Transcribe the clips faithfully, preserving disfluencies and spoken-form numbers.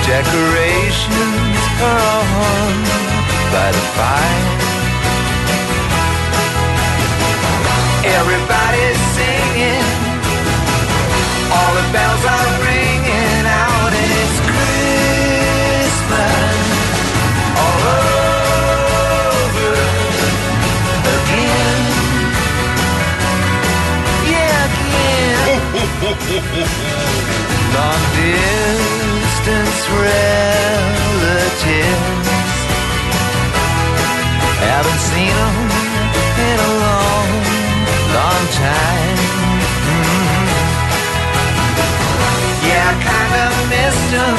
Decorations are all hung by the fire. Everybody's singing, all the bells are ringing out, and it's Christmas all over again. Yeah, again. Long distance relatives, haven't seen them in a long, long time. Mm-hmm. Yeah, I kinda missed them,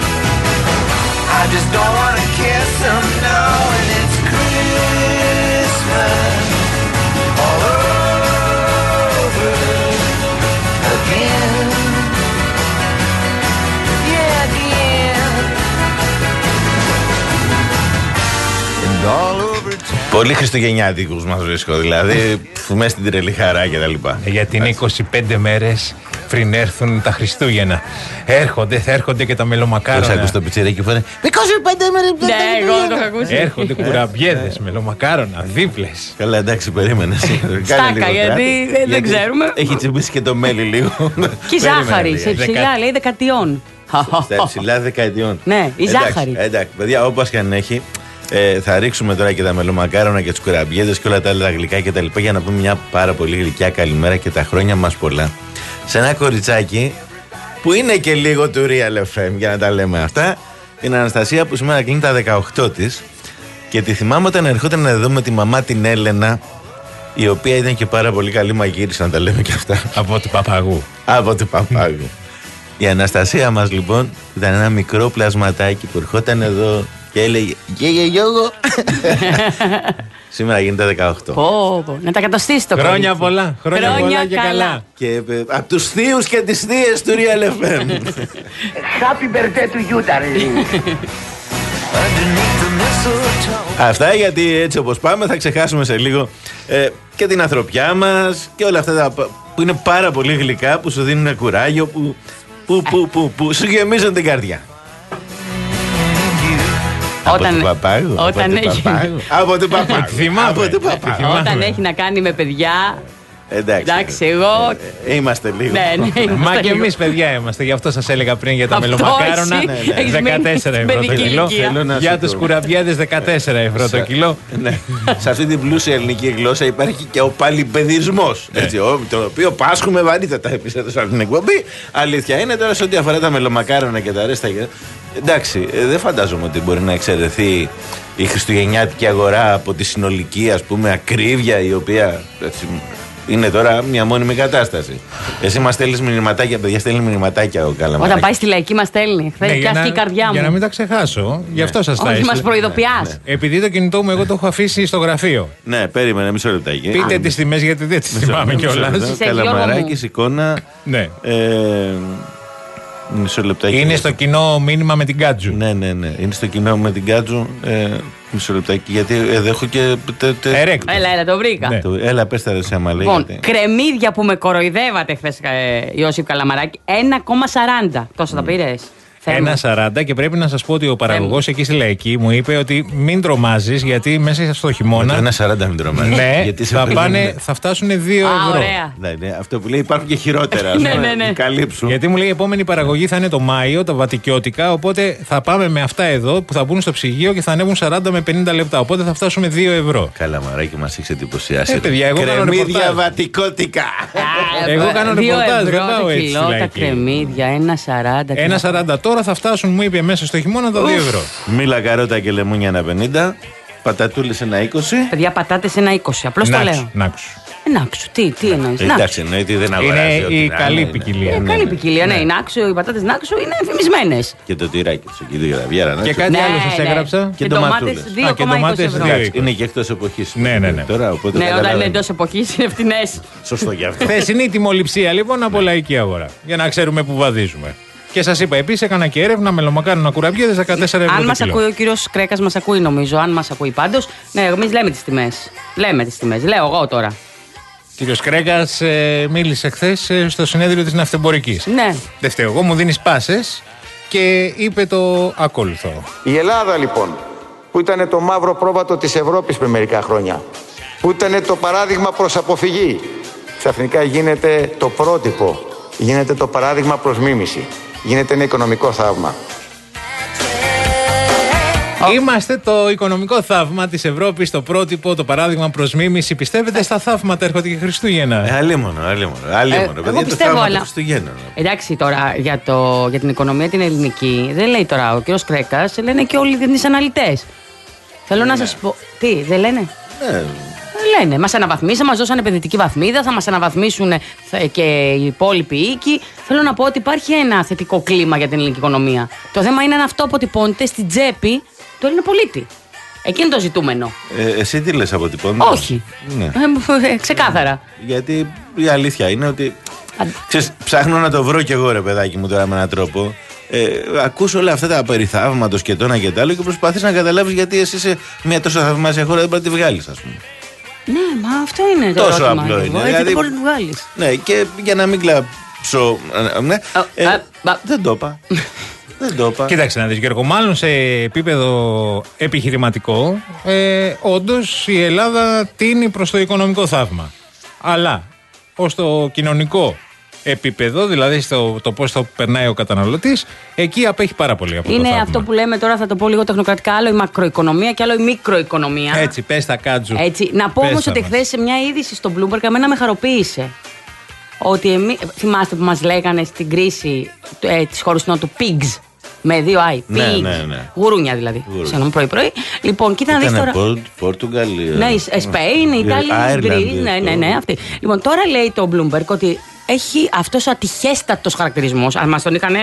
I just don't wanna kiss them, no. And it's Christmas all over again. Yeah, again. And all over town. Πολύ χριστουγεννιάτικους μας βρίσκω, δηλαδή μέσα στην τρελή χαρά και τα λοιπά. Γιατί είναι είκοσι πέντε μέρες πριν έρθουν τα Χριστούγεννα. Έρχονται, θα έρχονται και τα μελομακάρονα. Πώς ακούς το πιτσιρίκι που είναι είκοσι πέντε μέρες πριν. Ναι, εγώ το έχω ακούσει. Έρχονται κουραμπιέδες, μελομακάρονα, δίπλες. Καλά, εντάξει, περίμενε. Στάκα, γιατί δεν ξέρουμε. Έχει τσιμπήσει και το μέλι λίγο. Και η ζάχαρη, σε ψηλά, λέει δεκατιών. Στα ψηλά δεκαετιών. Ναι, η ζάχαρη. Εντάξει, παιδιά, όπως και αν έχει. Ε, θα ρίξουμε τώρα και τα μελομακάρονα και τους κουραμπιέδες και όλα τα άλλα γλυκά και τα λοιπά για να πούμε μια πάρα πολύ γλυκιά καλημέρα και τα χρόνια μας πολλά σε ένα κοριτσάκι που είναι και λίγο του Real εφ εμ, για να τα λέμε αυτά, την Αναστασία που σήμερα κλείνει τα δεκαοκτώ της και τη θυμάμαι όταν ερχόταν εδώ με τη μαμά την Έλενα, η οποία ήταν και πάρα πολύ καλή μαγείρισα, να τα λέμε και αυτά. Από την Παπαγού. Από την Παπαγού. Η Αναστασία μας λοιπόν ήταν ένα μικρό πλασματάκι που ερχόταν εδώ και έλεγε «Γεγε Γιώργο». Σήμερα γίνεται δεκαοκτώ. Πω, πω. Να τα καταστήσει το Χρόνια κορίτσι. πολλά, χρόνια, Χρόνια πολλά και καλά. καλά. Και ε, από τους θείους και τις θείες του Real εφ εμ. Happy birthday to you, darling. Αυτά, γιατί έτσι όπως πάμε θα ξεχάσουμε σε λίγο ε, και την ανθρωπιά μας και όλα αυτά τα, που είναι πάρα πολύ γλυκά, που σου δίνουν κουράγιο, που, που, που, που, που σου γεμίζουν την καρδιά. Όταν, από του Παπάγου, όταν από έχει, του Παπάγου, από του Παπάγου, Θυμάμαι. από του Παπάγου. Θυμάμαι. όταν έχει να κάνει με παιδιά. Εντάξει, Εντάξει, εγώ. ε, είμαστε λίγο. Ναι, ναι, Μα είμαστε και λίγο. εμείς παιδιά είμαστε, γι' αυτό σας έλεγα πριν για τα Αυτό μελομακάρονα. εσύ, ναι, ναι. έχεις δεκατέσσερα μείνει ευρώ το παιδική κιλό. ηλικία. Θέλω να Για σου τους πω. κουραμπιέδες δεκατέσσερα ευρώ το κιλό. Ναι. Σε αυτή την πλούσια ελληνική γλώσσα υπάρχει και ο παλιπαιδισμός. Έτσι, ο, το οποίο πάσχουμε βαρύτατα επίσης από την εκπομπή. Αλήθεια είναι τώρα σε ό,τι αφορά τα μελομακάρονα και τα ρέστα. Εντάξει, ε, δεν φαντάζομαι ότι μπορεί να εξαιρεθεί η χριστουγεννιάτικη αγορά από τη συνολική, ας πούμε, ακρίβεια, η οποία έτσι, είναι τώρα μια μόνιμη κατάσταση. Εσύ μας στέλνεις μηνυματάκια, παιδιά, στέλνει μηνυματάκια ο Καλαμαράκης. Όταν πάει στη λαϊκή μας στέλνει. Χθες Ναι, για πιάστηκε η να- καρδιά μου. Για να μην τα ξεχάσω, γι' αυτό σας τα Όχι, έστειλα. μας προειδοποιάς. Επειδή το κινητό μου εγώ το έχω αφήσει στο γραφείο. Ναι, περίμενε μισό λεπτάκι. Πείτε τις τιμές γιατί δεν τις θυμάμαι κιόλας. Εσύ, Γιώργο Καλαμαράκης, μου. εικόνα. Ναι. Ε, μισό λεπτάκι. Είναι στο κοινό μήνυμα με την Κάτζου. Ναι, ναι, ναι. Είναι στο κοινό με την Κάτζου. Ε, μισό λεπτάκι. Γιατί εδώ έχω και. τε- τε- Ερέκτο. Έλα, έλα, το βρήκα. Ναι. το- Έλα, πες τα ρε σε άμα λέει. Λοιπόν, γιατί- κρεμμύδια που με κοροϊδεύατε χθες, ε, Ιώσιπ Καλαμαράκη, ένα κόμμα σαράντα. Τόσο τα πήρες. ένα σαράντα και πρέπει να σας πω ότι ο παραγωγός εκεί στη Λαϊκή μου είπε ότι μην τρομάζεις γιατί μέσα στο Με χειμώνα. το ένα σαράντα μην τρομάζει. Ναι, Γιατί σε θα, πριν πάνε, είναι- θα φτάσουν δύο Α, ευρώ. ωραία. Ναι, ναι, αυτό που λέει υπάρχουν και χειρότερα. ας Ναι, πούμε, ναι, ναι. Καλύψου. Γιατί μου λέει η επόμενη παραγωγή θα είναι το Μάιο, τα βατικιώτικα. Οπότε θα πάμε με αυτά εδώ που θα μπουν στο ψυγείο και θα ανέβουν σαράντα με πενήντα λεπτά. Οπότε θα φτάσουμε δύο ευρώ. Καλαμαράκι, μας έχεις εντυπωσιάσει. Ε, παιδιά, εγώ κάνω Κρεμμύδια ρεπορτάζ. βατικότικα. Εγώ κάνω Δύο ρεπορτάζ, δεν ευρώ πάω το έτσι κιλό, στη τα Λαϊκή. κρεμμύδια, ένα σαράντα. ένα σαράντα τώρα θα φτάσουν, μου είπε μέσα στο χειμώνα τα δύο ευρώ. Μήλα, καρότα και λεμούνια ένα πενήντα. Πατατούλες ένα είκοσι. Παιδιά, πατάτες ένα είκοσι. Απλώς το Νάξου, λέω. νάξου. Ενάξου, τι, τι εννοείς. Ε, Εντάξει, εννοείται δεν αγοράζει. Είναι ό,τι η να καλή είναι, ναι. ποικιλία. Ε, Ναι, καλή ναι. ποικιλία, ναι. Οι Νάξου, οι πατάτες Νάξου είναι εμφημισμένες. Και το τυράκι του εκεί για τα βιέρα. Και κάτι Ναι, άλλο σας ναι. έγραψα. Και Και ντομάτες ντοματούλες. δύο Α, και κόμμα είκοσι ντομάτες ευρώ. δύο. Εντάξει, είναι και εκτός εποχής. Ναι, ναι, ναι. Τώρα, οπότε Ναι, όταν είναι καταλαβαίνω. εντός εποχής είναι φτηνές. Σωστό γι' αυτό. Χθεσινή τιμοληψία λοιπόν από Λαϊκή Αγορά. Για να ξέρουμε που βαδίζουμε. Και σας είπα επίσης έκανα και έρευνα μελομακάρονα κουραμπιέδες δεκατέσσερα ευρώ. Αν το μας κιλό. ακούει ο κύριος Κρέκας, μας ακούει νομίζω. Αν μας ακούει πάντως. Ναι, εμείς λέμε τις τιμές. Λέμε τις τιμές. Λέω εγώ τώρα. Κύριος Κρέκας ε, μίλησε χθες ε, στο συνέδριο της Ναυτεμπορικής. Ναι. Δεν φταίω εγώ, μου δίνεις πάσες και είπε το ακόλουθο. Η Ελλάδα λοιπόν, που ήταν το μαύρο πρόβατο της Ευρώπης πριν μερικά χρόνια, που ήταν το παράδειγμα προς αποφυγή, ξαφνικά γίνεται το πρότυπο, γίνεται το παράδειγμα προς μίμηση, γίνεται ένα οικονομικό θαύμα. Είμαστε το οικονομικό θαύμα της Ευρώπης, το πρότυπο, το παράδειγμα προς μίμηση. Πιστεύετε στα θαύματα, έρχονται και Χριστούγεννα? Ε, αλίμονο, αλίμονο. αλίμονο Ε, παιδιά, εγώ το πιστεύω, θαύμα αλλά- των Χριστουγέννων. Εντάξει τώρα για, το, για την οικονομία την ελληνική, δεν λέει τώρα ο κύριος Κρέκας, λένε και όλοι οι διεθνείς αναλυτές. Θέλω να σας πω. Τι, δεν λένε? Ναι. Λένε, μας αναβαθμίσαν, μας δώσαν επενδυτική βαθμίδα, θα μας αναβαθμίσουν θα- και οι υπόλοιποι οίκοι. Θέλω να πω ότι υπάρχει ένα θετικό κλίμα για την ελληνική οικονομία. Το θέμα είναι αν αυτό αποτυπώνεται στην τσέπη του Έλληνα πολίτη. Εκεί είναι το ζητούμενο. Ε, εσύ τι λες αποτυπώνει? Όχι. Ναι. Ε, ξεκάθαρα. Γιατί η αλήθεια είναι ότι. Α- Ξέρεις, ψάχνω να το βρω κι εγώ, ρε παιδάκι μου, τώρα με έναν τρόπο. Ε, ακούς όλα αυτά τα περί θαύματος και το ένα και το άλλο και προσπαθείς να καταλάβεις γιατί εσύ σε μια τόσο θαυμάσια χώρα δεν μπορεί να τη βγάλεις, ας πούμε. Ναι, μα αυτό είναι το Τόσο ερώτημα. απλό είναι, Εγώ, έτσι δηλαδή- δεν μπορείς να το βγάλεις. Ναι, και για να μην κλαψω. ε, Ναι, Α, ε, α, α. δεν το είπα. Δεν το είπα. Κοίταξε να δεις, Γιώργο, μάλλον σε επίπεδο επιχειρηματικό, ε, όντως η Ελλάδα τίνει προς το οικονομικό θαύμα. Αλλά ως το κοινωνικό επίπεδο, δηλαδή στο το πώς το περνάει ο καταναλωτής, εκεί απέχει πάρα πολύ από το Είναι θαύμα. αυτό που λέμε τώρα, θα το πω λίγο τεχνοκρατικά, άλλο η μακροοικονομία και άλλο η μικροοικονομία. Έτσι, πες τα κάτζου. Έτσι. Να πω Πες όμως τα ότι μας. χθε σε μια είδηση στο Bloomberg εμένα με χαροποίησε. Ότι εμεί, θυμάστε που μας λέγανε στην κρίση ε, της χώρας του Νότου pigs. Με δύο άι. Ναι, Pigs. ναι, ναι. Γουρούνια δηλαδή. Γουρούνια. Συγγνώμη, πρωί-πρωί. Λοιπόν, κοίτα να δεις τώρα. Πόρτουγκαλ. Ναι, η Σπέιν, η Ιταλία, η Γκρι. Ναι, ναι, ναι, αυτή. Λοιπόν, τώρα λέει το Bloomberg ότι έχει αυτός ο ατυχέστατος χαρακτηρισμός. Αν μας τον είχαν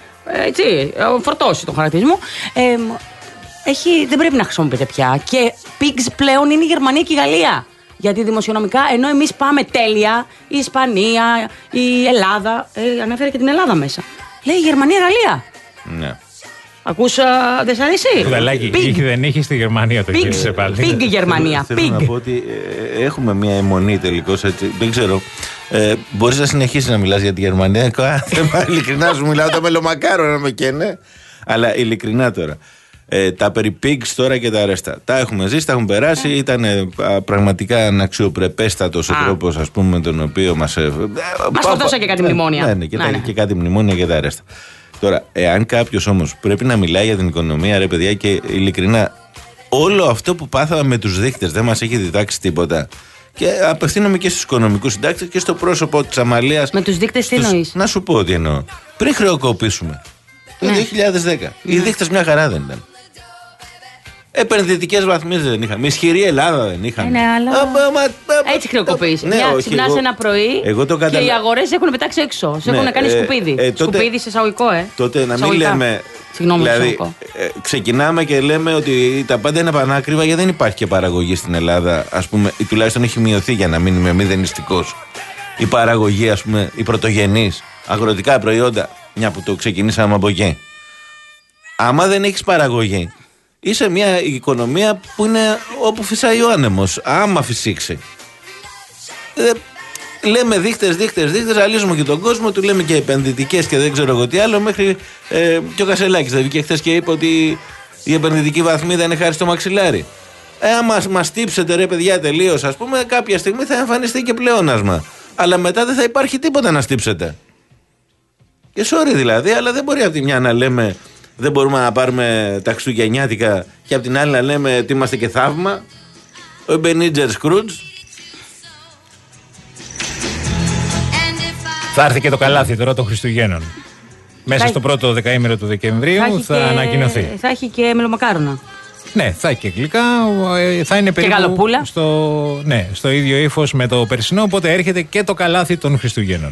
έτσι, φορτώσει τον χαρακτηρισμό. Ε, έχει, δεν πρέπει να χρησιμοποιείται πια. Και pigs πλέον είναι η Γερμανία και η Γαλλία. Γιατί δημοσιονομικά, ενώ εμείς πάμε τέλεια, η Ισπανία, η Ελλάδα. Ε, ανέφερε και την Ελλάδα μέσα. Λέει η Γερμανία, Γαλλία. Ναι. Ακούσα, δεν σ' αρέσει? Κουδαλάκι, Pig. είχε, δεν είχε στη Γερμανία το Pigs. γύρισε πάλι. Pig η Γερμανία. Θέλω να Pig. πω ότι ε, έχουμε μια αιμονή τελικώς έτσι. Δεν ξέρω. Ε, μπορείς να συνεχίσεις να μιλάς για τη Γερμανία. Α, θέμα, ειλικρινά σου μιλάω, τα μελομακάρονα με καίνε. Αλλά ειλικρινά τώρα. Ε, τα περί pigs τώρα και τα αρέστα. Τα έχουμε ζήσει, τα έχουν περάσει. Ήταν ε, α, πραγματικά αναξιοπρεπέστατος ο Α. τρόπος, ας πούμε, με τον οποίο μας. Ε, Μας σκοτώσαν και κάτι μνημόνια. Ναι, ναι, και, Ναι, τα- ναι. και κάτι μνημόνια και τα αρέστα. Τώρα, εάν κάποιος όμως πρέπει να μιλάει για την οικονομία, ρε παιδιά, και ειλικρινά, όλο αυτό που πάθαμε με τους δείκτες δεν μας έχει διδάξει τίποτα. Και απευθύνομαι και στους οικονομικούς συντάκτες και στο πρόσωπο της Αμαλίας. Με τους δείκτες τι στους- εννοείς? Να σου πω τι εννοώ. Πριν χρεοκοπήσουμε, το Ναι. δύο χιλιάδες δέκα, οι δείκτες μια χαρά δεν ήταν. Επενδυτικές βαθμίδες δεν είχαμε. Ισχυρή Ελλάδα δεν είχαμε. Ε, ναι, αλλά- Α, μα- μα- μα- Έτσι χρεοκοπείς. Ναι, Μια όχι, ξυπνάς εγώ- ένα πρωί εγώ το και οι καταλα- αγορές έχουν πετάξει έξω. Σε Ναι, έχουν κάνει ε, σκουπίδι. ε, τότε- σκουπίδι σε εισαγωγικό, ε. Τότε να μην Εισαγωγικά. λέμε. Συγγνώμη, δηλαδή, εισαγωγικό. ε, ξεκινάμε και λέμε ότι τα πάντα είναι πανάκριβα γιατί δεν υπάρχει και παραγωγή στην Ελλάδα. Ας πούμε, ή τουλάχιστον έχει μειωθεί για να μην είμαι μηδενιστικός. Η παραγωγή, ας πούμε, η πρωτογενής, αγροτικά προϊόντα, μια που το ξεκινήσαμε από εκεί. Άμα δεν έχεις παραγωγή, είσαι μια οικονομία που είναι όπου φυσάει ο άνεμος. Άμα φυσήξει. Ε, λέμε δείχτες, δείχτες, δείχτες, αλύσουμε και τον κόσμο, του λέμε και επενδυτικές και δεν ξέρω εγώ τι άλλο. Μέχρι ε, και ο Κασελάκης δεν βγήκε χθες και είπε ότι η επενδυτική βαθμίδα είναι χάρη στο μαξιλάρι. Ε, άμα μας τύψετε ρε παιδιά τελείως, ας πούμε, κάποια στιγμή θα εμφανιστεί και πλεόνασμα. Αλλά μετά δεν θα υπάρχει τίποτα να στύψετε. Και sorry δηλαδή, αλλά δεν μπορεί από τη μια να λέμε δεν μπορούμε να πάρουμε τα Χριστουγεννιάτικα και από την άλλη να λέμε ότι είμαστε και θαύμα. Ο Ebenezer Scrooge. Θα έρθει και το καλάθι τώρα των Χριστουγέννων. Μέσα Θα- στο πρώτο δεκαήμερο του Δεκεμβρίου έχει θα και- ανακοινωθεί. Θα έχει και μελομακάρονα. Ναι, θα έχει και γλυκά. ε, Θα είναι περίπου γαλοπούλα. στο, ναι, στο ίδιο ύφος με το περσινό. Οπότε έρχεται και το καλάθι των Χριστουγέννων.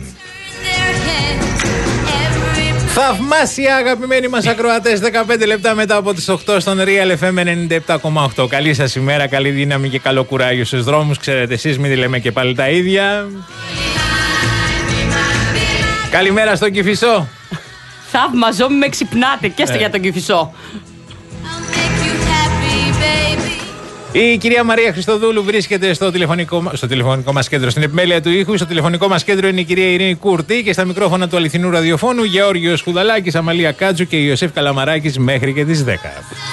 Θαυμάσια αγαπημένοι μας ακροατές, δεκαπέντε λεπτά μετά από τις οκτώ στον Real εφ εμ ενενήντα επτά κόμμα οκτώ. Καλή σας ημέρα, καλή δύναμη και καλό κουράγιο στους δρόμους. Ξέρετε εσείς, μην τη λέμε και πάλι τα ίδια. Καλημέρα στον Κηφισό. Θαύμαζο, μην με ξυπνάτε και στο Ε. για τον Κηφισό. Η κυρία Μαρία Χριστοδούλου βρίσκεται στο τηλεφωνικό, στο τηλεφωνικό μας κέντρο, στην επιμέλεια του ήχου. Στο τηλεφωνικό μας κέντρο είναι η κυρία Ειρήνη Κούρτη και στα μικρόφωνα του αληθινού ραδιοφώνου Γεώργιος Χουδαλάκης, Αμαλία Κάτζου και Ιωσήφ Καλαμαράκης μέχρι και τις δέκα.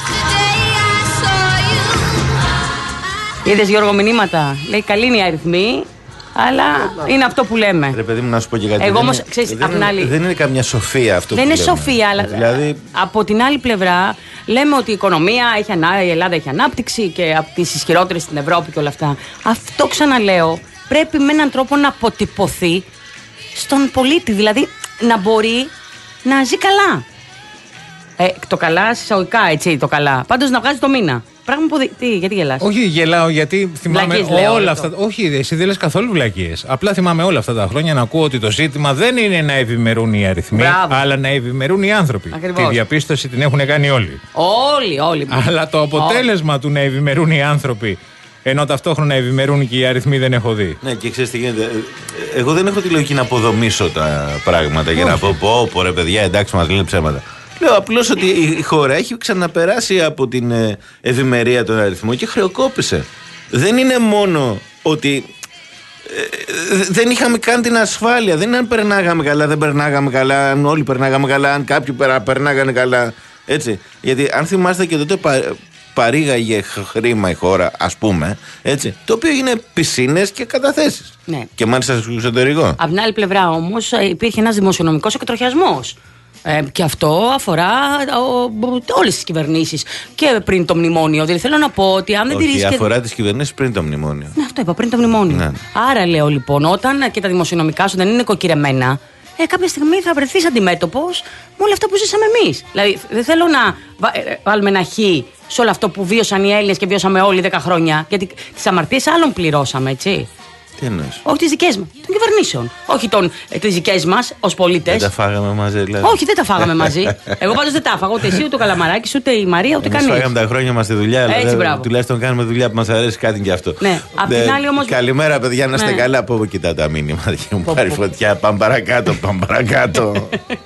Είδες, Γιώργο, μηνύματα. Λέει καλή είναι η αριθμή, αλλά είναι αυτό που λέμε. Ρε παιδί μου, να σου πω και κάτι. Εγώ δεν, όμως, είναι, ξέρεις, δεν, απ' την άλλη- δεν είναι καμιά σοφία αυτό Δεν που είναι λέμε. σοφία, αλλά Δηλαδή, από την άλλη πλευρά λέμε ότι η οικονομία έχει ανά, η Ελλάδα έχει ανάπτυξη και από τις ισχυρότερες στην Ευρώπη και όλα αυτά. Αυτό, ξαναλέω, πρέπει με έναν τρόπο να αποτυπωθεί στον πολίτη. Δηλαδή να μπορεί να ζει καλά. Ε, το καλά, συσσαγωγικά, έτσι, το καλά. Πάντως να βγάζει το μήνα. Πράγμα που. δι- Τι, γιατί γελάς? Όχι, γελάω γιατί θυμάμαι Βλακίες λέω, όλα όλο αυτά. αυτό. Όχι, εσύ δεν λες καθόλου βλακίες. Απλά θυμάμαι όλα αυτά τα χρόνια να ακούω ότι το ζήτημα δεν είναι να ευημερούν οι αριθμοί, Μπράβο. αλλά να ευημερούν οι άνθρωποι. Ακριβώς. Τη διαπίστωση την έχουν κάνει όλοι. Όλοι, όλοι. Αλλά το αποτέλεσμα του να ευημερούν οι άνθρωποι, ενώ ταυτόχρονα ευημερούν και οι αριθμοί, δεν έχω δει. ναι, και ξέρεις τι γίνεται. Ε, Εγώ δεν έχω τη λογική να αποδομήσω τα πράγματα για να πω, πω, πω ρε παιδιά, εντάξει, μας λένε ψέματα. Λέω απλώς ότι η χώρα έχει ξαναπεράσει από την ε, ευημερία των αριθμών και χρεοκόπησε. Δεν είναι μόνο ότι ε, ε, δεν είχαμε καν την ασφάλεια. Δεν είναι αν περνάγαμε καλά, δεν περνάγαμε καλά, αν όλοι περνάγαμε καλά, αν κάποιοι περα, περνάγανε καλά. Έτσι. Γιατί αν θυμάστε και τότε πα, παρήγαγε χρήμα η χώρα, ας πούμε, έτσι, το οποίο είναι πισίνες και καταθέσεις. Ναι. Και μάλιστα στο εξωτερικό. Από την άλλη πλευρά όμως ε, υπήρχε ένας δημοσιονομικός εκτροχιασμός. Ε, και αυτό αφορά όλες τις κυβερνήσεις και πριν το μνημόνιο. Δηλαδή θέλω να πω ότι αν δεν Όχι, τηρείς. αφορά τις κυβερνήσεις πριν το μνημόνιο. Ναι, αυτό είπα, πριν το μνημόνιο. Ναι. Άρα λέω λοιπόν, όταν και τα δημοσιονομικά σου δεν είναι κοκκυρεμένα, ε, κάποια στιγμή θα βρεθείς αντιμέτωπος με όλα αυτά που ζήσαμε εμείς. Δηλαδή δεν θέλω να βα- ε, βάλουμε ένα χ σε όλο αυτό που βίωσαν οι Έλληνες και βιώσαμε όλοι δέκα χρόνια. Γιατί τις αμαρτίες άλλων πληρώσαμε, έτσι. Τι εννοείς? Όχι τις δικές μας, των κυβερνήσεων. Όχι των, ε, τις δικές μας ως πολίτες. Δεν τα φάγαμε μαζί, δηλαδή. Όχι, δεν τα φάγαμε μαζί. Εγώ πάντως δεν τα φάγα. Ούτε εσύ, ούτε ο Καλαμαράκης, ούτε η Μαρία, ούτε Εμείς κανείς. φάγαμε τα χρόνια μας στη δουλειά, αλλά Έτσι, δεν- μπράβο. τουλάχιστον κάνουμε δουλειά που μας αρέσει, κάτι και αυτό. Ναι. Απ' την άλλη όμως- Καλημέρα, παιδιά, να είστε Ναι. καλά. Από όπου κοιτάω τα μήνυμα. Και μου Πω, πάρει πω. φωτιά. Πάμε παρακάτω, πάμε παρακάτω.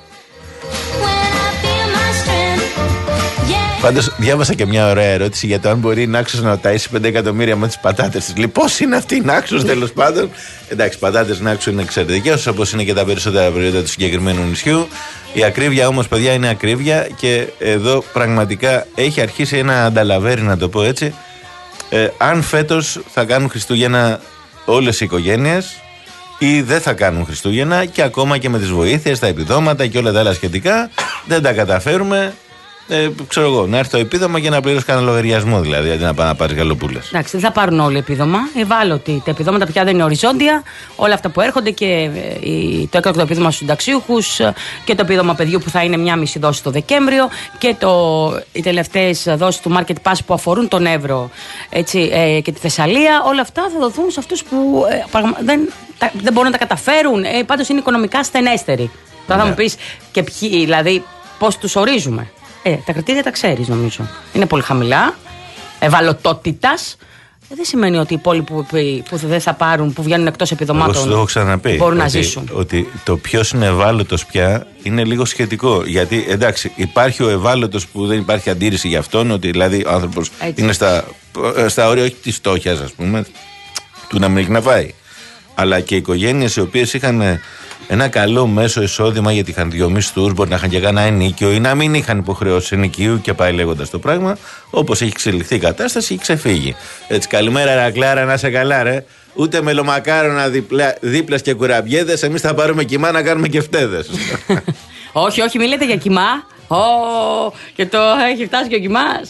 Πάντως, διάβασα και μια ωραία ερώτηση για το αν μπορεί η Νάξος να ταΐσει πέντε εκατομμύρια με τις πατάτες της. Λοιπόν, πώς είναι αυτή η Νάξος, τέλος πάντων. Εντάξει, πατάτες Νάξου είναι εξαιρετικές, όπως είναι και τα περισσότερα προϊόντα του συγκεκριμένου νησιού. Η ακρίβεια όμως, παιδιά, είναι ακρίβεια και εδώ πραγματικά έχει αρχίσει ένα ανταλαβέρι, να το πω έτσι. Ε, αν φέτος θα κάνουν Χριστούγεννα όλες οι οικογένειες ή δεν θα κάνουν Χριστούγεννα, και ακόμα και με τις βοήθειες, τα επιδόματα και όλα τα άλλα σχετικά, δεν τα καταφέρουμε. Ε, ξέρω εγώ, να έρθει το επίδομα και να πληρώσει κανένα λογαριασμό, δηλαδή, αντί να πάει να πάρει γαλοπούλες. Εντάξει, δεν θα πάρουν όλοι επίδομα. Ευάλωτοι. Τα επιδόματα πια δεν είναι οριζόντια. Όλα αυτά που έρχονται και ε, η- το έκτακτο επίδομα στους συνταξιούχους και το επίδομα παιδιού που θα είναι μία μισή δόση το Δεκέμβριο και το, οι τελευταίες δόσεις του Market Pass που αφορούν τον Εύρο, έτσι, ε, και τη Θεσσαλία. Όλα αυτά θα δοθούν σε αυτούς που ε, πραγμα- δεν, τα, δεν μπορούν να τα καταφέρουν. Ε, πάντως είναι οικονομικά στενέστεροι. Τώρα θα Ναι. μου πεις και ποιοι, δηλαδή πώς τους ορίζουμε. Ε, τα κριτήρια τα ξέρεις, νομίζω. Είναι πολύ χαμηλά. Ευαλωτότητας. Ε, δεν σημαίνει ότι οι υπόλοιποι που, που δεν θα πάρουν, που βγαίνουν εκτός Εγώ σου το επιδομάτων, έχω ξαναπεί. μπορούν να ότι, ζήσουν. Ότι το ποιο είναι ευάλωτο πια είναι λίγο σχετικό. Γιατί εντάξει, υπάρχει ο ευάλωτο που δεν υπάρχει αντίρρηση για αυτόν, ότι δηλαδή ο άνθρωπο Έτσι. είναι στα, στα όρια όχι τη φτώχεια, α πούμε, του να μην έχει να φάει. Αλλά και οι οικογένειες οι οποίες είχαν ένα καλό μέσο εισόδημα, γιατί είχαν δύο μισθούς, μπορεί να είχαν και κανένα ενίκιο ή να μην είχαν υποχρεώσει ενοικίου και πάει λέγοντας το πράγμα. Όπως έχει εξελιχθεί η κατάσταση, έχει ξεφύγει. Έτσι, καλημέρα, Ρακλάρα, να σε καλά, ρε. Ούτε μελομακάρονα διπλα, δίπλας και κουραμπιέδες. Εμείς θα πάρουμε κοιμά να κάνουμε και φτέδες. Όχι, όχι, μην λέτε για κοιμά. Ω, και το έχει φτάσει και ο κοιμάς.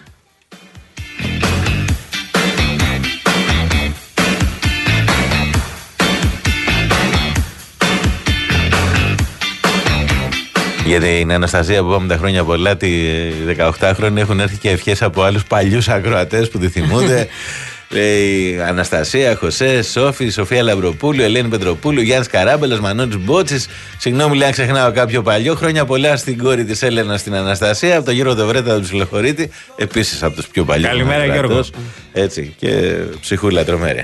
Για την Αναστασία που πάμε τα χρόνια πολλά, τη δεκαοκτάχρονη, έχουν έρθει και ευχές από άλλους παλιούς ακροατές που τη θυμούνται. Λέει Αναστασία, Χωσέ, Σόφη, Σοφία Λαμπροπούλου, Ελένη Πετροπούλου, Γιάννης Καράμπελας, Μανώνης Μπότσης. Συγγνώμη, λέει αν ξεχνάω κάποιο παλιό. Χρόνια πολλά στην κόρη της Έλενας, στην Αναστασία, από τον Γιώργο Δοβρέτα του Ψιλοχωρίτη. Επίσης από τους πιο παλιούς. Καλημέρα, ακροατές. Γιώργο. Έτσι, και ψυχούλα τρομέρια.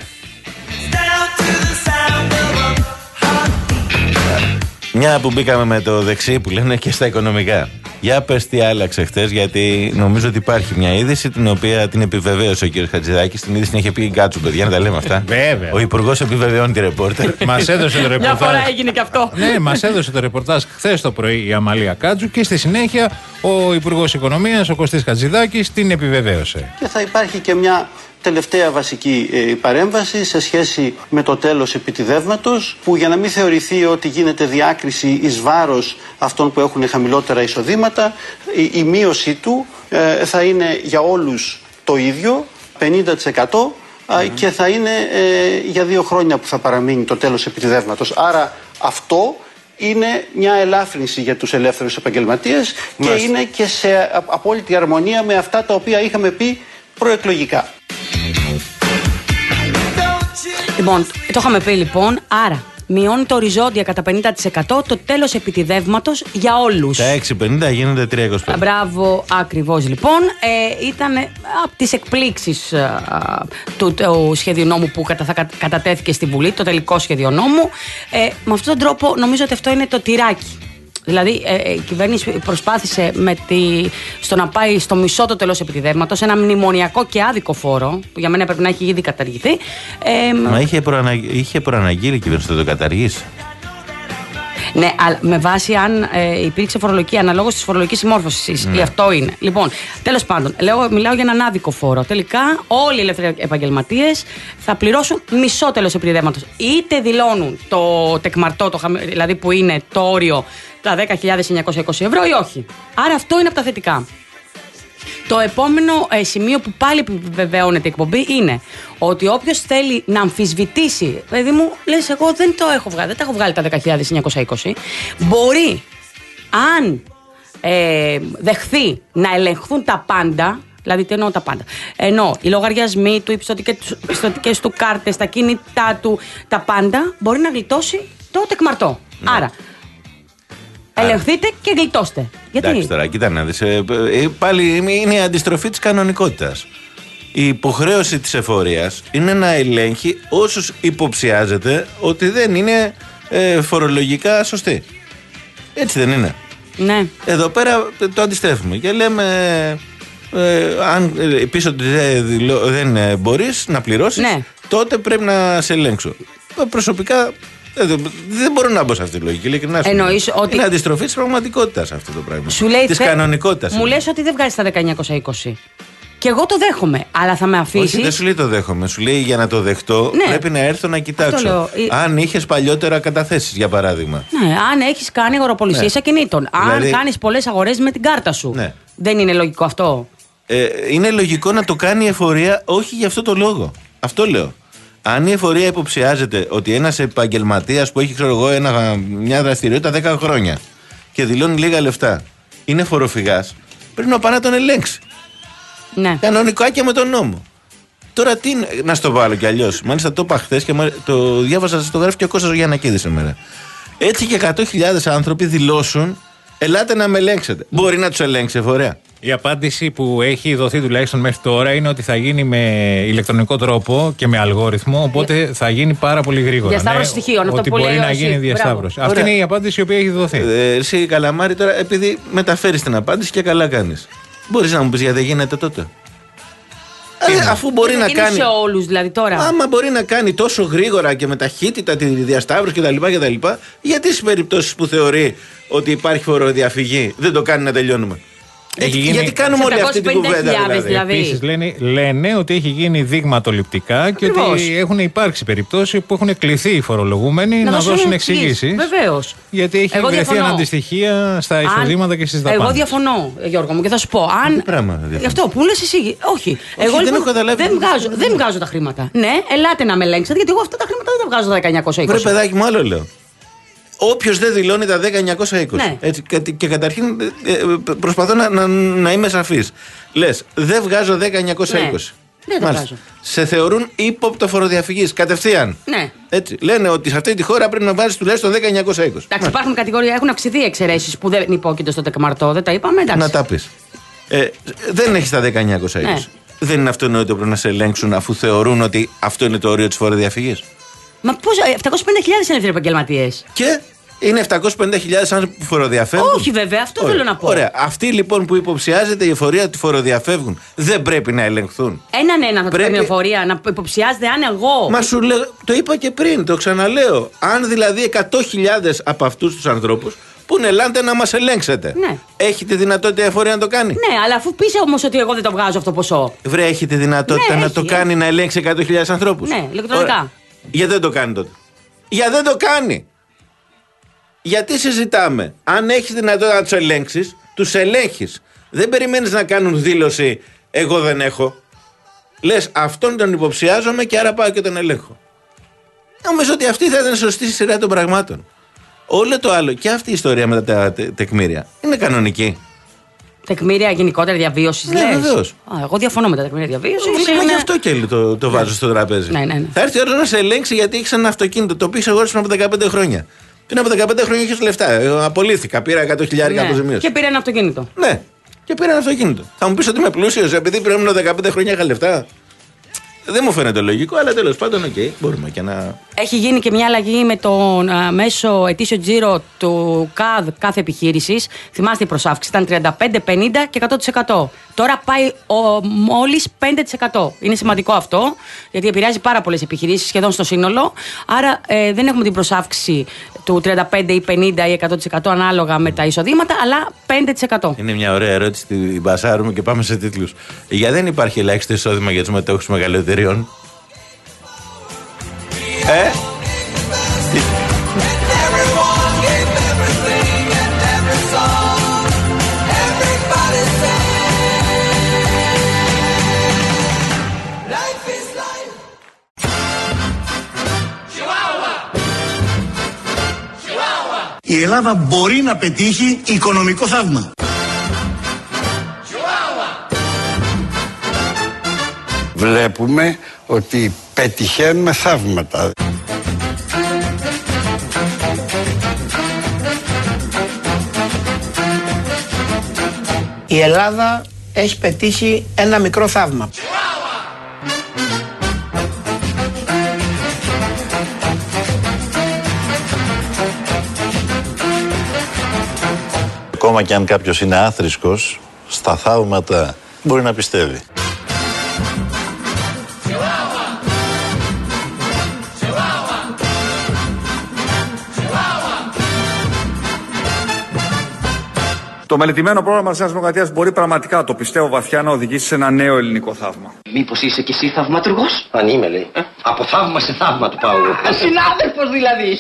Μια που μπήκαμε με το δεξί που λένε και στα οικονομικά. Για πες τι άλλαξε χτες, γιατί νομίζω ότι υπάρχει μια είδηση την οποία την επιβεβαίωσε ο κ. Χατζηδάκης. Την είδηση την είχε πει η Γκάτσου, παιδιά, να τα λέμε αυτά. Βέβαια. Ο υπουργός επιβεβαιώνει τη ρεπόρτερ. Μας έδωσε το ρεπορτάζ. Μια φορά έγινε και αυτό. Ναι, μας έδωσε το ρεπορτάζ χθες το πρωί η Αμαλία Κάτσου και στη συνέχεια ο Υπουργός Οικονομίας, ο Κωστής Χατζηδάκης, την επιβεβαίωσε. Και θα υπάρχει και μια τελευταία βασική ε, παρέμβαση σε σχέση με το τέλος επιτιδεύματος, που για να μην θεωρηθεί ότι γίνεται διάκριση εις βάρος αυτών που έχουν χαμηλότερα εισοδήματα, η, η μείωση του ε, θα είναι για όλους το ίδιο, πενήντα τοις εκατό, mm. και θα είναι ε, για δύο χρόνια που θα παραμείνει το τέλος επιτιδεύματος. Άρα αυτό είναι μια ελάφρυνση για τους ελεύθερους επαγγελματίες και Μάλιστα. είναι και σε απόλυτη αρμονία με αυτά τα οποία είχαμε πει προεκλογικά. Λοιπόν, το είχαμε πει λοιπόν, άρα μειώνει το οριζόντια κατά πενήντα τοις εκατό το τέλος επιτιδεύματος για όλους. Τα έξι πενήντα γίνονται τρία είκοσι πέντε. Μπράβο, ακριβώς λοιπόν. Ε, ήταν από τις εκπλήξεις ε, του, του σχέδιου νόμου που κατα, θα κατατέθηκε στη Βουλή, το τελικό σχέδιο νόμου. Ε, με αυτόν τον τρόπο νομίζω ότι αυτό είναι το τυράκι. Δηλαδή ε, η κυβέρνηση προσπάθησε με τη, στο να πάει στο μισό το τέλος επιτιδεύματος, ένα μνημονιακό και άδικο φόρο, που για μένα πρέπει να έχει ήδη καταργηθεί. Ε, Μα είχε, προανα... είχε προαναγγείλει η κυβέρνηση να το καταργήσει. Ναι, αλλά με βάση αν ε, υπήρξε φορολογική αναλόγως της φορολογικής συμμόρφωσης. Ναι. Αυτό είναι. Λοιπόν, τέλος πάντων, λέω, μιλάω για έναν άδικο φόρο. Τελικά, όλοι οι ελεύθεροι επαγγελματίες θα πληρώσουν μισό τέλος επιτιδεύματος. Είτε δηλώνουν το τεκμαρτό, το, δηλαδή που είναι το όριο, τα δέκα χιλιάδες εννιακόσια είκοσι ευρώ ή όχι. Άρα αυτό είναι από τα θετικά. Το επόμενο ε, σημείο που πάλι επιβεβαιώνεται η εκπομπή είναι ότι όποιος θέλει να αμφισβητήσει, παιδί μου, λες εγώ δεν το έχω βγάλει, δεν τα έχω βγάλει τα δέκα χιλιάδες εννιακόσια είκοσι, μπορεί, αν ε, δεχθεί να ελεγχθούν τα πάντα, δηλαδή τι εννοώ τα πάντα, ενώ οι λογαριασμοί του, οι πιστωτικές του κάρτες, τα κινητά του, τα πάντα, μπορεί να γλιτώσει το τεκμαρτό. Ναι. Άρα, ελεγχθείτε και γλιτώστε. Γιατί? Εντάξει τώρα, κοίτα να δεις. Ε, ε, πάλι είναι η αντιστροφή της κανονικότητας. Η υποχρέωση της εφορίας είναι να ελέγχει όσους υποψιάζεται ότι δεν είναι ε, φορολογικά σωστοί. Έτσι δεν είναι? Ναι. Εδώ πέρα το αντιστρέφουμε και λέμε ε, αν ε, πεις ότι δεν, δεν ε, μπορείς να πληρώσεις, ναι, τότε πρέπει να σε ελέγξω. Προσωπικά δεν μπορώ να μπω σε αυτή τη λογική. Ειλικρινά. Ότι... Είναι αντιστροφή της πραγματικότητας αυτό το πράγμα. Της θε... κανονικότητας. Μου λες ότι δεν βγάζεις τα δέκα χιλιάδες εννιακόσια είκοσι. Και εγώ το δέχομαι, αλλά θα με αφήσεις. Όχι, δεν σου λέει το δέχομαι. Σου λέει για να το δεχτώ, ναι, πρέπει να έρθω να κοιτάξω. Αν είχες παλιότερα καταθέσεις, για παράδειγμα. Ναι, αν έχεις κάνει αγοροπολισίες, ναι, ακινήτων. Δηλαδή... Αν κάνεις πολλές αγορές με την κάρτα σου. Ναι. Δεν είναι λογικό αυτό? Ε, είναι λογικό να το κάνει η εφορία, όχι για αυτό το λόγο. Αυτό λέω. Αν η εφορία υποψιάζεται ότι ένας επαγγελματίας που έχει, ξέρω εγώ, ένα, μια δραστηριότητα δέκα χρόνια και δηλώνει λίγα λεφτά είναι φοροφυγάς, πρέπει να πάει να τον ελέγξει. Ναι. Κανονικά και με τον νόμο. Τώρα τι να στο βάλω κι αλλιώς. Μάλιστα το είπα χθες και το διάβασα, το γράφει και ο Κώστας Γιαννακίδης σήμερα. Έτσι και εκατό χιλιάδες άνθρωποι δηλώσουν, ελάτε να με ελέγξετε. Μπορεί να τους ελέγξει η εφορία? Η απάντηση που έχει δοθεί τουλάχιστον μέχρι τώρα είναι ότι θα γίνει με ηλεκτρονικό τρόπο και με αλγόριθμο, οπότε θα γίνει πάρα πολύ γρήγορα. Διασταύρωση ναι, στοιχείων, αυτό ότι που μπορεί λέει να γίνει διασταύρωση. Αυτή Ωραία. είναι η απάντηση η οποία έχει δοθεί. Ε, εσύ Καλαμάρη, τώρα επειδή μεταφέρεις την απάντηση και καλά κάνεις, μπορείς να μου πεις γιατί δεν γίνεται τότε? Ε, αφού μπορεί να κάνει. Σε όλους δηλαδή τώρα. Άμα μπορεί να κάνει τόσο γρήγορα και με ταχύτητα τη διασταύρωση κτλ. κτλ γιατί στις περιπτώσεις που θεωρεί ότι υπάρχει φοροδιαφυγή δεν το κάνει να τελειώνουμε? Γιατί, γίνει... γιατί κάνουμε όλη αυτή την κουβέντα δηλαδή. δηλαδή. Επίσης λένε, λένε ότι έχει γίνει δείγματοληπτικά και ότι έχουν υπάρξει περιπτώσεις που έχουν κληθεί οι φορολογούμενοι να, να δώσουν εξηγήσεις. Βεβαίως. Γιατί έχει Εγώ βρεθεί διαφωνώ. Αναντιστοιχεία στα εισοδήματα και στις δαπάνες. Εγώ διαφωνώ, Γιώργο μου, και θα σου πω. Αν... Γι' αυτό που λες εσύ. Όχι. Όχι εγώ δεν, λοιπόν, έχω καταλάβει, δεν, βγάζω, δεν βγάζω τα χρήματα. Ναι, ελάτε να με ελέγξετε, γιατί εγώ αυτά τα χρήματα δεν τα βγάζω τα δέκα χιλιάδες εννιακόσια είκοσι. Βρε παιδάκι μου, άλλο λέω. Όποιος δεν δηλώνει τα δέκα χιλιάδες εννιακόσια είκοσι. Ναι. Έτσι, και, και καταρχήν ε, προσπαθώ να, να, να είμαι σαφής. Λες, δεν βγάζω δέκα χιλιάδες εννιακόσια είκοσι. Ναι. Δεν το βγάζω. Σε θεωρούν ύποπτο φοροδιαφυγής κατευθείαν. Ναι. Έτσι. Λένε ότι σε αυτή τη χώρα πρέπει να βάζεις τουλάχιστον δέκα χιλιάδες εννιακόσια είκοσι. Εντάξει, υπάρχουν κατηγορίες, έχουν αυξηθεί εξαιρέσεις που δεν υπόκεινται στο τεκμαρτό. Δεν τα είπαμε, εντάξει. Να τα πεις. Ε, δεν έχεις τα δέκα χιλιάδες εννιακόσια είκοσι. Ναι. Δεν είναι αυτονόητο πρέπει να σε ελέγξουν αφού θεωρούν ότι αυτό είναι το όριο της φοροδιαφυγής? Μα πώς, επτακόσιες πενήντα χιλιάδες είναι ελεύθεροι επαγγελματίες. Και Είναι επτακόσιες πενήντα χιλιάδες άνθρωποι που φοροδιαφεύγουν. Όχι, βέβαια, αυτό Ωραία. θέλω να πω. Ωραία. Αυτοί λοιπόν που υποψιάζεται η εφορία ότι φοροδιαφεύγουν δεν πρέπει να ελεγχθούν. Έναν έναν θα Πρέπει... του παίρνει εφορία, να υποψιάζεται αν εγώ. Μα σου λέω, το είπα και πριν, το ξαναλέω. Αν δηλαδή εκατό χιλιάδες από αυτούς τους ανθρώπους πούνε ελάτε να μας ελέγξετε. Ναι. Έχει τη δυνατότητα η εφορία να το κάνει. Ναι, αλλά αφού πεις όμως ότι εγώ δεν το βγάζω αυτό το ποσό. Βρε, έχει τη δυνατότητα Ναι, να έχει, το κάνει, έχει. να ελέγξει εκατό χιλιάδες ανθρώπους. Ναι, ηλεκτρονικά. Ωραία. Γιατί δεν το κάνει τότε. Γιατί δεν το κάνει. Γιατί συζητάμε. Αν έχεις δυνατότητα να τους ελέγξεις, τους ελέγχεις. Δεν περιμένεις να κάνουν δήλωση εγώ δεν έχω. Λες αυτόν τον υποψιάζομαι και άρα πάω και τον ελέγχω. Νομίζω ότι αυτή θα ήταν σωστή σειρά των πραγμάτων. Όλο το άλλο και αυτή η ιστορία με τα τε, τεκμήρια είναι κανονική. Τεκμήρια γενικότερα διαβίωση, Ναι, λες. βεβαίως. Α, εγώ διαφωνώ με τα τεκμήρια διαβίωση. Μα γι' αυτό και το, το βάζω στο τραπέζι. Ναι, ναι, ναι. Θα έρθει η ώρα να σε ελέγξει γιατί έχει ένα αυτοκίνητο το οποίο είσαι αγόρασε πριν από δεκαπέντε χρόνια. Πριν από δεκαπέντε χρόνια είχε λεφτά. Εγώ απολύθηκα, πήρα εκατό χιλιάδες Ναι. αποζημίωση. Και πήρε ένα αυτοκίνητο. Ναι, και πήρα ένα αυτοκίνητο. Θα μου πει ότι είμαι πλούσιο επειδή πριν δεκαπέντε χρόνια είχα λεφτά. Δεν μου φαίνεται λογικό, αλλά τέλος πάντων, οκ, okay, μπορούμε και να. Έχει γίνει και μια αλλαγή με τον α, μέσο ετήσιο τζίρο του ΚΑΔ κάθε επιχείρηση. Θυμάστε η προσάυξη, ήταν τριάντα πέντε, πενήντα και εκατό τοις εκατό. Τώρα πάει μόλις πέντε τοις εκατό. Είναι σημαντικό αυτό, γιατί επηρεάζει πάρα πολλές επιχειρήσεις, σχεδόν στο σύνολο. Άρα ε, δεν έχουμε την προσάυξη του τριάντα πέντε ή πενήντα ή εκατό τοις εκατό ανάλογα με τα εισοδήματα, αλλά πέντε τοις εκατό. Είναι μια ωραία ερώτηση, την μπασάρουμε και πάμε σε τίτλους. Γιατί δεν υπάρχει ελάχιστο εισόδημα για τους μετόχους μεγαλύτερων εταιρεών. Ε? Η Ελλάδα μπορεί να πετύχει οικονομικό θαύμα. Βλέπουμε ότι πετυχαίνουμε θαύματα. Η Ελλάδα έχει πετύχει ένα μικρό θαύμα. Ακόμα και αν κάποιος είναι άθρησκος, στα θαύματα μπορεί να πιστεύει. Το μελετημένο πρόγραμμα της Νέας Δημοκρατίας μπορεί πραγματικά, το πιστεύω βαθιά, να οδηγήσει σε ένα νέο ελληνικό θαύμα. Μήπως είσαι κι εσύ θαυματουργός? Αν είμαι, λέει. Ε? Από θαύμα σε θαύμα του πάω εγώ. Συνάδελφος δηλαδή.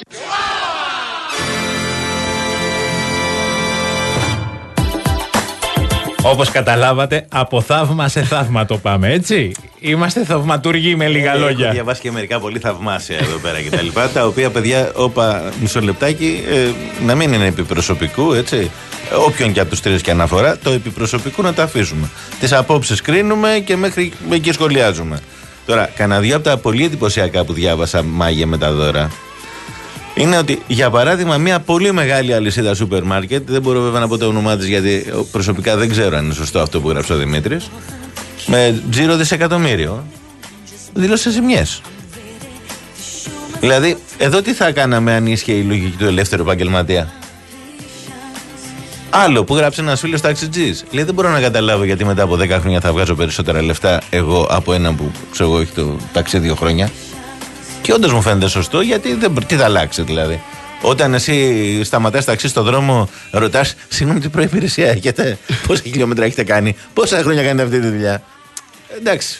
Όπως καταλάβατε, από θαύμα σε θαύμα το πάμε, έτσι. Είμαστε θαυματούργοι με λίγα ε, λόγια. Έχω διαβάσει και μερικά πολύ θαυμάσια εδώ πέρα και τα λοιπά, τα οποία, παιδιά, όπα, μισό λεπτάκι, ε, να μην είναι επιπροσωπικού, έτσι. Όποιον και από τους τρεις και αναφορά, το επιπροσωπικού να τα αφήσουμε. Τις απόψεις κρίνουμε και μέχρι εκεί σχολιάζουμε. Τώρα, κανένα δυο από τα πολύ εντυπωσιακά που διάβασα, Μάγια, με τα δώρα, είναι ότι, για παράδειγμα, μια πολύ μεγάλη αλυσίδα σούπερ μάρκετ, δεν μπορώ βέβαια να πω το όνομά της γιατί προσωπικά δεν ξέρω αν είναι σωστό αυτό που γράψει ο Δημήτρης, με τζίρο δισεκατομμύριο, δήλωσε ζημιές. Δηλαδή, εδώ τι θα κάναμε αν ίσχυε η λογική του ελεύθερου επαγγελματία? Άλλο που γράψε ένας φίλος ταξιτζής. Λέει, δεν μπορώ να καταλάβω γιατί μετά από δέκα χρόνια θα βγάζω περισσότερα λεφτά εγώ από έναν που, ξέρω εγώ, έχει το ταξί δύο χρόνια. Και όντως μου φαίνεται σωστό, γιατί δεν, τι θα αλλάξει δηλαδή. Όταν εσύ σταματάς ταξί στον δρόμο, ρωτάς, συγγνώμη, τι προϋπηρεσία έχετε, πόσα χιλιόμετρα έχετε κάνει, πόσα χρόνια κάνετε αυτή τη δουλειά. Εντάξει.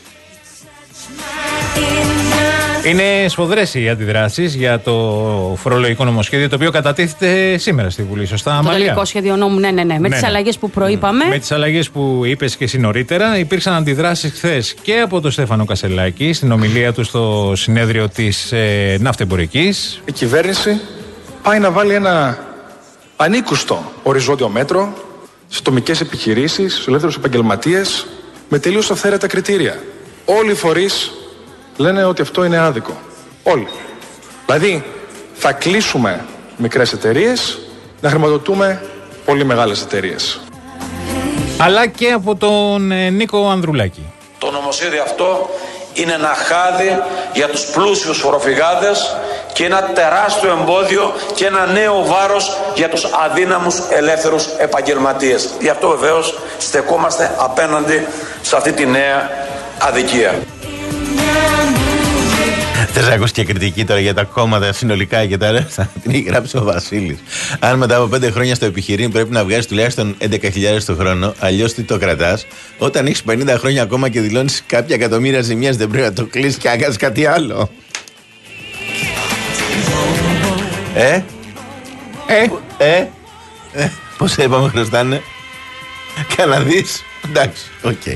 Είναι σφοδρές οι αντιδράσεις για το φορολογικό νομοσχέδιο, το οποίο κατατίθεται σήμερα στη Βουλή. Σωστά, Αμαλία? Το τελικό σχέδιο νόμου, ναι, ναι, ναι. Με ναι, τις ναι. αλλαγές που προείπαμε. Με τις αλλαγές που είπες και εσύ νωρίτερα, υπήρξαν αντιδράσεις χθες και από τον Στέφανο Κασελάκη στην ομιλία του στο συνέδριο της ε, Ναυτεμπορικής. Η κυβέρνηση πάει να βάλει ένα ανήκουστο οριζόντιο μέτρο στις τομικές επιχειρήσεις, στους ελεύθερους επαγγελματίες, με τελείως αυθαίρετα κριτήρια. Όλοι οι φορείς λένε ότι αυτό είναι άδικο. Όλοι. Δηλαδή, θα κλείσουμε μικρές εταιρείες, να χρηματοδοτούμε πολύ μεγάλες εταιρείες. Αλλά και από τον ε, Νίκο Ανδρουλάκη. Το νομοσχέδιο αυτό είναι ένα χάδι για τους πλούσιους φοροφυγάδες και ένα τεράστιο εμπόδιο και ένα νέο βάρος για τους αδύναμους ελεύθερους επαγγελματίες. Γι' αυτό βεβαίως στεκόμαστε απέναντι σε αυτή τη νέα αδικία. Θες να ακούσεις και κριτική τώρα για τα κόμματα συνολικά και τα ρέστα? Την έχει γράψει ο Βασίλης. Αν μετά από πέντε χρόνια στο επιχειρήν πρέπει να βγάζεις τουλάχιστον έντεκα χιλιάδες το χρόνο, αλλιώς τι το κρατάς? Όταν έχεις πενήντα χρόνια ακόμα και δηλώνεις κάποια εκατομμύρια ζημιές, δεν πρέπει να το κλείσεις και να κάνεις κάτι άλλο? Ε, ε, ε, ε πώς είπαμε χρωστάνε? Κάνα δεις? Εντάξει, οκ. Okay.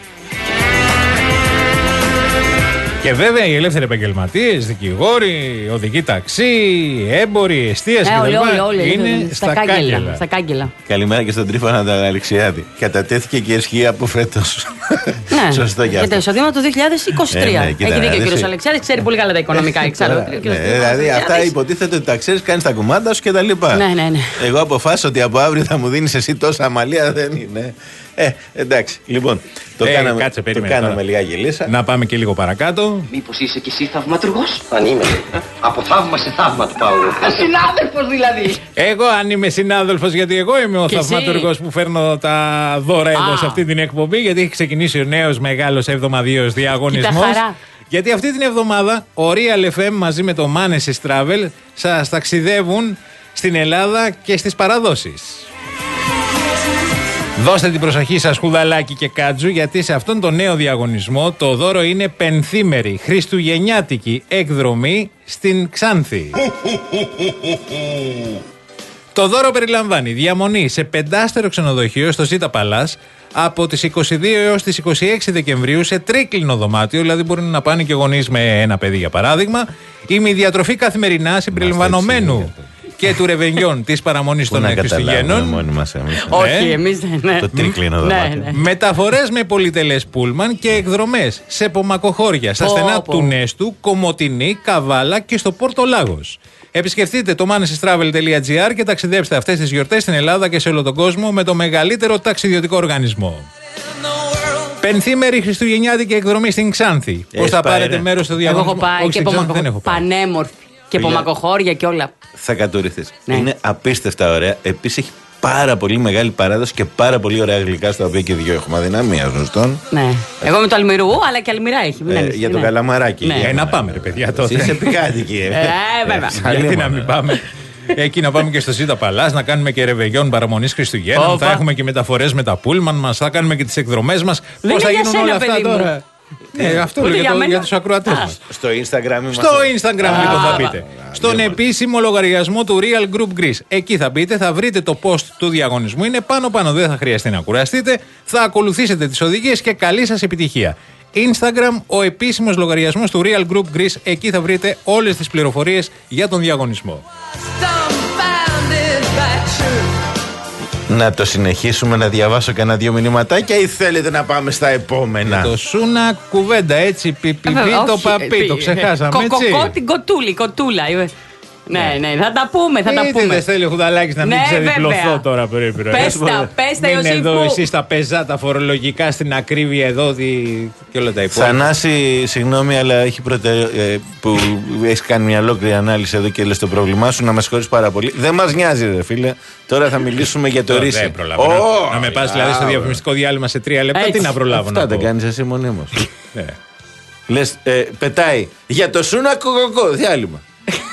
Και βέβαια οι ελεύθεροι επαγγελματίες, δικηγόροι, οδηγοί ταξί, έμποροι, εστίαση ε, κτλ. Είναι στα, στα κάγκελα, κάγκελα. στα κάγκελα. Καλημέρα και στον Τρίφωνα τον Αλεξιάδη. Κατατέθηκε και ισχύει από φέτος. Ναι, σωστό για αυτό. Και το εισοδήμα του δύο χιλιάδες είκοσι τρία. Ε, ναι, κοίτα, έχει δίκιο ο δηλαδή, κ. Αλεξιάδης, ξέρει πολύ καλά τα οικονομικά. Εξάλλου. Ναι, δηλαδή αυτά υποτίθεται ότι τα ξέρεις, κάνεις τα κουμάντα σου κτλ. Ναι, ναι, ναι. Εγώ αποφάσισα ότι από αύριο θα μου δίνεις εσύ τόσα αμαλία, δεν είναι. Ε, εντάξει, λοιπόν, το ε, κάναμε, κάτσε, το κάναμε λιγάκι λύσα. Να πάμε και λίγο παρακάτω. Μήπως είσαι κι εσύ θαυματουργός? Αν είμαι. Από θαύμα σε θαύμα του πάω. Συνάδελφος δηλαδή. Εγώ αν είμαι συνάδελφος, γιατί εγώ είμαι ο θαυματουργός που φέρνω τα δώρα εδώ σε αυτή την εκπομπή, γιατί έχει ξεκινήσει ο νέος μεγάλος εβδομαδιαίος διαγωνισμός. Γιατί αυτή την εβδομάδα ο Real εφ εμ μαζί με το Manesis Travel σας ταξιδεύουν στην Ελλάδα και στις παραδόσεις. Δώστε την προσοχή σας, Χουδαλάκι και Κάτζου, γιατί σε αυτόν τον νέο διαγωνισμό το δώρο είναι πενθήμερη χριστουγεννιάτικη εκδρομή στην Ξάνθη. Το δώρο περιλαμβάνει διαμονή σε πεντάστερο ξενοδοχείο στο Ζήτα Παλάς από τις είκοσι δύο έως τις είκοσι έξι Δεκεμβρίου σε τρίκλινο δωμάτιο, δηλαδή μπορεί να πάνε και γονείς με ένα παιδί για παράδειγμα, ημιδιατροφή καθημερινά συμπεριλαμβανομένου και του ρεβενιών της παραμονής των Χριστουγέννων. Όχι, εμείς δεν. Το τρίκλινο δωμάτιο. Μεταφορές με πολυτελές πούλμαν και εκδρομές σε πομακοχώρια, στα στενά του Νέστου, Κομοτηνή, Καβάλα και στο Πόρτο Λάγος. Επισκεφτείτε το manesis travel τελεία gr και ταξιδέψτε αυτές τις γιορτές στην Ελλάδα και σε όλο τον κόσμο με το μεγαλύτερο ταξιδιωτικό οργανισμό. Πενθήμερη χριστουγεννιάτικη εκδρομή στην Ξάνθη. Πώς θα πάρετε μέρος στο διαγωνισμό? Εγώ έχω πάει και πομακοχώρια. Πανέμορφη. Και πομακοχώρια και όλα. Θα κατουρηθείς. Ναι. Είναι απίστευτα ωραία. Επίσης έχει πάρα πολύ μεγάλη παράδοση και πάρα πολύ ωραία γλυκά, στα οποία και δύο έχουμε αδυναμία γνωστών. Ναι. Εγώ με το Αλμυρού, αλλά και Αλμυρά έχει. Ε, για το ναι. καλαμαράκι. Ναι. Ε, να πάμε, ρε παιδιά, τότε. Είσαι πικάτικη. Ε, βέβαια. Γιατί να μην πάμε. Εκεί να πάμε και στο Ζήτα Παλάς, να κάνουμε και ρεβεγιόν παραμονής Χριστουγέννων. Θα έχουμε και μεταφορές με τα πούλμαν μας, θα κάνουμε και τις εκδρομές μας. Πώς θα γίνουν όλα αυτά τώρα? Ε, αυτό λέω για, το, για τους ακροατές μας. Στο Instagram Στο Instagram λοιπόν θα μπείτε. Στον επίσημο λογαριασμό του Real Group Greece. Εκεί θα μπείτε, θα βρείτε το post του διαγωνισμού. Είναι πάνω-πάνω, δεν θα χρειαστεί να κουραστείτε. Θα ακολουθήσετε τις οδηγίες και καλή σας επιτυχία. Instagram, ο επίσημος λογαριασμός του Real Group Greece. Εκεί θα βρείτε όλες τις πληροφορίες για τον διαγωνισμό. Να το συνεχίσουμε, να διαβάσω κανένα δύο μηνυματάκια ή θέλετε να πάμε στα επόμενα? Για το Σούνα κουβέντα, έτσι, πιπιπι το παπί, το ξεχάσαμε, έτσι. Κοκοκό την κοτούλη, κοτούλα. Ναι, ναι, θα τα πούμε, θα τα πούμε. Δεν θέλει ο Χουδαλάκης να μην ξεδιπλωθώ τώρα πρέπει. Πες τα, πες τα, Ιωσήφου. Είναι εδώ εσείς τα πεζά, τα φορολογικά στην ακρίβεια εδώ και όλα τα υπόλοιπα. Θανάση, συγγνώμη, αλλά έχει προτεραι... που έχεις κάνει μια ολόκληρη ανάλυση εδώ και λες το πρόβλημά σου, να με συγχωρείς πάρα πολύ. Δεν μας νοιάζει, ρε φίλε. Τώρα θα μιλήσουμε για το ρίση. Δεν προλάβω. Να με πας δηλαδή στο διαφημιστικό διάλειμμα σε τρία λεπτά, τι να προλάβω? Αυτά δεν κάνεις εσύ μονίμως. Λες, πετάει για το Σούνα κοκοκό διάλειμμα.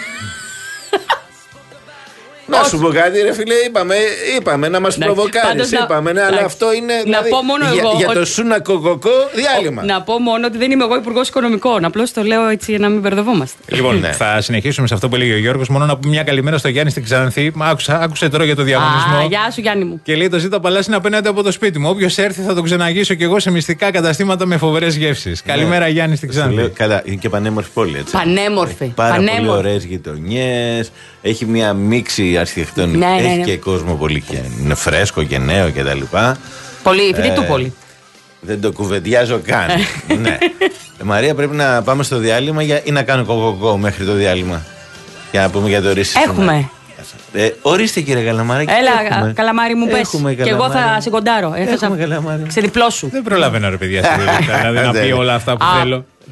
Να σου πω κάτι, ρε φίλε, είπαμε, είπαμε να μας προβοκάρεις, είπαμε, ναι, αλλά αυτό είναι δηλαδή, για, για το Σούνα κοκοκό διάλειμμα. Να πω μόνο ότι δεν είμαι εγώ υπουργός οικονομικών, απλώς το λέω έτσι για να μην μπερδευόμαστε. Λοιπόν, ναι. Θα συνεχίσουμε σε αυτό που έλεγε ο Γιώργος, μόνο να πούμε μια καλημέρα στο Γιάννη στην Ξάνθη. Άκουσα, άκουσε τώρα για το διαγωνισμό. Α, γεια σου Γιάννη μου. Και λέει το Ζήτα Παλάς είναι απέναντι από το σπίτι μου. Όποιος έρθει θα τον ξεναγήσω κι εγώ σε μυστικά καταστήματα με φοβερές γεύσεις. Ναι. Καλημέρα Γιάννη στην Ξάνθη. Καλά, είναι και πανέμορφη πόλη, έτσι. Πανέμορφη. Πάρα πολύ ωραίες γειτονιές, έχει μια μίξη αρχιτεκτονική, ναι, ναι, ναι. Έχει και κόσμο πολύ και είναι φρέσκο και νέο και τα λοιπά. Πολύ, φοιτητού ε, πολύ. Δεν το κουβεντιάζω καν. Ναι. Ε, Μαρία, πρέπει να πάμε στο διάλειμμα για, ή να κάνω κοκοκό μέχρι το διάλειμμα? Για να πούμε για το ρίση. Έχουμε. Ε, ορίστε κύριε Καλαμάρη. Έλα, έχουμε. Καλαμάρη μου πες. Και εγώ θα σε κοντάρω. Έχουμε Καλαμάρη. Ξεδιπλώσου. Δεν προλαβαίνω ρε παιδιά δηλαδή να πει όλα αυτά που θέλω.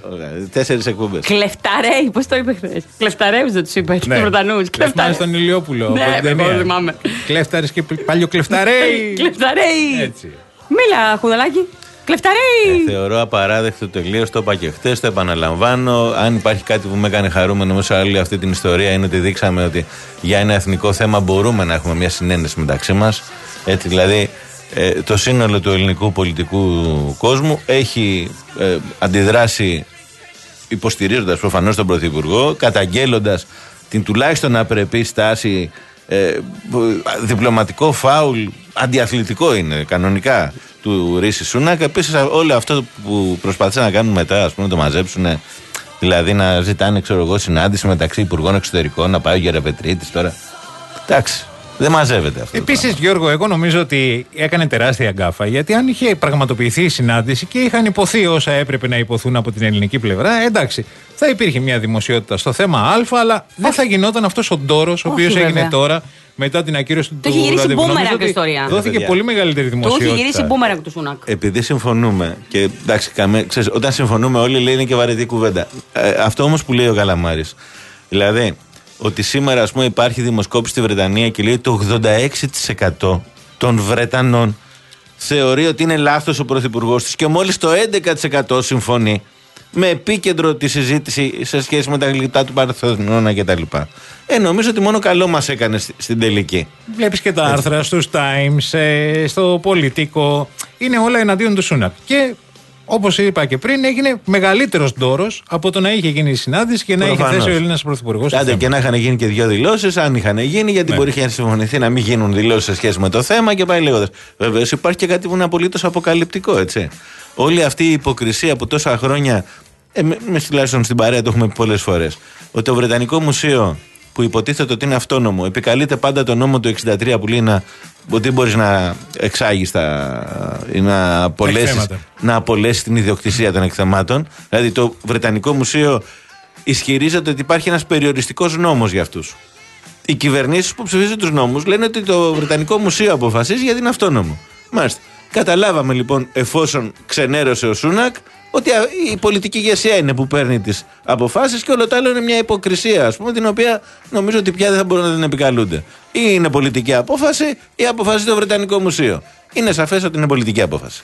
Τέσσερις εκπομπές. Κλεφταρέοι, πώς το είπε χθες. Κλεφταρέους δεν τους είπε. Ναι. Τους Βρετανούς. Κλεφτάρες στον Ηλιόπουλο. Ναι, εγώ θυμάμαι. Κλέφταρες και παλιοκλεφταρέοι. Κλεφταρέοι. Έτσι. Μίλα, Χουδαλάκη. Κλεφταρέοι! Ε, θεωρώ απαράδεκτο τελείως, το είπα και χτες, το επαναλαμβάνω. Αν υπάρχει κάτι που με έκανε χαρούμενο μέσα όλη αυτή την ιστορία είναι ότι δείξαμε ότι για ένα εθνικό θέμα μπορούμε να έχουμε μια συνένεση μεταξύ μας. Έτσι, δηλαδή ε, το σύνολο του ελληνικού πολιτικού κόσμου έχει ε, αντιδράσει υποστηρίζοντας προφανώς τον Πρωθυπουργό, καταγγέλλοντας την τουλάχιστον απρεπή στάση, ε, διπλωματικό φάουλ, αντιαθλητικό είναι κανονικά, του Ρίση Σούνακ. Επίσης όλο αυτό που προσπαθήσαν να κάνουν μετά, ας πούμε, το μαζέψουν, δηλαδή να ζητάνε, ξέρω εγώ, συνάντηση μεταξύ Υπουργών Εξωτερικών, να πάει ο Γεραπετρίτης τώρα. Εντάξει, δεν μαζεύεται αυτό. Επίσης, Γιώργο, εγώ νομίζω ότι έκανε τεράστια γκάφα, γιατί αν είχε πραγματοποιηθεί η συνάντηση και είχαν υποθεί όσα έπρεπε να υποθούν από την ελληνική πλευρά, εντάξει, θα υπήρχε μια δημοσιότητα στο θέμα Α, αλλά δεν θα γινόταν αυτός ο ντόρος ο οποίος έγινε τώρα μετά την ακύρωση του ραντεβού. Το έχει γυρίσει μπούμεραγκ η ιστορία. Δόθηκε πολύ μεγαλύτερη δημοσιότητα. Το έχει γυρίσει μπούμεραγκ του Σούνακ. Επειδή συμφωνούμε και εντάξει, καμε, ξέρεις, όταν συμφωνούμε όλοι λέει είναι και βαρετή κουβέντα. Ε, αυτό όμως που λέει ο Καλαμάρης, δηλαδή ότι σήμερα, ας πούμε, υπάρχει δημοσκόπηση στη Βρετανία και λέει το ογδόντα έξι τοις εκατό των Βρετανών θεωρεί ότι είναι λάθος ο πρωθυπουργός της και μόλις το έντεκα τοις εκατό συμφωνεί, με επίκεντρο τη συζήτηση σε σχέση με τα γλυπτά του Παρθενώνα κτλ. Ε, νομίζω ότι μόνο καλό μας έκανε στην τελική. Βλέπεις και τα Έτσι. άρθρα στους Times, ε, στο Πολιτικό, είναι όλα εναντίον του Σούνακ. Και όπως είπα και πριν, έγινε μεγαλύτερος ντόρος από το να είχε γίνει η συνάντηση και να Προφανώς. είχε θέσει ο Έλληνας πρωθυπουργός. Άντε και να είχαν γίνει και δύο δηλώσεις, αν είχαν γίνει, γιατί ναι. μπορεί και να συμφωνηθεί να μην γίνουν δηλώσεις σε σχέση με το θέμα και πάει λέγοντας. Βεβαίως υπάρχει και κάτι που είναι απολύτως αποκαλυπτικό, έτσι. Όλη αυτή η υποκρισία που τόσα χρόνια, ε, με, με τουλάχιστον στην παρέα το έχουμε πει πολλές φορές, ότι το Βρετανικό Μουσείο που υποτίθεται ότι είναι αυτόνομο, επικαλείται πάντα τον νόμο του εξήντα τρία που λέει να, ότι μπορείς να εξάγεις τα, ή να απολέσεις, να απολέσεις την ιδιοκτησία των εκθεμάτων. Δηλαδή το Βρετανικό Μουσείο ισχυρίζεται ότι υπάρχει ένας περιοριστικός νόμος για αυτούς. Οι κυβερνήσεις που ψηφίζουν τους νόμους λένε ότι το Βρετανικό Μουσείο αποφασίζει γιατί είναι αυτόνομο. Μάλιστα. Καταλάβαμε λοιπόν, εφόσον ξενέρωσε ο Σούνακ, ότι η πολιτική ηγεσία είναι που παίρνει τις αποφάσεις και όλο το άλλο είναι μια υποκρισία, ας πούμε, την οποία νομίζω ότι πια δεν θα μπορούν να την επικαλούνται. Ή είναι πολιτική απόφαση ή αποφασίζει το Βρετανικό Μουσείο. Είναι σαφές ότι είναι πολιτική απόφαση.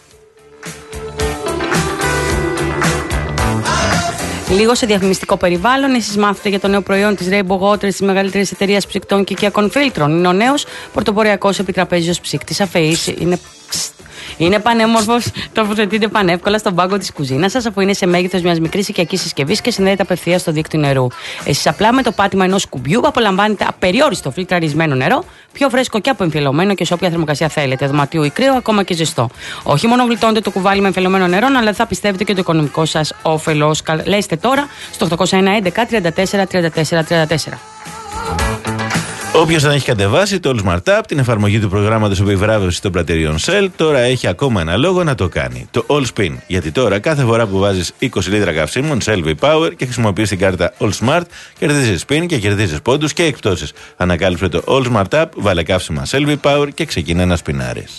Λίγο σε διαφημιστικό περιβάλλον, εσείς μάθετε για το νέο προϊόν της Rainbow Waters, της μεγαλύτερης εταιρείας ψυκτών και οικιακών φίλτρων. Είναι ο νέος πρωτοποριακός επιτραπέζιος ψύκτης αφαιής. Είναι Είναι πανέμορφος, τοποθετείται πανεύκολα στον πάγκο της κουζίνας σας, αφού είναι σε μέγεθος μιας μικρής οικιακής συσκευής και συνδέεται απευθείας στο δίκτυο νερού. Εσείς απλά με το πάτημα ενός κουμπιού απολαμβάνετε απεριόριστο φιλτραρισμένο νερό, πιο φρέσκο και αποεμφυλωμένο και σε όποια θερμοκρασία θέλετε, δωματίου ή κρύο, ακόμα και ζεστό. Όχι μόνο γλιτώνετε το κουβάλι με εμφυλωμένο νερό, αλλά θα πιστεύετε και το οικονομικό σας όφελος. Καλέστε τώρα στο οκτώ μηδέν ένα έντεκα τριάντα τέσσερα τριάντα τέσσερα τριάντα τέσσερα. Όποιος δεν έχει κατεβάσει το All Smart App, την εφαρμογή του προγράμματος επιβράβευσης των πρατηριών Shell, τώρα έχει ακόμα ένα λόγο να το κάνει. Το All Spin. Γιατί τώρα κάθε φορά που βάζεις είκοσι λίτρα καυσίμων Shell V-Power και χρησιμοποιείς την κάρτα All Smart, κερδίζεις spin και κερδίζεις πόντους και εκπτώσεις. Ανακάλυψε το All Smart App, βάλε καύσιμα Shell V-Power και ξεκινά να σπινάρεις.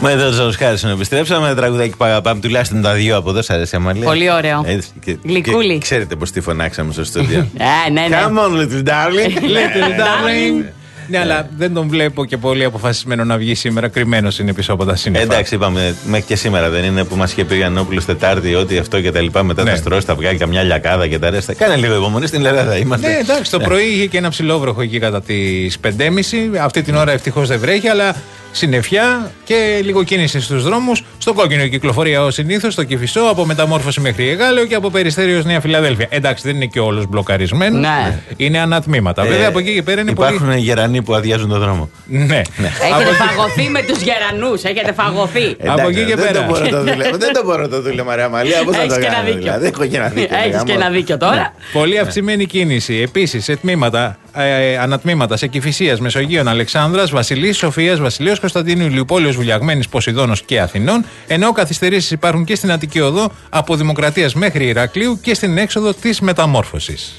Με τον Τζον Χάρισον επιστρέψαμε. Τραγουδάκι που αγαπάμε τουλάχιστον τα δύο από εδώ. Σ' αρέσει, Αμαλία? Πολύ ωραίο. Γλυκούλη. Ξέρετε πως τη φωνάξαμε στο στούντιο. Ναι, ναι. Come on, little darling. Little darling. Ναι, αλλά δεν τον βλέπω και πολύ αποφασισμένο να βγει σήμερα. Κρυμμένος είναι πίσω από τα σύννεφα. Εντάξει, είπαμε, μέχρι και σήμερα δεν είναι που μας είχε πει ο Γιαννόπουλος Τετάρτη ότι αυτό και τα λοιπά. Μετά θα στρώσει, θα βγάλει καμιά λιακάδα και τα ρέστα. Κάνε λίγο υπομονή, στην Ελλάδα θα είμαστε. Ναι, εντάξει, το πρωί είχε και ένα ψηλόβροχο εκεί κατά τις πέντε και μισή. Αυτή την ώρα ευτυχώς δεν βρέχει, αλλά συννεφιά και λίγο κίνηση στους δρόμους. Στο κόκκινο κυκλοφορία ως συνήθως, στο Κηφισό, από Μεταμόρφωση μέχρι Εγάλεο και από Περιστέριο ως Νέα Φιλαδέλφια. Εντάξει, δεν είναι και όλος μπλοκαρισμένος. Ναι. Είναι ανατμήματα. Ε, Βέβαια από εκεί και πέρα είναι υπάρχουν πολύ. Υπάρχουν γερανοί που αδειάζουν τον δρόμο. Ναι. ναι. Έχετε φαγωθεί με τους γερανούς. Έχετε φαγωθεί. Από εκεί και πέρα. Δεν το μπορώ το δουλεύω. Δεν το μπορώ το δουλεύω, Μαρία Μαλία. Πώς θα το κάνω, δηλαδή. Έχω και ένα δίκιο. Έχεις και ένα δίκιο τώρα. Πολύ αυξημένη κίνηση. Επίσης, σε τμήματα, ε, ανατμήματα σε Κηφισίας, Μεσογείων, Αλεξάνδρας, Βασιλής, Σοφίας, Βασιλείος Κωνσταντίνου, Ηλιουπόλεως, Βουλιαγμένης, Ποσειδώνος και Αθηνών. Ενώ καθυστερήσεις υπάρχουν και στην Αττική Οδό από Δημοκρατίας μέχρι Ηρακλείου και στην έξοδο της Μεταμόρφωσης.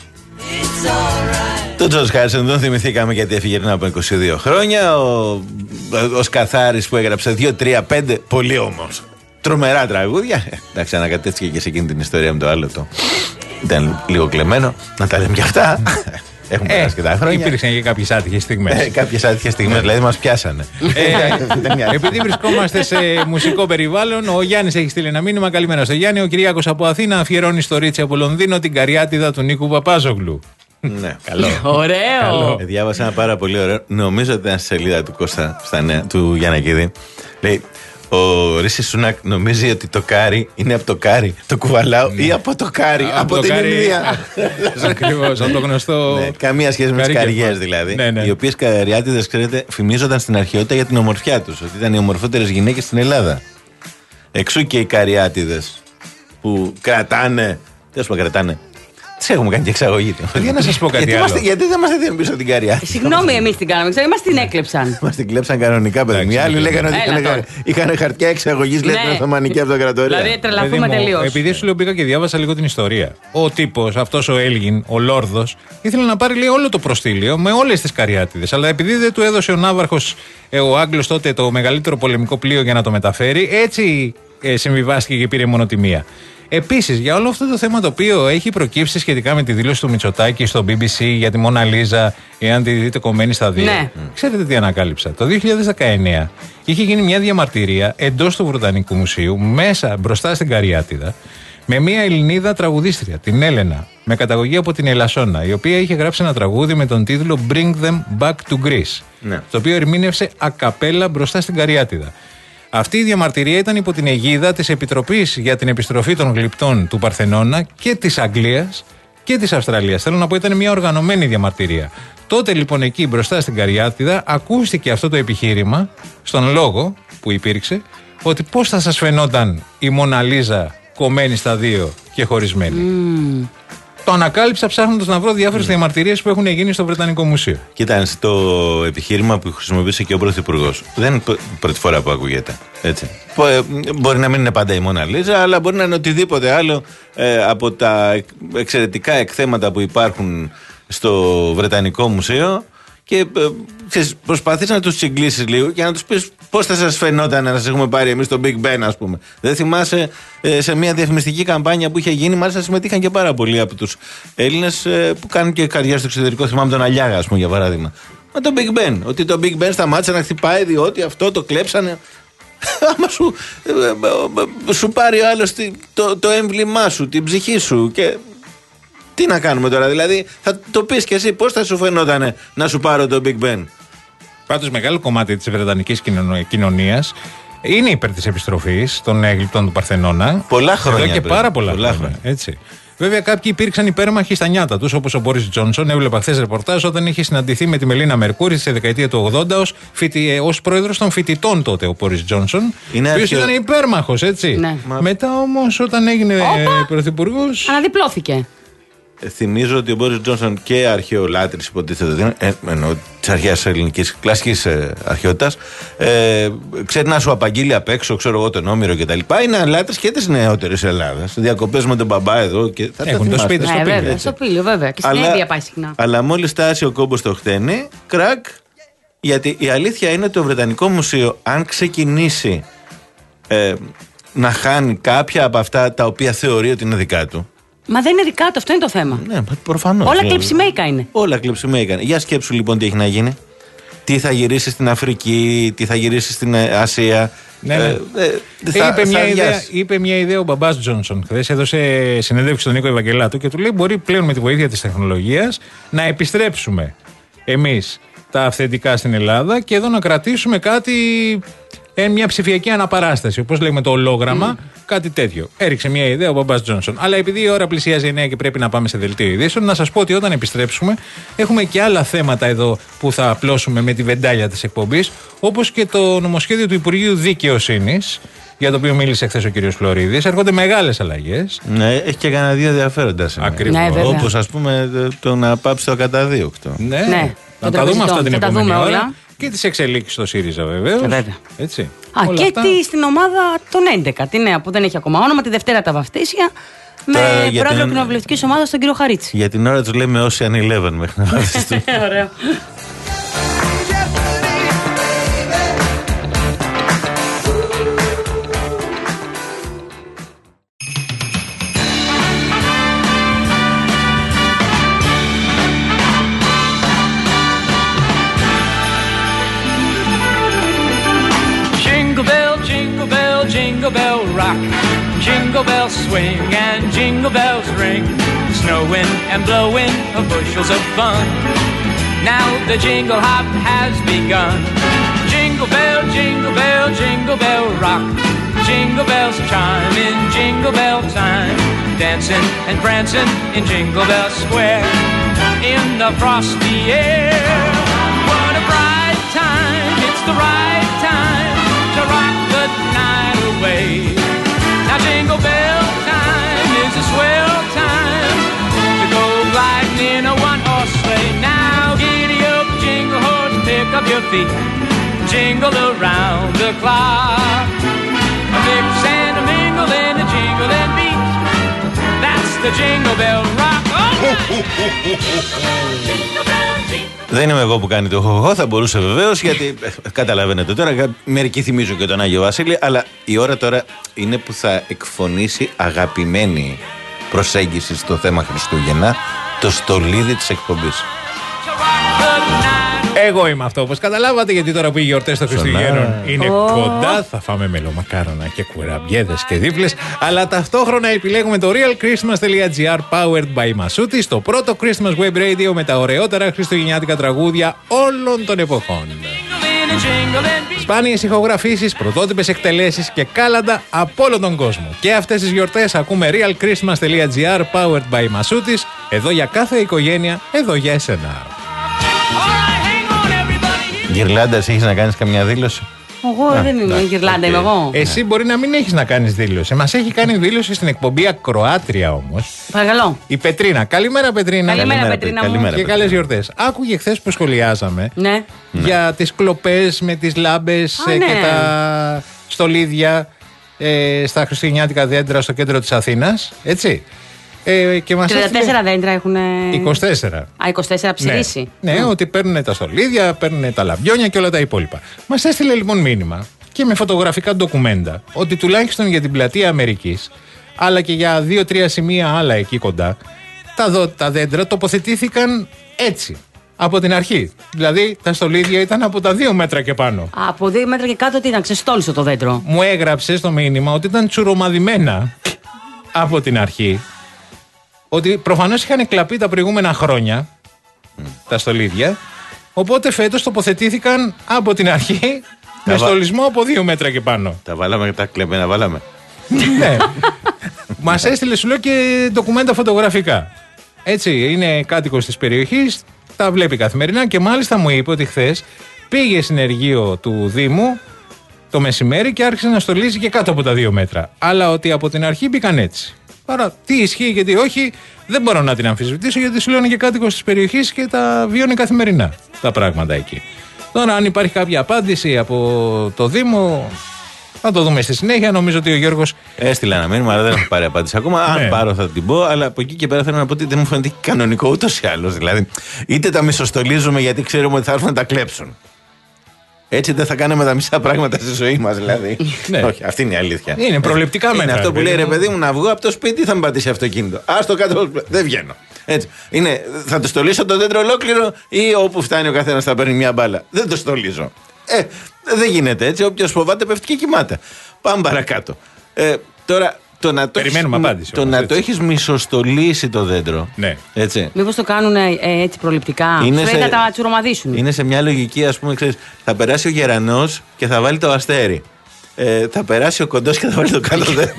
Τον Τζον Χάρισον τον θυμηθήκαμε γιατί έφυγε πριν από είκοσι δύο χρόνια. Ο, ο Σκαθάρης που έγραψε δύο, τρία, πέντε, πολύ όμως τρομερά τραγούδια. Εντάξει, ανακατεύτηκε και σε εκείνη την ιστορία με το άλλο το. Ήταν λίγο κλεμμένο, να τα λέμε και αυτά. Έχουν ε, περάσει και τα χρόνια. Υπήρξαν και κάποιες άτυχες στιγμές. Ε, κάποιες άτυχες στιγμές, δηλαδή μας πιάσανε. Ε, επειδή βρισκόμαστε σε μουσικό περιβάλλον, ο Γιάννης έχει στείλει ένα μήνυμα. Καλημέρα στο Γιάννη. Ο Κυριάκος από Αθήνα αφιερώνει στο Ρίτσι από Λονδίνο την Καριάτιδα του Νίκου Παπάζογλου. Ναι, καλό. Ωραίο. Ε, διάβασα ένα πάρα πολύ ωραίο. Νομίζω ότι ήταν στη σελίδα του Κώστα στα νέα, του Γιαννακίδη. Λέει: ο Ρίση Σούνακ νομίζει ότι το κάρι είναι από το κάρι. Το κουβαλάω ή από το κάρι. Από, από την Ινδία. Ακριβώς, από το γνωστό. Ναι, καμία σχέση με τις καριές δηλαδή. Ναι, ναι. Οι οποίες καριάτιδες, ξέρετε, φημίζονταν στην αρχαιότητα για την ομορφιά τους. Ότι ήταν οι ομορφότερες γυναίκες στην Ελλάδα. Εξού και οι καριάτιδες που κρατάνε. Τέλος πάντων, κρατάνε. Τι έχουμε κάνει και εξαγωγή. Για να σας πω κάτι γιατί, άλλο. Είμαστε, γιατί δεν μας έδιναν πίσω την καριά. Συγγνώμη, εμείς την κάναμε. Ξέρω, μας την έκλεψαν. Μας την κλέψαν κανονικά, παιδί. Οι άλλοι λέγανε ότι είχαν, είχαν χαρτιά εξαγωγής, λέτε, Οθωμανική Αυτοκρατορία. Δηλαδή τρελαθούμε τελείως. Επειδή σου λέω, πήγα και διάβασα λίγο την ιστορία. Ο τύπος, αυτός ο Έλγιν, ο Λόρδος, ήθελε να πάρει λέει, όλο το προστήλιο με όλες τις καριάτιδες. Αλλά επειδή δεν του έδωσε ο Ναύαρχος, ε, ο Άγγλος τότε, το μεγαλύτερο πολεμικό πλοίο για να το μεταφέρει, έτσι ε, συμβιβάστηκε και πήρε μόνο τη μία. Επίσης, για όλο αυτό το θέμα το οποίο έχει προκύψει σχετικά με τη δήλωση του Μητσοτάκη στο μπι μπι σι για τη Μόνα Λίζα, εάν τη δείτε κομμένη στα δύο. Ναι. Ξέρετε τι ανακάλυψα. Το δύο χιλιάδες δεκαεννέα είχε γίνει μια διαμαρτυρία εντός του Βρετανικού Μουσείου, μέσα μπροστά στην Καριάτιδα, με μια Ελληνίδα τραγουδίστρια, την Έλενα, με καταγωγή από την Ελασσόνα, η οποία είχε γράψει ένα τραγούδι με τον τίτλο Bring Them Back to Greece, ναι. Το οποίο ερμήνευσε ακαπέλα μπροστά στην Καριάτιδα. Αυτή η διαμαρτυρία ήταν υπό την αιγίδα της Επιτροπής για την Επιστροφή των Γλυπτών του Παρθενώνα και της Αγγλίας και της Αυστραλίας. Θέλω να πω, ήταν μια οργανωμένη διαμαρτυρία. Τότε λοιπόν εκεί μπροστά στην Καριάτιδα ακούστηκε αυτό το επιχείρημα, στον λόγο που υπήρξε, ότι πώς θα σας φαινόταν η Μόνα Λίζα κομμένη στα δύο και χωρισμένη. Mm. Το ανακάλυψα ψάχνοντας να βρω διάφορες mm. διαμαρτυρίες που έχουν γίνει στο Βρετανικό Μουσείο. Κοίτα, το επιχείρημα που χρησιμοποίησε και ο Πρωθυπουργός δεν είναι πρώτη φορά που ακούγεται. Έτσι. Μπορεί να μην είναι πάντα η Μόνα Λίζα, αλλά μπορεί να είναι οτιδήποτε άλλο ε, από τα εξαιρετικά εκθέματα που υπάρχουν στο Βρετανικό Μουσείο. Και ε, προσπαθείς να τους συγκλήσεις λίγο και να τους πεις πώς θα σας φαινόταν να σας έχουμε πάρει εμείς το Big Ben, ας πούμε. Δεν θυμάσαι ε, σε μια διαφημιστική καμπάνια που είχε γίνει, μάλιστα συμμετείχαν και πάρα πολλοί από τους Έλληνες ε, που κάνουν και καριέρα στο εξωτερικό. Θυμάμαι τον Αλιάγα, ας πούμε, για παράδειγμα. Με το Big Ben. Ότι το Big Ben σταμάτησε να χτυπάει διότι αυτό το κλέψανε. Άμα σου, ε, ε, σου πάρει ο άλλος το, το έμβλημά σου, την ψυχή σου και. Τι να κάνουμε τώρα, δηλαδή, θα το πεις και εσύ, πώς θα σου φαινόταν να σου πάρω το Big Ben. Πάντως, μεγάλο κομμάτι της βρετανικής κοινωνίας είναι υπέρ της επιστροφής των Αίγυπτων του Παρθενώνα. Πολλά χρόνια. Εδώ και πριν. πάρα πολλά, πολλά χρόνια. χρόνια. Έτσι. Βέβαια, κάποιοι υπήρξαν υπέρμαχοι στα νιάτα τους, όπως ο Μπόρις Τζόνσον. Έβλεπα χθες ρεπορτάζ όταν είχε συναντηθεί με τη Μελίνα Μερκούρη στη δεκαετία του ογδόντα ως, φοιτι... ως πρόεδρος των φοιτητών τότε, ο Μπόρις Τζόνσον. Ο οποίος αρχαιο... ήταν υπέρμαχος, έτσι. Ναι. Μα... Μετά όμως, όταν έγινε πρωθυπουργός. Αναδιπλώθηκε. Θυμίζω ότι ο Μπόρις Τζόνσον και αρχαιολάτρης, υποτίθεται, ε, εννοώ της αρχαίας ελληνικής κλασικής ε, αρχαιότητας, ε, ξέρει να σου απαγγείλει απ' έξω, ξέρω εγώ, τον Όμηρο κτλ. Είναι λάτρης και της νεότερης Ελλάδας. Διακοπές με τον μπαμπά εδώ και θα έχουν το σπίτι στο πύλιο. Βέβαια, στο πύλιο, βέβαια. Και στην Αίγυπτο πάει συχνά. Αλλά μόλις φτάσει ο κόμπος στο χτένι, κρακ, γιατί η αλήθεια είναι ότι το Βρετανικό Μουσείο, αν ξεκινήσει ε, να χάνει κάποια από αυτά τα οποία θεωρεί ότι είναι δικά του. Μα δεν είναι δικά του, αυτό είναι το θέμα. Ναι, προφανώς. Όλα κλεψιμέικα είναι. Όλα κλεψιμέικα είναι. Για σκέψου λοιπόν τι έχει να γίνει. Τι θα γυρίσει στην Αφρική, τι θα γυρίσει στην Ασία. Ναι, ναι. Ε, ε, θα, είπε, θα μια ιδέα, είπε μια ιδέα ο μπαμπάς Τζόνσον χθες, έδωσε συνέντευξη στον Νίκο Ευαγγελάτου και του λέει: μπορεί πλέον με τη βοήθεια της τεχνολογίας να επιστρέψουμε εμείς τα αυθεντικά στην Ελλάδα και εδώ να κρατήσουμε κάτι, ε, μια ψηφιακή αναπαράσταση. Όπως λέγουμε το ολόγραμμα, mm. κάτι τέτοιο. Έριξε μια ιδέα ο μπαμπάς Τζόνσον. Αλλά επειδή η ώρα πλησιάζει εννιά και πρέπει να πάμε σε δελτίο ειδήσεων, να σας πω ότι όταν επιστρέψουμε έχουμε και άλλα θέματα εδώ που θα απλώσουμε με τη βεντάλια της εκπομπής, όπως και το νομοσχέδιο του Υπουργείου Δικαιοσύνης, για το οποίο μίλησε χθες ο κ. Φλωρίδης. Έρχονται μεγάλες αλλαγές. Ναι, έχει και κανένα δύο ενδιαφέροντα. Ακριβώς. Ναι, όπως ας πούμε το να πάψει το καταδίωκτο. Ναι, ναι. να τα δούμε αυτά την επόμενη ώρα. Όλα. Και τις εξελίξεις στο ΣΥΡΙΖΑ βεβαίως. Βέβαια. Έτσι. Α, όλα και αυτά. τη, στην ομάδα των έντεκα, τη νέα που δεν έχει ακόμα όνομα, τη Δευτέρα τα βαφτίσια, με πρόεδρο την... κοινοβουλευτικής ομάδας τον κύριο Χαρίτση. Για την ώρα τους λέμε όσοι ανηλεύαν μέχρι να βαφτιστούν. Ωραίο. Jingle bell rock, jingle bells swing, and jingle bells ring, snowing and blowing bushels of fun. Now the jingle hop has begun. Jingle bell, jingle bell, jingle bell rock, jingle bells chime in jingle bell time, dancing and prancing in Jingle Bell Square, in the frosty air. What a bright time, it's the right time to rock the night away. Now jingle bell time is a swell time to go gliding in a one-horse sleigh. Now giddy up, jingle horse, pick up your feet, jingle around the clock. A mix and a mingle and a jingle and beat, that's the Jingle Bell Rock. Oh, jingle bell, jingle. Δεν είμαι εγώ που κάνει το χοχό, θα μπορούσε βεβαίως, γιατί ε, καταλαβαίνετε τώρα, μερικοί θυμίζουν και τον Άγιο Βασίλη, αλλά η ώρα τώρα είναι που θα εκφωνήσει αγαπημένη προσέγγιση στο θέμα Χριστούγεννα, το στολίδι της εκπομπής. Εγώ είμαι αυτό, όπως καταλάβατε, γιατί τώρα που οι γιορτές των Χριστουγέννων είναι oh. κοντά, θα φάμε μελομακάρονα και κουραμπιέδες και δίπλες, αλλά ταυτόχρονα επιλέγουμε το realchristmas.gr powered by Masutis, το πρώτο Christmas web radio με τα ωραιότερα χριστουγεννιάτικα τραγούδια όλων των εποχών. Σπάνιες ηχογραφήσεις, πρωτότυπες εκτελέσεις και κάλαντα από όλο τον κόσμο. Και αυτές τις γιορτές ακούμε realchristmas.gr powered by Masutis, εδώ για κάθε οικογένεια, εδώ για εσένα. Γυρλάντας, έχεις να κάνεις καμιά δήλωση? Εγώ δεν είμαι γυρλάντα, είμαι εγώ. Εσύ μπορεί να μην έχεις να κάνεις δήλωση. Μας έχει κάνει δήλωση στην εκπομπή Ακροάτρια όμως. Παρακαλώ. Η Πετρίνα. Καλημέρα, Πετρίνα. Καλημέρα, Καλημέρα Πετρίνα. Καλημέρα, και καλές γιορτές. Άκουγε χθες που σχολιάζαμε ναι. για τις κλοπές με τις λάμπες Α, και ναι. τα στολίδια ε, στα χριστουγεννιάτικα δέντρα στο κέντρο της Αθήνας. Έτσι. Ε, και μας τριάντα τέσσερα έστειλε... δέντρα έχουν. είκοσι τέσσερα. Α, είκοσι τέσσερα ψηρίσει. Ναι, ναι mm. ότι παίρνουν τα στολίδια, παίρνουν τα λαμπιόνια και όλα τα υπόλοιπα. Μας έστειλε λοιπόν μήνυμα και με φωτογραφικά ντοκουμέντα ότι τουλάχιστον για την πλατεία Αμερικής, αλλά και για δύο-τρία σημεία άλλα εκεί κοντά, τα, δω, τα δέντρα τοποθετήθηκαν έτσι. Από την αρχή. Δηλαδή τα στολίδια ήταν από τα δύο μέτρα και πάνω. Α, από δύο μέτρα και κάτω τι ήταν, ξεστόλισε το δέντρο. Μου έγραψε στο μήνυμα ότι ήταν τσουρομαδημένα από την αρχή. Ότι προφανώς είχαν κλαπεί τα προηγούμενα χρόνια mm. τα στολίδια. Οπότε φέτος τοποθετήθηκαν από την αρχή με βα... στολισμό από δύο μέτρα και πάνω. Τα βάλαμε και τα κλεμμένα, βάλαμε. Ναι. Μας έστειλε, σου λέω, και ντοκουμέντα φωτογραφικά. Έτσι, είναι κάτοικος της περιοχής, τα βλέπει καθημερινά και μάλιστα μου είπε ότι χθες πήγε συνεργείο του Δήμου το μεσημέρι και άρχισε να στολίζει και κάτω από τα δύο μέτρα. Αλλά ότι από την αρχή μπήκαν έτσι. Τώρα, τι ισχύει και τι όχι, δεν μπορώ να την αμφισβητήσω, γιατί σου λέω είναι και κάτοικος της περιοχής και τα βιώνει καθημερινά τα πράγματα εκεί. Τώρα, αν υπάρχει κάποια απάντηση από το Δήμο, θα το δούμε στη συνέχεια. Νομίζω ότι ο Γιώργος. Έστειλε ένα μήνυμα, αλλά δεν έχω πάρει απάντηση ακόμα. Αν πάρω, θα την πω, αλλά από εκεί και πέρα θέλω να πω ότι δεν μου φαίνεται κανονικό ούτως ή άλλως. Δηλαδή, είτε τα μισοστολίζουμε γιατί ξέρουμε ότι θα έρθουν να τα κλέψουν. Έτσι δεν θα κάνουμε τα μισά πράγματα στη ζωή μας, δηλαδή. Ναι. Όχι, αυτή είναι η αλήθεια. Είναι προληπτικά μέτρα. Είναι αυτό που λέει, ρε παιδί μου, να βγω από το σπίτι, θα με πατήσει αυτοκίνητο. Α το κάτω, δεν βγαίνω. Έτσι. Είναι, θα το στολίσω το δέντρο ολόκληρο ή όπου φτάνει ο καθένας θα παίρνει μια μπάλα. Δεν το στολίζω. Ε, δεν γίνεται έτσι. Όποιος φοβάται πέφτει και κοιμάται. Πάμε παρακάτω. Ε, τώρα, το να το Περιμένουμε έχεις, απάντηση. Το όμως, να έτσι. το έχεις μισοστολίσει το δέντρο. Ναι. Έτσι. Μήπως το κάνουν ε, έτσι προληπτικά. Είναι Πρέπει σε- να τα τσουρομαδίσουν. Είναι σε μια λογική, ας πούμε, ξέρεις, θα περάσει ο γερανός και θα βάλει το αστέρι. Ε, θα περάσει ο κοντός και θα βάλει το κάτω δέντρο.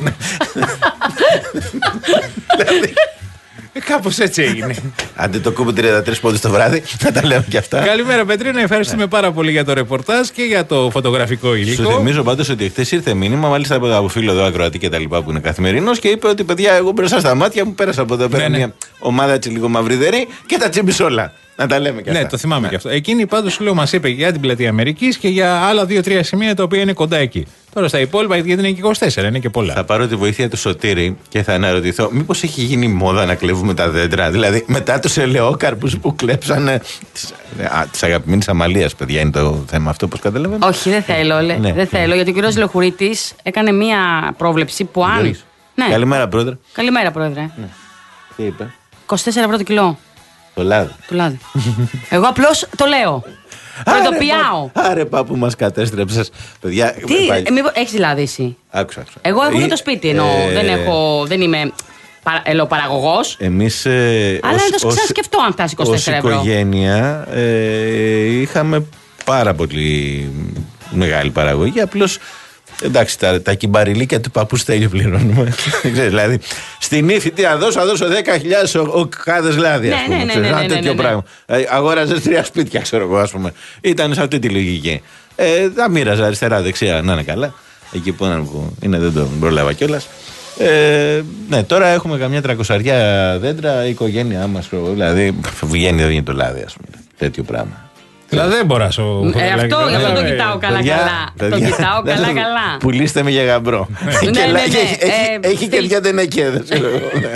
Ε, κάπως έτσι έγινε. Άντε το κούμπο τριάντα τρεις πόντους το βράδυ, να τα λέμε και αυτά. Καλημέρα, Πετρίνα. Ευχαριστούμε πάρα πολύ για το ρεπορτάζ και για το φωτογραφικό υλικό. Σου θυμίζω πάντως ότι χθες ήρθε μήνυμα, μάλιστα από φίλο εδώ ακροατή και τα λοιπά που είναι καθημερινός και είπε ότι παιδιά, εγώ μπροστά στα μάτια μου πέρασα από εδώ πέρα ναι. μια ομάδα έτσι λίγο μαυριδερή και τα τσίμπησε όλα. Να τα λέμε και αυτά. Ναι, το θυμάμαι και αυτό. Εκείνη πάντως σου λέω, μας είπε για την πλατεία Αμερικής και για άλλα δύο-τρία σημεία τα οποία είναι κοντά εκεί. Τώρα στα υπόλοιπα, γιατί είναι και είκοσι τέσσερα, είναι και πολλά. Θα πάρω τη βοήθεια του Σωτήρη και θα αναρωτηθώ, μήπως έχει γίνει μόδα να κλέβουμε τα δέντρα. Δηλαδή, μετά τους ελαιόκαρπους που κλέψανε. Τη αγαπημένη Αμαλία, παιδιά, είναι το θέμα αυτό, όπως καταλαβαίνετε. Όχι, δεν θέλω. λέ. Ναι. Δεν θέλω, γιατί ο κύριος Λεχουρίτης έκανε μία πρόβλεψη που αν. Μπορείς. Ναι. Καλημέρα, πρόεδρε. Καλημέρα, πρόεδρε. Τι είπε. είκοσι τέσσερα ευρώ το κιλό. Το λάδι. Το λάδι. Εγώ απλώς το λέω. Προειδοποιάω. Άρε, πάπου μας κατέστρεψες. Παιδιά, Τι, πάει- ε, μήπως έχεις λάδι εσύ? Άκουσα, άκουσα. Εγώ έχω για Ε, το σπίτι εννοώ. ε, Δεν, έχω, δεν είμαι παρα, ελαιοπαραγωγός. Εμείς. Ε, Αλλά ως- να το ως- ξανασκεφτώ αν φτάσει είκοσι τέσσερα ως ευρώ. οικογένεια ε, είχαμε πάρα πολύ μεγάλη παραγωγή. Απλώς εντάξει, τα, τα κυμπαριλίκια του παππού Στέλιου πληρώνουμε. Δεν ξέρεις, δηλαδή, στην ύφη τι θα δώσω, θα δώσω δέκα χιλιάδες οκάδες λάδι. Ναι, ας πούμε, ναι, ναι, ξέρεις, ναι, ένα ναι, ναι, τέτοιο ναι. πράγμα. Ε, αγόραζες τρία σπίτια, ξέρω εγώ, ας πούμε. Ήταν σε αυτή τη λογική. Ε, τα μοίραζα αριστερά-δεξιά, να είναι καλά. Εκεί που είναι, που είναι δεν το προλάβα κιόλας. Ε, ναι, τώρα έχουμε καμιά τρακοσαριά δέντρα, η οικογένειά μας, δηλαδή βγαίνει, δεν γίνεται το λάδι, ας πούμε. Τέτοιο πράγμα. Δηλαδή δεν μπορώ να σου. Ε, αυτό, γι' αυτό το κοιτάω καλά-καλά. Το κοιτάω καλά-καλά. Πουλήστε με για γαμπρό. Ναι, Και ναι, λέει, ναι. έχει- έχει- Ε, Έχει και στείλ- δυο τενεκέδες. ξέρω εγώ, ναι.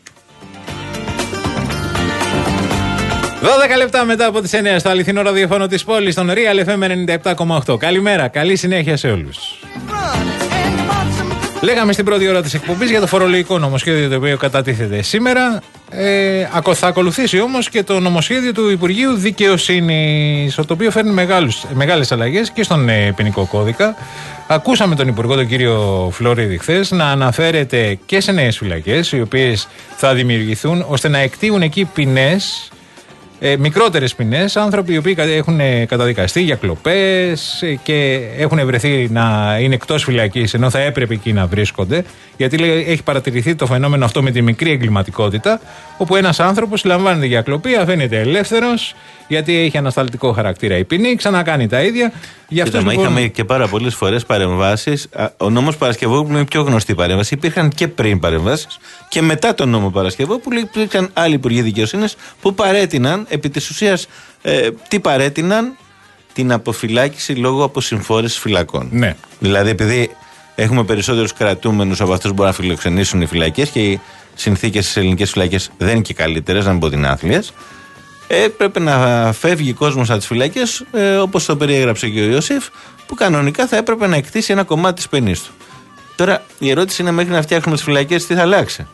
δώδεκα λεπτά μετά από τις εννιά στο αληθινό ραδιοφώνο της πόλης, στον Real εφ εμ ενενήντα επτά κόμμα οκτώ. Καλημέρα, καλή συνέχεια σε όλους. Λέγαμε στην πρώτη ώρα της εκπομπής για το φορολογικό νομοσχέδιο το οποίο κατατίθεται σήμερα. Ε, ακο- θα ακολουθήσει όμως και το νομοσχέδιο του Υπουργείου Δικαιοσύνης, το οποίο φέρνει μεγάλους, μεγάλες αλλαγές και στον ε, ποινικό κώδικα. Ακούσαμε τον Υπουργό, τον κύριο Φλωρίδη, χθες να αναφέρεται και σε νέες φυλακές, οι οποίες θα δημιουργηθούν ώστε να εκτείουν εκεί ποινές. Ε, μικρότερες ποινές, άνθρωποι οι οποίοι κα- έχουν ε, καταδικαστεί για κλοπές ε, και έχουν βρεθεί να είναι εκτός φυλακής ενώ θα έπρεπε εκεί να βρίσκονται, γιατί λέει, έχει παρατηρηθεί το φαινόμενο αυτό με τη μικρή εγκληματικότητα, όπου ένας άνθρωπος συλλαμβάνεται για κλοπή, αφήνεται ελεύθερος γιατί έχει ανασταλτικό χαρακτήρα η ποινή, ξανακάνει τα ίδια. Για Κοίτα, αυτούς, μα λοιπόν, είχαμε και πάρα πολλές φορές παρεμβάσεις. Α, Ο νόμος Παρασκευόπουλου είναι η πιο γνωστή παρέμβαση. Υπήρχαν και πριν παρεμβάσεις και μετά τον νόμο Παρασκευόπουλου υπήρξαν άλλοι υπουργοί δικαιοσύνης που παρέτειναν, επί της ουσίας, ε, τι παρέτειναν, την αποφυλάκηση λόγω αποσυμφόρησης φυλακών. Ναι. Δηλαδή, επειδή έχουμε περισσότερους κρατούμενους από αυτούς που μπορούν να φιλοξενήσουν οι φυλακές και οι συνθήκες στις ελληνικές φυλακές δεν είναι και καλύτερες, να μην πω την άθλιες. Ε, πρέπει να φεύγει κόσμος από τις φυλακές, ε, όπως το περιέγραψε και ο Ιωσήφ, που κανονικά θα έπρεπε να εκτίσει ένα κομμάτι της παινής του. Τώρα η ερώτηση είναι, μέχρι να φτιάχνουμε τις φυλακές, τι θα αλλάξει.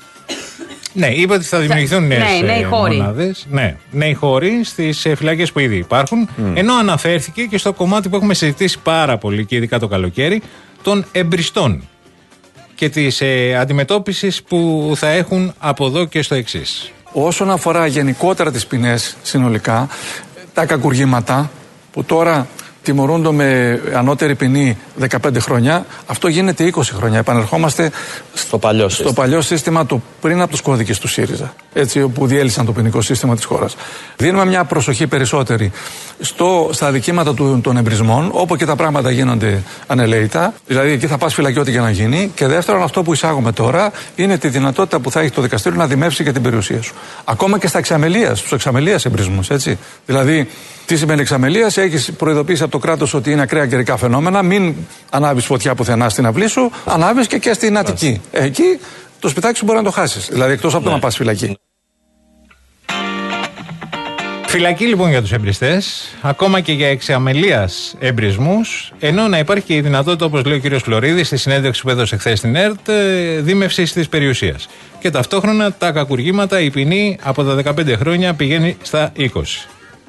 Ναι, είπε ότι θα δημιουργηθούν νέες ναι, νέοι ε, χώροι. μονάδες. Ναι, νέοι χώροι στις ε, φυλακές που ήδη υπάρχουν. Mm. Ενώ αναφέρθηκε και στο κομμάτι που έχουμε συζητήσει πάρα πολύ και ειδικά το καλοκαίρι, των εμπριστών και της ε, αντιμετώπισης που θα έχουν από εδώ και στο εξής. Όσον αφορά γενικότερα τις ποινές συνολικά, τα κακουργήματα που τώρα τιμωρούνται με ανώτερη ποινή δεκαπέντε χρόνια, αυτό γίνεται είκοσι χρόνια. Επανερχόμαστε στο παλιό στο παλιό σύστημα το πριν από τους κώδικες του ΣΥΡΙΖΑ, έτσι, όπου διέλυσαν το ποινικό σύστημα της χώρας. Δίνουμε μια προσοχή περισσότερη στο, στα αδικήματα του, των εμπρισμών, όπου και τα πράγματα γίνονται ανελαίητα. Δηλαδή, εκεί θα πας φυλακή ό,τι και να γίνει. Και δεύτερον, αυτό που εισάγουμε τώρα είναι τη δυνατότητα που θα έχει το δικαστήριο να δημεύσει και την περιουσία σου. Ακόμα και στα εξαμελίας, στους εξαμελίας εμπρισμούς, έτσι. Δηλαδή, τι σημαίνει εξαμελίας, έχεις προειδοποιήσει από το κράτος ότι είναι ακραία καιρικά φαινόμενα, μην ανάβεις φωτιά πουθενά στην αυλή σου, ανάβεις και και στην Αττική. Εκεί το σπιτάκι σου μπορεί να το χάσεις. Δηλαδή, εκτός από το να πας φυλακή. Φυλακή λοιπόν για τους εμπριστές, ακόμα και για εξαμελίας εμπρισμούς, ενώ να υπάρχει και η δυνατότητα, όπως λέει ο κύριος Φλωρίδης, στη συνέντευξη που έδωσε χθες στην ΕΡΤ, δίμευσης της περιουσίας. Και ταυτόχρονα τα κακουργήματα, η ποινή από τα δεκαπέντε χρόνια πηγαίνει στα είκοσι.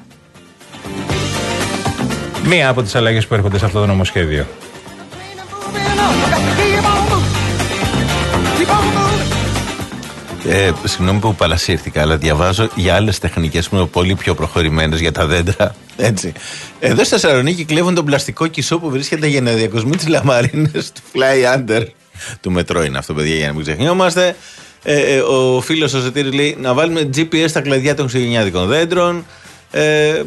Μία από τις αλλαγές που έρχονται σε αυτό το νομοσχέδιο. Ε, συγγνώμη που παρασύρθηκα, αλλά διαβάζω για άλλες τεχνικές που είναι πολύ πιο προχωρημένες για τα δέντρα. Έτσι. Εδώ στη Θεσσαλονίκη κλέβουν τον πλαστικό κισό που βρίσκεται για να διακοσμεί τις λαμαρίνες του Fly Under. Του μετρό είναι αυτό, παιδιά, για να μην ξεχνιόμαστε. Ε, ε, ο φίλος ο Σωτήρης λέει να βάλουμε τζι πι ες στα κλαδιά των χριστουγεννιάτικων δέντρων. Ε,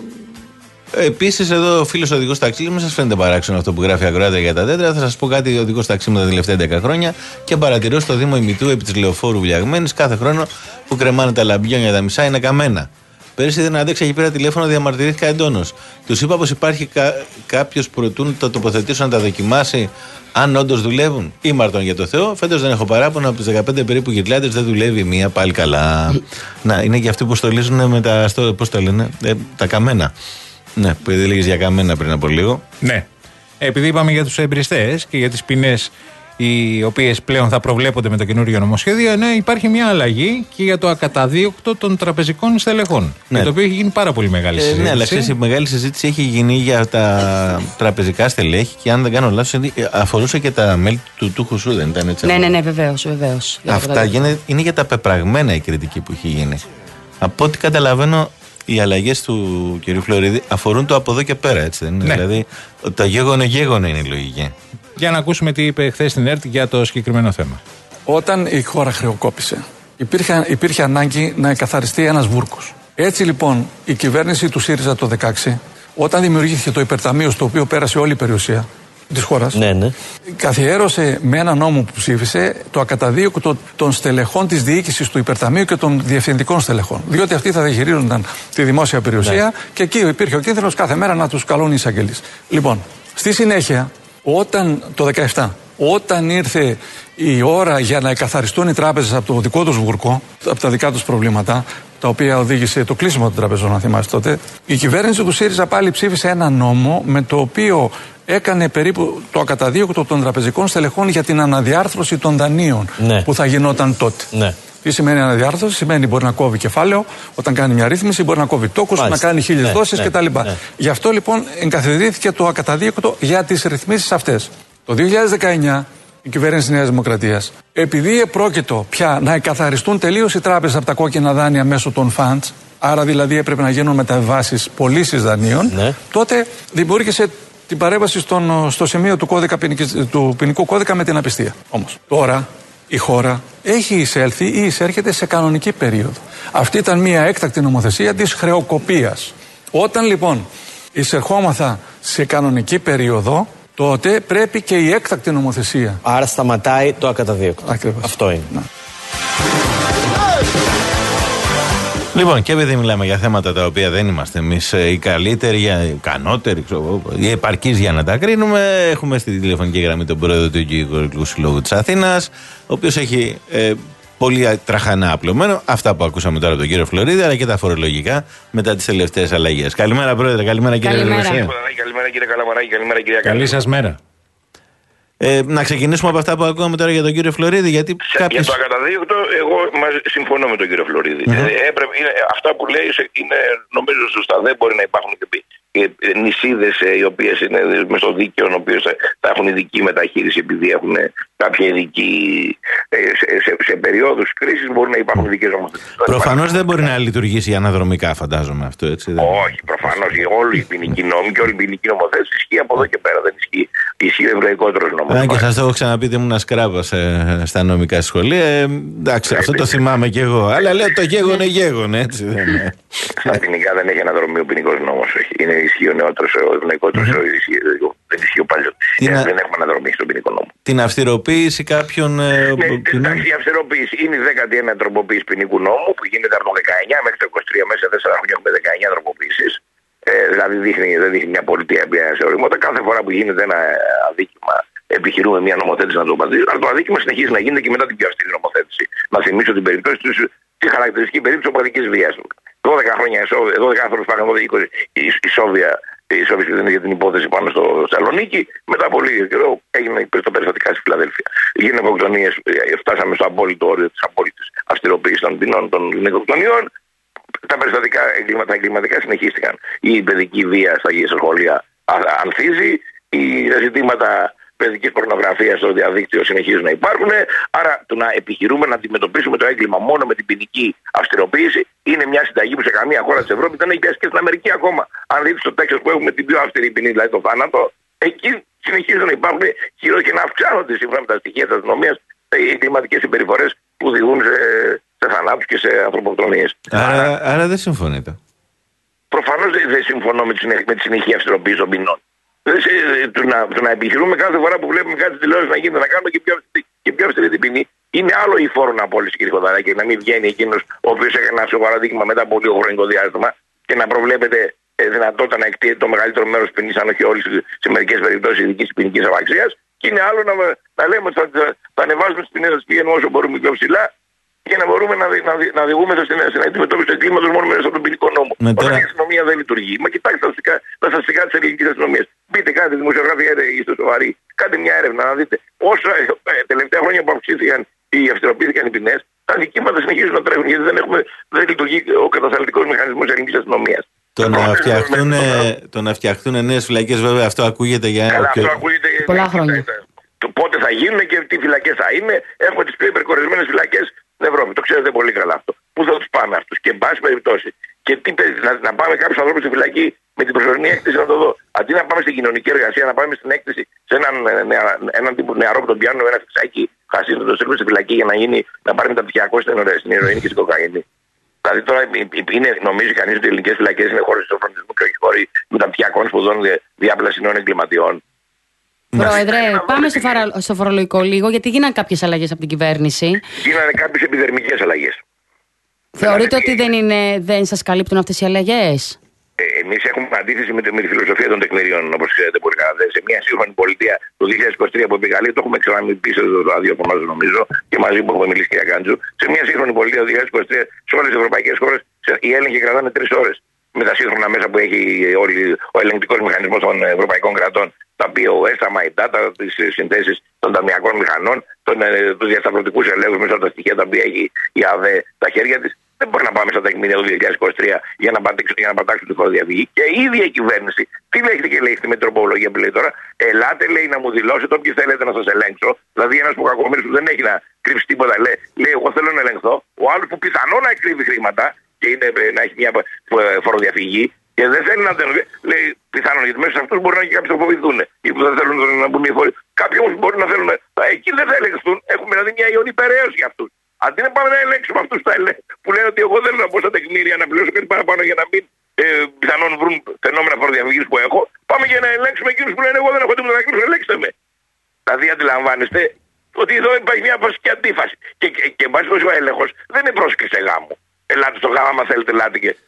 Επίσης, εδώ ο φίλος οδηγός ταξί, μην σας φαίνεται παράξενο αυτό που γράφει Ακροάτρια για τα δέντρα. Θα σας πω κάτι: οδηγός ταξί με τα τελευταία δέκα χρόνια και παρατηρώ στο Δήμο Ημιτού επί της Λεωφόρου Βλιαγμένης κάθε χρόνο που κρεμάνε τα λαμπιόνια τα μισά είναι καμένα. Πέρυσι δεν αντέξα και πήρα τηλέφωνο, διαμαρτυρήθηκα εντόνως. Τους είπα πως υπάρχει κα, κάποιος που προτούν το τοποθετήσω να τα δοκιμάσει, αν όντως δουλεύουν. Ήμαρτον για το Θεό. Φέτος δεν έχω παράπονο, από τις δεκαπέντε περίπου γυρλάντες δεν δουλεύει μία, πάλι καλά. Να, είναι και αυτοί που στολίζουν με τα, στο, πώς το λένε, ε, τα καμένα. Ναι, που έλεγες για καμένα πριν από λίγο. Ναι. Επειδή είπαμε για τους εμπριστές και για τις ποινές οι οποίες πλέον θα προβλέπονται με το καινούριο νομοσχέδιο, ναι, υπάρχει μια αλλαγή και για το ακαταδίωκτο των τραπεζικών στελεχών. Ναι. Για το οποίο έχει γίνει πάρα πολύ μεγάλη συζήτηση. Ε, ναι, αλλά ξέρεις, η μεγάλη συζήτηση έχει γίνει για τα τραπεζικά στελέχη και αν δεν κάνω λάθος, αφορούσε και τα μέλη του Τούχου Σου, δεν ήταν έτσι? Ναι, ναι, ναι, βεβαίως, βεβαίως. Αυτά είναι, είναι για τα πεπραγμένα η κριτική που έχει γίνει. Από ό,τι καταλαβαίνω, οι αλλαγές του κ. Φλωρίδη αφορούν το από εδώ και πέρα, έτσι δεν είναι? Ναι. Δηλαδή, το γέγονε γέγονε είναι η λογική. Για να ακούσουμε τι είπε χθες στην ΕΡΤ για το συγκεκριμένο θέμα. Όταν η χώρα χρεοκόπησε, υπήρχε, υπήρχε ανάγκη να εκαθαριστεί ένας βούρκος. Έτσι λοιπόν, η κυβέρνηση του ΣΥΡΙΖΑ το δύο χιλιάδες δεκαέξι, όταν δημιουργήθηκε το υπερταμείο στο οποίο πέρασε όλη η περιουσία της χώρας, ναι, ναι. καθιέρωσε με ένα νόμο που ψήφισε το ακαταδίωκτο των στελεχών της διοίκησης του υπερταμείου και των διευθυντικών στελεχών. Διότι αυτοί θα διαχειρίζονταν τη δημόσια περιουσία, ναι. και εκεί υπήρχε ο κίνδυνος κάθε μέρα να τους καλούν οι εισαγγελείς. Λοιπόν, στη συνέχεια, όταν το δεκαεπτά, όταν ήρθε η ώρα για να εκαθαριστούν οι τράπεζες από το δικό τους βούρκο, από τα δικά τους προβλήματα, τα οποία οδήγησε το κλείσιμο των τραπεζών, αν θυμάστε τότε, η κυβέρνηση του ΣΥΡΙΖΑ πάλι ψήφισε ένα νόμο με το οποίο έκανε περίπου το ακαταδίωκτο των τραπεζικών στελεχών για την αναδιάρθρωση των δανείων, ναι. που θα γινόταν τότε. Ναι. Τι σημαίνει αναδιάρθρωση? Σημαίνει μπορεί να κόβει κεφάλαιο, όταν κάνει μια ρύθμιση, μπορεί να κόβει τόκους, να κάνει χίλιες ναι, δόσεις ναι, κτλ. Ναι. Γι' αυτό λοιπόν εγκαθιδρύθηκε το ακαταδίωκτο για τις ρυθμίσεις αυτές. Το δύο χιλιάδες δεκαεννιά η κυβέρνηση Νέας Δημοκρατίας, επειδή επρόκειτο πια να εκαθαριστούν τελείως οι τράπεζες από τα κόκκινα δάνεια μέσω των funds, άρα δηλαδή έπρεπε να γίνουν μεταβάσεις πωλήσεις δανείων, ναι. τότε δημιούργησε την παρέμβαση στον, στο σημείο του, κώδικα, του ποινικού κώδικα με την απιστία. Όμως τώρα η χώρα έχει εισέλθει ή εισέρχεται σε κανονική περίοδο. Αυτή ήταν μια έκτακτη νομοθεσία της χρεοκοπίας. Όταν λοιπόν εισερχόμαθα σε κανονική περίοδο, τότε πρέπει και η έκτακτη νομοθεσία. Άρα σταματάει το ακαταδίωκτο. Ακριβώς. Αυτό είναι. Ναι. Λοιπόν, και επειδή μιλάμε για θέματα τα οποία δεν είμαστε εμείς οι καλύτεροι, οι ικανότεροι, οι επαρκείς για να τα κρίνουμε, έχουμε στη τηλεφωνική γραμμή τον πρόεδρο του Οικονομικού Συλλόγου της Αθήνας, ο οποίος έχει ε, πολύ τραχανά απλωμένο αυτά που ακούσαμε τώρα από τον κύριο Φλωρίδη, αλλά και τα φορολογικά μετά τις τελευταίες αλλαγές. Καλημέρα, πρόεδρε, καλημέρα κύριε Δημοσία. Καλημέρα κύριε Καλαμαράκη, καλημέρα κυρία Καλή. Καλή σας μέρα. Ε, να ξεκινήσουμε από αυτά που ακούμε τώρα για τον κύριο Φλωρίδη. Γιατί Σε, κάποιος... Για το ακαταδίωκτο, εγώ μαζί, συμφωνώ με τον κύριο Φλωρίδη. Mm-hmm. Ε, έπρεπε, είναι, αυτά που λέει είναι νομίζω σωστά. Δεν μπορεί να υπάρχουν και, και νησίδες ε, οι οποίες είναι με στο δίκαιο, οι οποίες θα έχουν ειδική μεταχείριση επειδή έχουν κάποια ειδική. Ε, σε, σε, σε περιόδους κρίσης μπορεί να υπάρχουν ειδικές νομοθεσίες. Προφανώς δεν μπορεί να λειτουργήσει αναδρομικά, φαντάζομαι αυτό, έτσι. Δεν... Όχι, προφανώς. Όλη η ποινική νόμη και όλη η ποινική νομοθέτηση ισχύει από εδώ και πέρα. Δεν ισχύει. Ισχύει ο ευρωπαϊκότερος νόμος. Αν και σας το έχω ξαναπεί, ήμουν σκράβας ε, στα νομικά σχολεία. Ε, εντάξει, αυτό το θυμάμαι κι εγώ. Αλλά λέω το γέγονε γέγονε, έτσι δεν είναι. Στα ποινικά δεν έχει αναδρομή ο ποινικός νόμος. Είναι ισχύει ο νεότερος, ο ευνοϊκότερος, δεν ισχύει ο παλιός. Δεν έχουμε αναδρομή στον ποινικό νόμο. Την αυστηροποίηση κάποιων. Εντάξει, η αυστηροποίηση είναι η δέκατη ένατη τροποποίηση ποινικού νόμου που γίνεται από το δεκαεννιά μέχρι το είκοσι τρία, μέσα σε τέσσερα χρόνια έχουμε δεκαεννιά τροποποίησεις. Ε, δηλαδή δείχνει, δεν δείχνει μια πολιτεία σε οριμότητα. Κάθε φορά που γίνεται ένα αδίκημα, επιχειρούμε μια νομοθέτηση να το απαντήσει. Αλλά το αδίκημα συνεχίζει να γίνεται και μετά την πιο αυστηρή νομοθέτηση. Να θυμίσω την περίπτωση τη χαρακτηριστική περίπτωση οπαδικής βίας. δώδεκα χρόνια, δώδεκα άνθρωποι πάγαν τότε είκοσι η Σόβια. Η Σόβια για την υπόθεση πάνω στο Θεσσαλονίκη. Μετά από λίγο καιρό έγιναν τα περιστατικά στη Φιλαδέλφια. Γυναικοκτονίες, φτάσαμε στο απόλυτο όριο της απόλυτης αυστηροποίησης των ποινών των γυναικοκτονιών. Τα περιστατικά τα εγκληματικά συνεχίστηκαν. Η παιδική βία στα σχολεία ανθίζει. Οι ζητήματα παιδικής πορνογραφίας στο διαδίκτυο συνεχίζουν να υπάρχουν. Άρα το να επιχειρούμε να αντιμετωπίσουμε το έγκλημα μόνο με την ποινική αυστηροποίηση είναι μια συνταγή που σε καμία χώρα της Ευρώπης δεν έχει πιάσει και στην Αμερική ακόμα. Αν δείτε στο Τέξας που έχουμε την πιο αυστηρή ποινή, δηλαδή το θάνατο, εκεί συνεχίζουν να υπάρχουν χειρό και να αυξάνονται σύμφωνα με τα στοιχεία της αστυνομίας οι εγκληματικές συμπεριφορές που οδηγούν σε, σε θανάτους και σε ανθρωποκτονίες. Άρα, άρα, άρα δεν συμφωνείτε. Προφανώς δεν συμφωνώ με τη συνεχή αυστηροποίηση των ποινών. Το να, το να επιχειρούμε κάθε φορά που βλέπουμε κάτι τηλεόραση να γίνεται να κάνουμε και πιο, και πιο αυστηρή την ποινή. Είναι άλλο η φόρο απόλυση, κύριε Χοδαράκη, να μην βγαίνει εκείνος ο οποίος έχει ένα σοβαρό δείγμα μετά από λίγο χρονικό διάστημα και να προβλέπεται ε, δυνατότητα να εκτείεται το μεγαλύτερο μέρος της ποινής, αν όχι όλη σε μερικές περιπτώσεις ειδικής ποινικής απαξίας. Και είναι άλλο να, να λέμε ότι θα, θα ανεβάζουμε τις ποινές, θα τις πηγαίνουμε όσο μπορούμε πιο ψηλά για να μπορούμε να, να, να διηγούμεθα στην, στην αντιμετώπιση του εγκλήματος μόνο μέσα στον ποινικό νόμο. Όταν τώρα... η αστυνομία δεν λειτουργεί. Μα κοιτάξτε τα στατιστικά της ελληνικής αστυνομίας. Μπείτε, κάντε δημοσιογραφία, είστε σοβαροί. Κάντε μια έρευνα να δείτε. Όσο ε, τελευταία χρόνια που αυξήθηκαν ή αυστηροποιήθηκαν οι ποινές, τα δικήματα συνεχίζουν να τρέχουν γιατί δεν, έχουμε, δεν λειτουργεί ο κατασταλτικός μηχανισμός της ελληνικής αστυνομίας. Το να, φτιαχτούν, το να φτιαχτούν νέες φυλακές, βέβαια, αυτό ακούγεται για. Καλά, αυτό ακούγεται πολλά χρόνια. Πότε θα γίνουν και τι φυλακές θα είναι. Έχουμε τις πιο υπερκορεσμένες φυλακές στην Ευρώπη. Το ξέρετε πολύ καλά αυτό. Πού θα τους πάμε αυτούς και εν πάση περιπτώσει. Και τι, να, να πάμε κάποιους ανθρώπους στη φυλακή με την προσωρινή έκθεση να το δω. Αντί να πάμε στην κοινωνική εργασία, να πάμε στην έκθεση σε έναν, νεα, έναν τύπο νεαρό που τον πιάνουν ένα φυσάκι χασί, το στέλνουν στη φυλακή για να, γίνει, να πάρει μεταπτυχιακό στην ηρωίνη και στην κοκαίνη. Δηλαδή τώρα είναι, νομίζει κανείς ότι οι ελληνικές φυλακές είναι χώρες του φροντισμού και όχι χώροι μεταπτυχιακών σπουδών διάπλαση νέων εγκληματιών. Πρόεδρε, πάμε στο, φαρα... στο φορολογικό λίγο, γιατί γίνανε κάποιες αλλαγές από την κυβέρνηση. Γίνανε κάποιες επιδερμικές αλλαγές. Θεωρείτε δηλαδή, ότι δεν, είναι, δεν σας καλύπτουν αυτές οι αλλαγές? Ε, εμείς έχουμε αντίθεση με τη, με τη φιλοσοφία των τεκμηρίων, όπως ξέρετε πολύ καλά. Σε μια σύγχρονη πολιτεία το δύο χιλιάδες είκοσι τρία που επικαλεί, το έχουμε ξαναμιλήσει στο ραδιόφωνο μας, νομίζω, και μαζί που έχουμε μιλήσει, κυρία Γκάντζου. Σε μια σύγχρονη πολιτεία το δύο χιλιάδες είκοσι τρία, σε όλες τις ευρωπαϊκές χώρες, οι έλεγχοι κρατάνε τρεις ώρες. Με τα σύγχρονα μέσα που έχει όλη, ο ελεγκτικός μηχανισμός των ευρωπαϊκών κρατών, τα πι ο ες, τα MyData, τις συνθέσεις των ταμιακών μηχανών, τους διασταυρωτικούς ελέγχους μέσα από τα στοιχεία τα οποία έχει η ΑΔΕ στα χέρια της. Δεν μπορεί να πάμε στα τεκμήρια του δύο χιλιάδες είκοσι τρία για να, για να πατάξουν τη φοροδιαφυγή. Και η ίδια η κυβέρνηση, τι λέγεται και λέει με τροπολογία που λέει τώρα, ελάτε λέει να μου δηλώσετε όποιοι θέλετε να σας ελέγξω. Δηλαδή ένας που κακομοίρης που δεν έχει να κρύψει τίποτα λέει, λέει εγώ θέλω να ελεγχθώ. Ο άλλος που πιθανό να κρύβει χρήματα και είναι, να έχει μια φοροδιαφυγή και δεν θέλει να τον λέει πιθανόν γιατί μέσα σε αυτούς μπορεί να έχει κάποιοι που φοβηθούν ή που δεν θέλουν να μπουν οι φορείς. Κάποιοι όμως μπορεί να θέλουν, εκεί δεν θα ελεγχθούν. Έχουμε δηλαδή μια ιονή περαίωση για αυτούς. Αντί να πάμε να ελέγξουμε αυτούς που λένε ότι εγώ θέλω να μπω στα τεκμήρια να πληρώσω κάτι παραπάνω για να μην ε, πιθανόν βρουν φαινόμενα φοροδιαφυγής που έχω, πάμε για να ελέγξουμε εκείνους που λένε εγώ δεν έχω τίποτα να κλείσω, ελέγξτε με. Δηλαδή αντιλαμβάνεστε ότι εδώ υπάρχει μια βασική αντίφαση. Και, και, και εν πάση ο έλεγχος δεν είναι πρόσκληση γάμου. Ελάτε στο γάμο, άμα θέλετε, ελάτε και.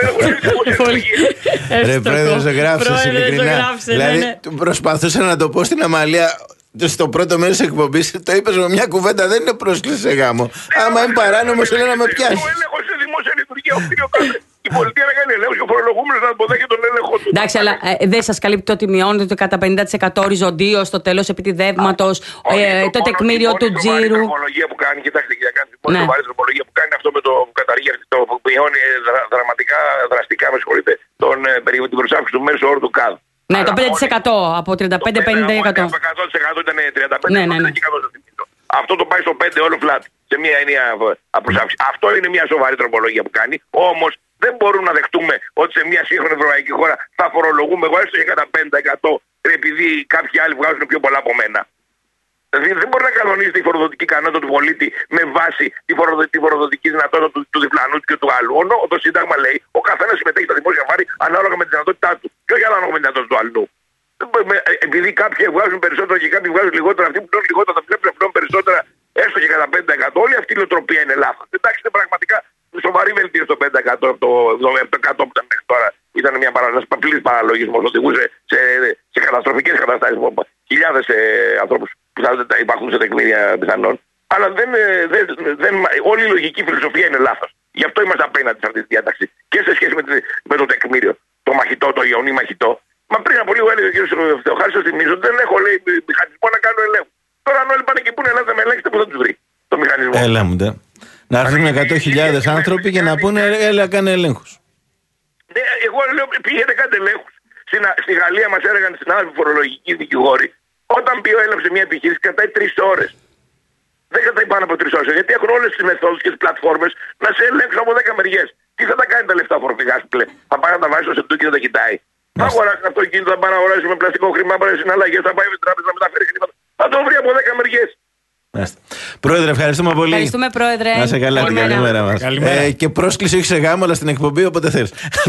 Ρε πρόεδρε, το γράψες ειλικρινά. Δηλαδή προσπαθούσα να το πω στην Αμαλία. Στο πρώτο μέρος της εκπομπής το είπες με μια κουβέντα, δεν είναι πρόσκληση σε γάμο. Άμα είναι παράνομος, είναι να με πιάσει. Ο έλεγχος σε δημόσια λειτουργία, οφείλει ο κάθε. Η πολιτεία να κάνει έλεγχο και ο φορολογούμενος να αποδέχεται τον έλεγχο του. Εντάξει, αλλά ε, δεν σας καλύπτει ότι μειώνεται κατά πενήντα τοις εκατό οριζοντίως στο τέλος επιτιδεύματος, ε, το τεκμήριο του τζίρου. Η τροπολογία που κάνει, κοιτάξτε, κυρία Κάντη, η μόνη σοβαρή τροπολογία που κάνει αυτό με το καταργεί, το μειώνει δραματικά, δραστικά, με συγχωρείτε, την προσάφιση του μέσου όρου του ΚΑΔ. Ναι, το πέντε τοις εκατό από τριάντα πέντε με πενήντα τοις εκατό. Το εκατό τοις εκατό ήταν τριάντα πέντε τοις εκατό. Ναι, ναι, ναι. Αυτό το πάει στο πέντε όλο flat. Σε μια ενιαία προσάφιση. Αυτό είναι μια σοβαρή τροπολογία που κάνει. Όμως δεν μπορούμε να δεχτούμε ότι σε μια σύγχρονη ευρωπαϊκή χώρα θα φορολογούμε εγώ έστω και κατά πέντε τοις εκατό επειδή κάποιοι άλλοι βγάζουν πιο πολλά από μένα. Δηλαδή δεν μπορεί να κανονίζεται η φοροδοτική ικανότητα του πολίτη με βάση τη, φοροδο, τη φοροδοτική δυνατότητα του, του διπλανού και του άλλου. Ono το Σύνταγμα λέει ο καθένας συμμετέχει στα δημόσια βάρη ανάλογα με τη δυνατότητά του και όχι ανάλογα με τη δυνατότητα του αλλού. Επειδή κάποιοι βγάζουν περισσότερο και κάποιοι βγάζουν λιγότερα, αυτοί που πλέον λιγότερα θα πρέπει να πλέον περισσότερα έστω και κατά πέντε τοις εκατό. Όλη αυτή η νοοτροπία είναι λάθος. Εντάξει, είναι πραγματικά σοβαρή βελτίωση το πέντε τοις εκατό από το εβδομήντα τοις εκατό που ήταν μέχρι τώρα. Ήταν μια πλήρης παραλογισμός, οδηγούσε σε, σε καταστροφικές καταστάσεις. Χιλιάδες ε, ανθρώπους που θα υπάρχουν σε τεκμήρια πιθανόν. Αλλά δεν, δεν, δεν, όλη η λογική φιλοσοφία είναι λάθος. Γι' αυτό είμαστε απέναντι σε αυτή τη διάταξη. και σε σχέση με, τη, με το τεκμήριο, το μαχητό, το ιονί μαχητό. Μα πριν από λίγο έλεγε ο κ. Θεοχάρης, θυμίζω ότι δεν έχω λέει μηχανισμό να κάνω ελέγχου. Τώρα αν όλοι πάνε και πούνε, ελάτε με ελέγξετε, που θα τους βρει το μηχανισμό. Έλα μου, ντε. Να έρθουν εκατό χιλιάδες άνθρωποι και να πούνε, έλα κάνε ελέγχους. Ναι, εγώ λέω πήγαινε κάντε ελέγχους. Στην, στη Γαλλία μας έλεγαν συνάδελφοι φορολογικοί δικηγόροι, όταν πει ο έλαβε μια επιχείρηση κρατάει τρεις ώρες. Δεν κρατάει πάνω από τρεις ώρες. Γιατί έχουν όλες τις μεθόδους και τις πλατφόρμες να σε ελέγξουν από δέκα μεριές. Τι θα τα κάνει τα λεφτά φορολογικά πλέον. Θα πάει να τα βάζει στο σεντούκι και να τα κοιτάει. Θα αγοράσει αυτό εκείνο, θα πάει να αγοράσει με πλαστικό χρήμα, πάρει συναλλαγές, θα πάει με την τράπεζα να μεταφέρει χρήματα. Θα το βρει από δέκα μεριές. Πρόεδρε, ευχαριστούμε πολύ. Ευχαριστούμε, Πρόεδρε. Να σε καλά, την καλημέρα μας. Ε, και πρόσκληση όχι σε γάμο, αλλά στην εκπομπή όποτε θες.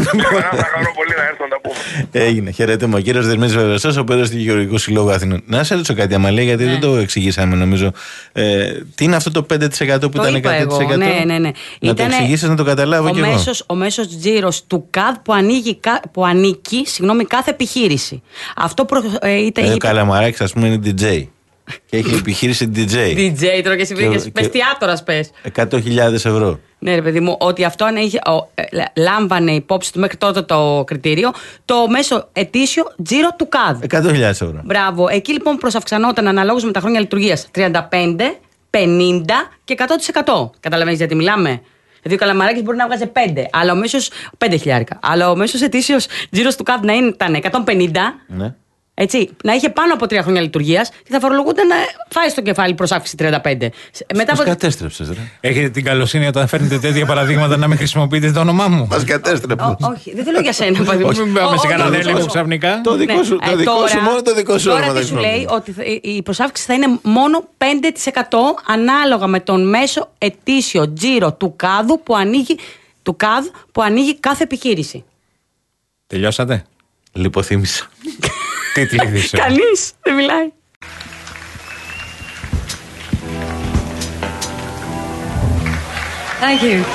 Θα χαρώ πολύ να έρθω να τα πούμε. Έγινε. Χαιρετούμε. Ο κύριος Δερμής Βεβερσός, ο πρόεδρος του Γεωργικού Συλλόγου Αθηνών. Να σε ρωτήσω κάτι, Αμαλία, γιατί ναι. δεν το εξηγήσαμε νομίζω. Ε, τι είναι αυτό το πέντε τοις εκατό που το ήταν εκατό τοις εκατό. Ναι, ναι, ναι. Να Ήτανε το εξηγήσεις, να το καταλάβω κι εγώ. Μέσος, ο μέσος τζίρος του ΚΑΔ που, ανοίγει, που ανήκει συγγνώμη, κάθε επιχείρηση. Αυτό προ, ε, είτε, ε, ο Καλαμαράκης, ας πούμε, είναι ντι τζέι. Και έχει επιχείρηση ντι τζέι. ντι τζέι τώρα και εσύ πήγες πεστιάτορας πες. εκατό χιλιάδες ευρώ. Ναι, ρε παιδί μου, ότι αυτό είχε, ο, ε, λάμβανε υπόψη του μέχρι τότε το κριτήριο το μέσο ετήσιο τζίρο του ΚΑΔ. εκατό χιλιάδες ευρώ. Μπράβο. Εκεί λοιπόν προσαυξανόταν αναλόγως με τα χρόνια λειτουργίας τριάντα πέντε, πενήντα και εκατό τοις εκατό. Καταλαβαίνεις γιατί μιλάμε. Δηλαδή ο Καλαμαράκης μπορεί να βγάζει πέντε, αλλά ο μέσος πέντε χιλιάρικα. Αλλά ο μέσος ετήσιος τζίρος του ΚΑΔ να ήταν εκατόν πενήντα. Ναι. Έτσι, να είχε πάνω από τρία χρόνια λειτουργίας και θα φορολογούνται να φάει στο κεφάλι προς αύξηση τριάντα πέντε. Μετά από... κατέστρεψες, ρε. Έχετε την καλοσύνη όταν φέρνετε τέτοια παραδείγματα να μην χρησιμοποιείτε το όνομά μου. Μας κατέστρεψες. Όχι, δεν θέλω για σένα. Όχι, μην πάμε σε κανένα έλεγχο ξαφνικά. Το δικό σου, το δικό σου, μόνο το δικό σου όνομα. Τώρα τι σου λέει, ότι η προσάυξηση θα είναι μόνο πέντε τοις εκατό ανάλογα με τον μέσο ετήσιο τζίρο του ΚΑΔ που ανοίγει, του ΚΑΔ που ανοίγει κάθε επιχείρηση. Τελειώσατε. Λιποθύμησα. Κανείς δεν μιλάει. Thank you.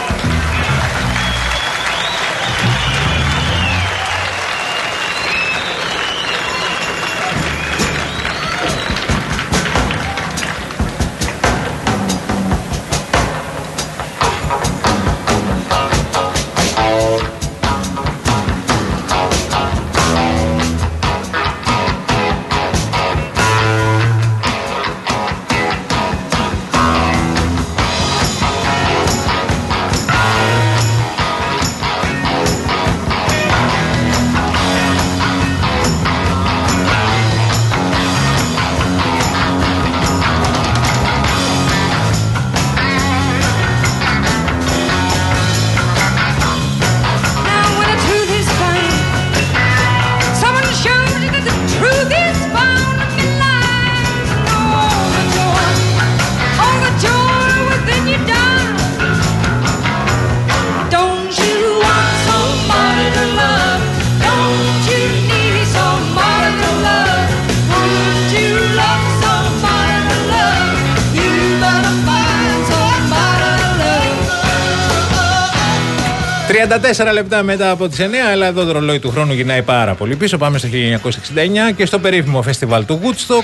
τριάντα τέσσερα λεπτά μετά από τις εννιά, αλλά εδώ το ρολόι του χρόνου γυρνάει πάρα πολύ πίσω. Πάμε στο χίλια εννιακόσια εξήντα εννιά και στο περίφημο φεστιβάλ του Woodstock.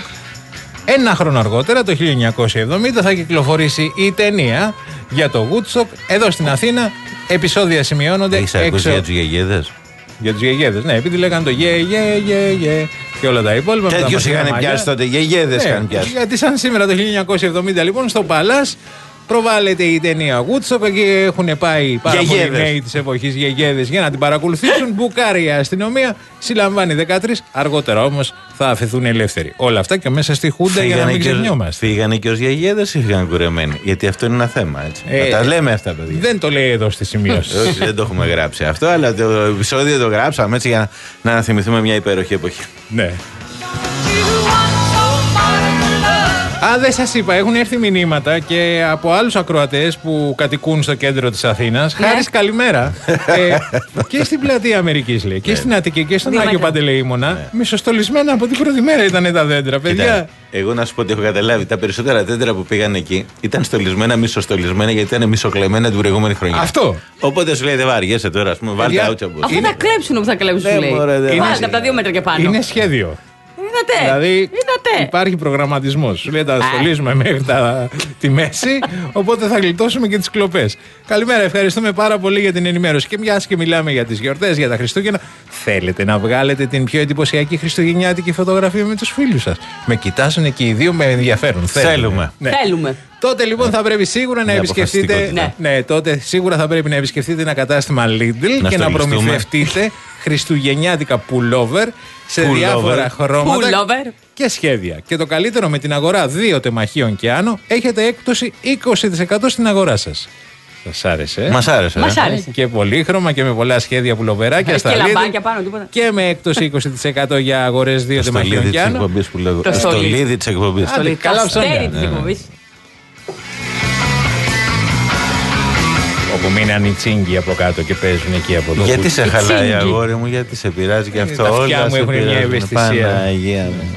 Ένα χρόνο αργότερα, το χίλια εννιακόσια εβδομήντα, θα κυκλοφορήσει η ταινία για το Woodstock εδώ στην Αθήνα. Επεισόδια σημειώνονται. Έχεις ακούσει για τους γιαγέδες? Για τους γιαγέδες, ναι, επειδή λέγανε το γε, γε, γε, γε και όλα τα υπόλοιπα. Τέτοιους είχαν πιάσει τότε, γιαγέδες ναι, είχαν πιάσει. Γιατί σαν σήμερα το χίλια εννιακόσια εβδομήντα, λοιπόν, στο Παλάς προβάλλεται η ταινία Woodstock. Εκεί έχουν πάει πάρα πολλοί νέοι της εποχής, γιαγέδες, για να την παρακολουθήσουν. Μπουκάρει η αστυνομία, συλλαμβάνει δεκατρείς. Αργότερα όμως θα αφαιθούν ελεύθεροι. Όλα αυτά και μέσα στη Χούντα για να μην ξεχνιόμαστε. Φύγανε και ως γιαγέδες ή φύγανε κουρεμένοι? Γιατί αυτό είναι ένα θέμα, έτσι. Ε, να τα λέμε αυτά, παιδιά. Δεν το λέει εδώ στη σημείωση. Όχι, δεν το έχουμε γράψει αυτό, αλλά το επεισόδιο το γράψαμε έτσι για να, να θυμηθούμε μια υπέροχη εποχή. Ναι. Α, δεν σας είπα, έχουν έρθει μηνύματα και από άλλους ακροατές που κατοικούν στο κέντρο της Αθήνας. Ναι. Χάρης, καλημέρα. ε, και στην πλατεία Αμερικής, λέει. Και στην Αττική και στον Άγιο Παντελεήμονα. Ναι. Μισοστολισμένα από την πρώτη μέρα ήταν τα δέντρα, παιδιά. Κοίτα, εγώ να σου πω ότι έχω καταλάβει. Τα περισσότερα δέντρα που πήγαν εκεί ήταν στολισμένα, μισοστολισμένα, γιατί ήταν μισοκλεμμένα την προηγούμενη χρονιά. Αυτό. Οπότε σου λέει δεν βαριέσαι τώρα, α πούμε, βάλτε άουτσα. Αφού θα κλέψουν που θα κλέψουν, σου λέει. Βάλτε από τα δύο μέτρα και πάνω. Είναι σχέδιο. Είδατε. Δηλαδή Είδατε. υπάρχει προγραμματισμός. Σου λέει τα στολίζουμε μέχρι τα, τη μέση, οπότε θα γλιτώσουμε και τις κλοπές. Καλημέρα, ευχαριστούμε πάρα πολύ για την ενημέρωση. Και μιας και μιλάμε για τις γιορτές, για τα Χριστούγεννα, θέλετε να βγάλετε την πιο εντυπωσιακή χριστουγεννιάτικη φωτογραφία με τους φίλους σας? Με κοιτάζουν και οι δύο με ενδιαφέρον. Θέλουμε. Ναι. Θέλουμε. Τότε λοιπόν θα πρέπει σίγουρα να επισκεφτείτε. Ναι. ναι, τότε σίγουρα θα πρέπει να επισκεφτείτε ένα κατάστημα Lidl να και να προμηθευτείτε χριστουγεννιάτικα pullover σε Pullover. διάφορα χρώματα Pullover. και σχέδια. Και το καλύτερο, με την αγορά δύο τεμαχίων και άνω έχετε έκπτωση είκοσι τοις εκατό στην αγορά σας. Σας άρεσε? Ε? Μας άρεσε. Μας ε? άρεσε. Και πολύχρωμα και με πολλά σχέδια πουλοβεράκια στα Και Lidl. λαμπάκια πάνω, τίποτα. Και με έκπτωση είκοσι τοις εκατό για αγορές δύο Το τεμαχίων στολίδι και της άνω. εκπομπής που λέγω. Το Το στολίδι. στολίδι της εκπομπής. Άντε, καλά ψώνια. Καστέρι της εκπομπής. Όπου μείναν οι τσίγκοι από κάτω και παίζουν εκεί από εδώ. Γιατί που- σε οι χαλάει, τσίγκοι. αγόρι μου, γιατί σε πειράζει και Ε, αυτό? τα αυτιά Όλα μου σε έχουν μια πειράζουν. ευαισθησία. Παναγία μου.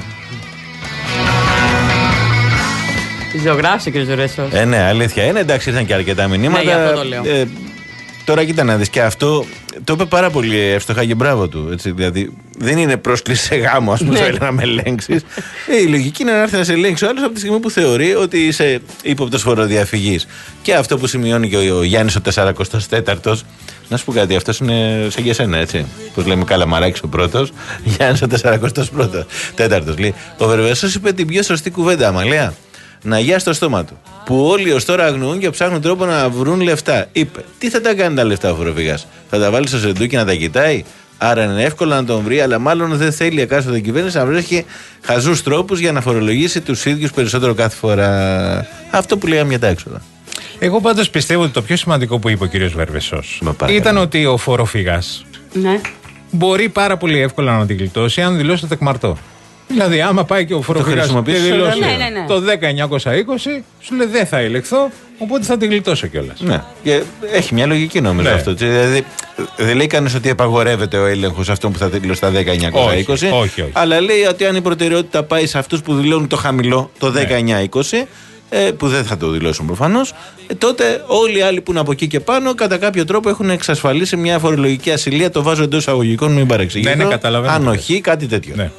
Ζωγράφησε και ο Ζουρέσος. Ε, ναι, αλήθεια είναι. Εντάξει, ήρθαν και αρκετά μηνύματα. Ναι, γι' αυτό το λέω. Ε, τώρα κοίτα να δεις, και αυτό το είπε πάρα πολύ εύστοχα και μπράβο του. Έτσι, δηλαδή δεν είναι πρόσκληση σε γάμο, ας πούμε, Ναι. θέλει να με ελέγξεις. Ε, η λογική είναι να έρθει να σε ελέγξει ο άλλος από τη στιγμή που θεωρεί ότι είσαι ύποπτος φοροδιαφυγής. Και αυτό που σημειώνει και ο, ο Γιάννης ο σαρανταbốn τέταρτος. Να σου πω κάτι, αυτός είναι σαν και εσένα, έτσι. Πώς λέμε, Καλαμαράκης ο πρώτος, Γιάννης ο σαρανταbốn τέταρτος. Λέει, ο Βερβεσός είπε την πιο σωστή κουβέντα, Αμαλία. Να γιάσει το στόμα του. Που όλοι ως τώρα αγνοούν και ψάχνουν τρόπο να βρουν λεφτά. Είπε, τι θα τα κάνει τα λεφτά ο φοροφυγάς? Θα τα βάλει στο σεντούκι να τα κοιτάει? Άρα είναι εύκολο να τον βρει, αλλά μάλλον δεν θέλει η εκάστοτε κυβέρνηση να βρίσκει χαζούς τρόπους για να φορολογήσει τους ίδιους περισσότερο κάθε φορά. Αυτό που λέγαμε για τα έξοδα. Εγώ πάντως πιστεύω ότι το πιο σημαντικό που είπε ο κύριος Βερβεσός ήταν ότι ο φοροφυγάς Ναι. μπορεί πάρα πολύ εύκολα να την γλιτώσει αν δηλώσει το τεκμαρτό. Δηλαδή, άμα πάει και ο φοροφυγάς και χρησιμοποιήσει στο δηλώσει εργαλείο. Ναι, ναι, ναι. το δέκα εννιακόσια είκοσι, σου λέει δεν θα ελεγχθώ, οπότε θα την γλιτώσω κιόλας. Ναι. Και έχει μια λογική νομίζω Ναι. αυτό. Δηλαδή, δεν λέει κανείς ότι απαγορεύεται ο έλεγχος αυτών που θα δηλώσει τα δέκα εννιακόσια είκοσι. Όχι, όχι, όχι. Αλλά λέει ότι αν η προτεραιότητα πάει σε αυτούς που δηλώνουν το χαμηλό, το δέκα εννιακόσια είκοσι, ε, που δεν θα το δηλώσουν προφανώς, ε, τότε όλοι οι άλλοι που είναι από εκεί και πάνω κατά κάποιο τρόπο έχουν εξασφαλίσει μια φορολογική ασυλία. Το βάζω εντός εισαγωγικών, μην παρεξηγήσω. Ναι, ναι, καταλαβαίνω. Αν όχι, κάτι τέτοιο. Ναι.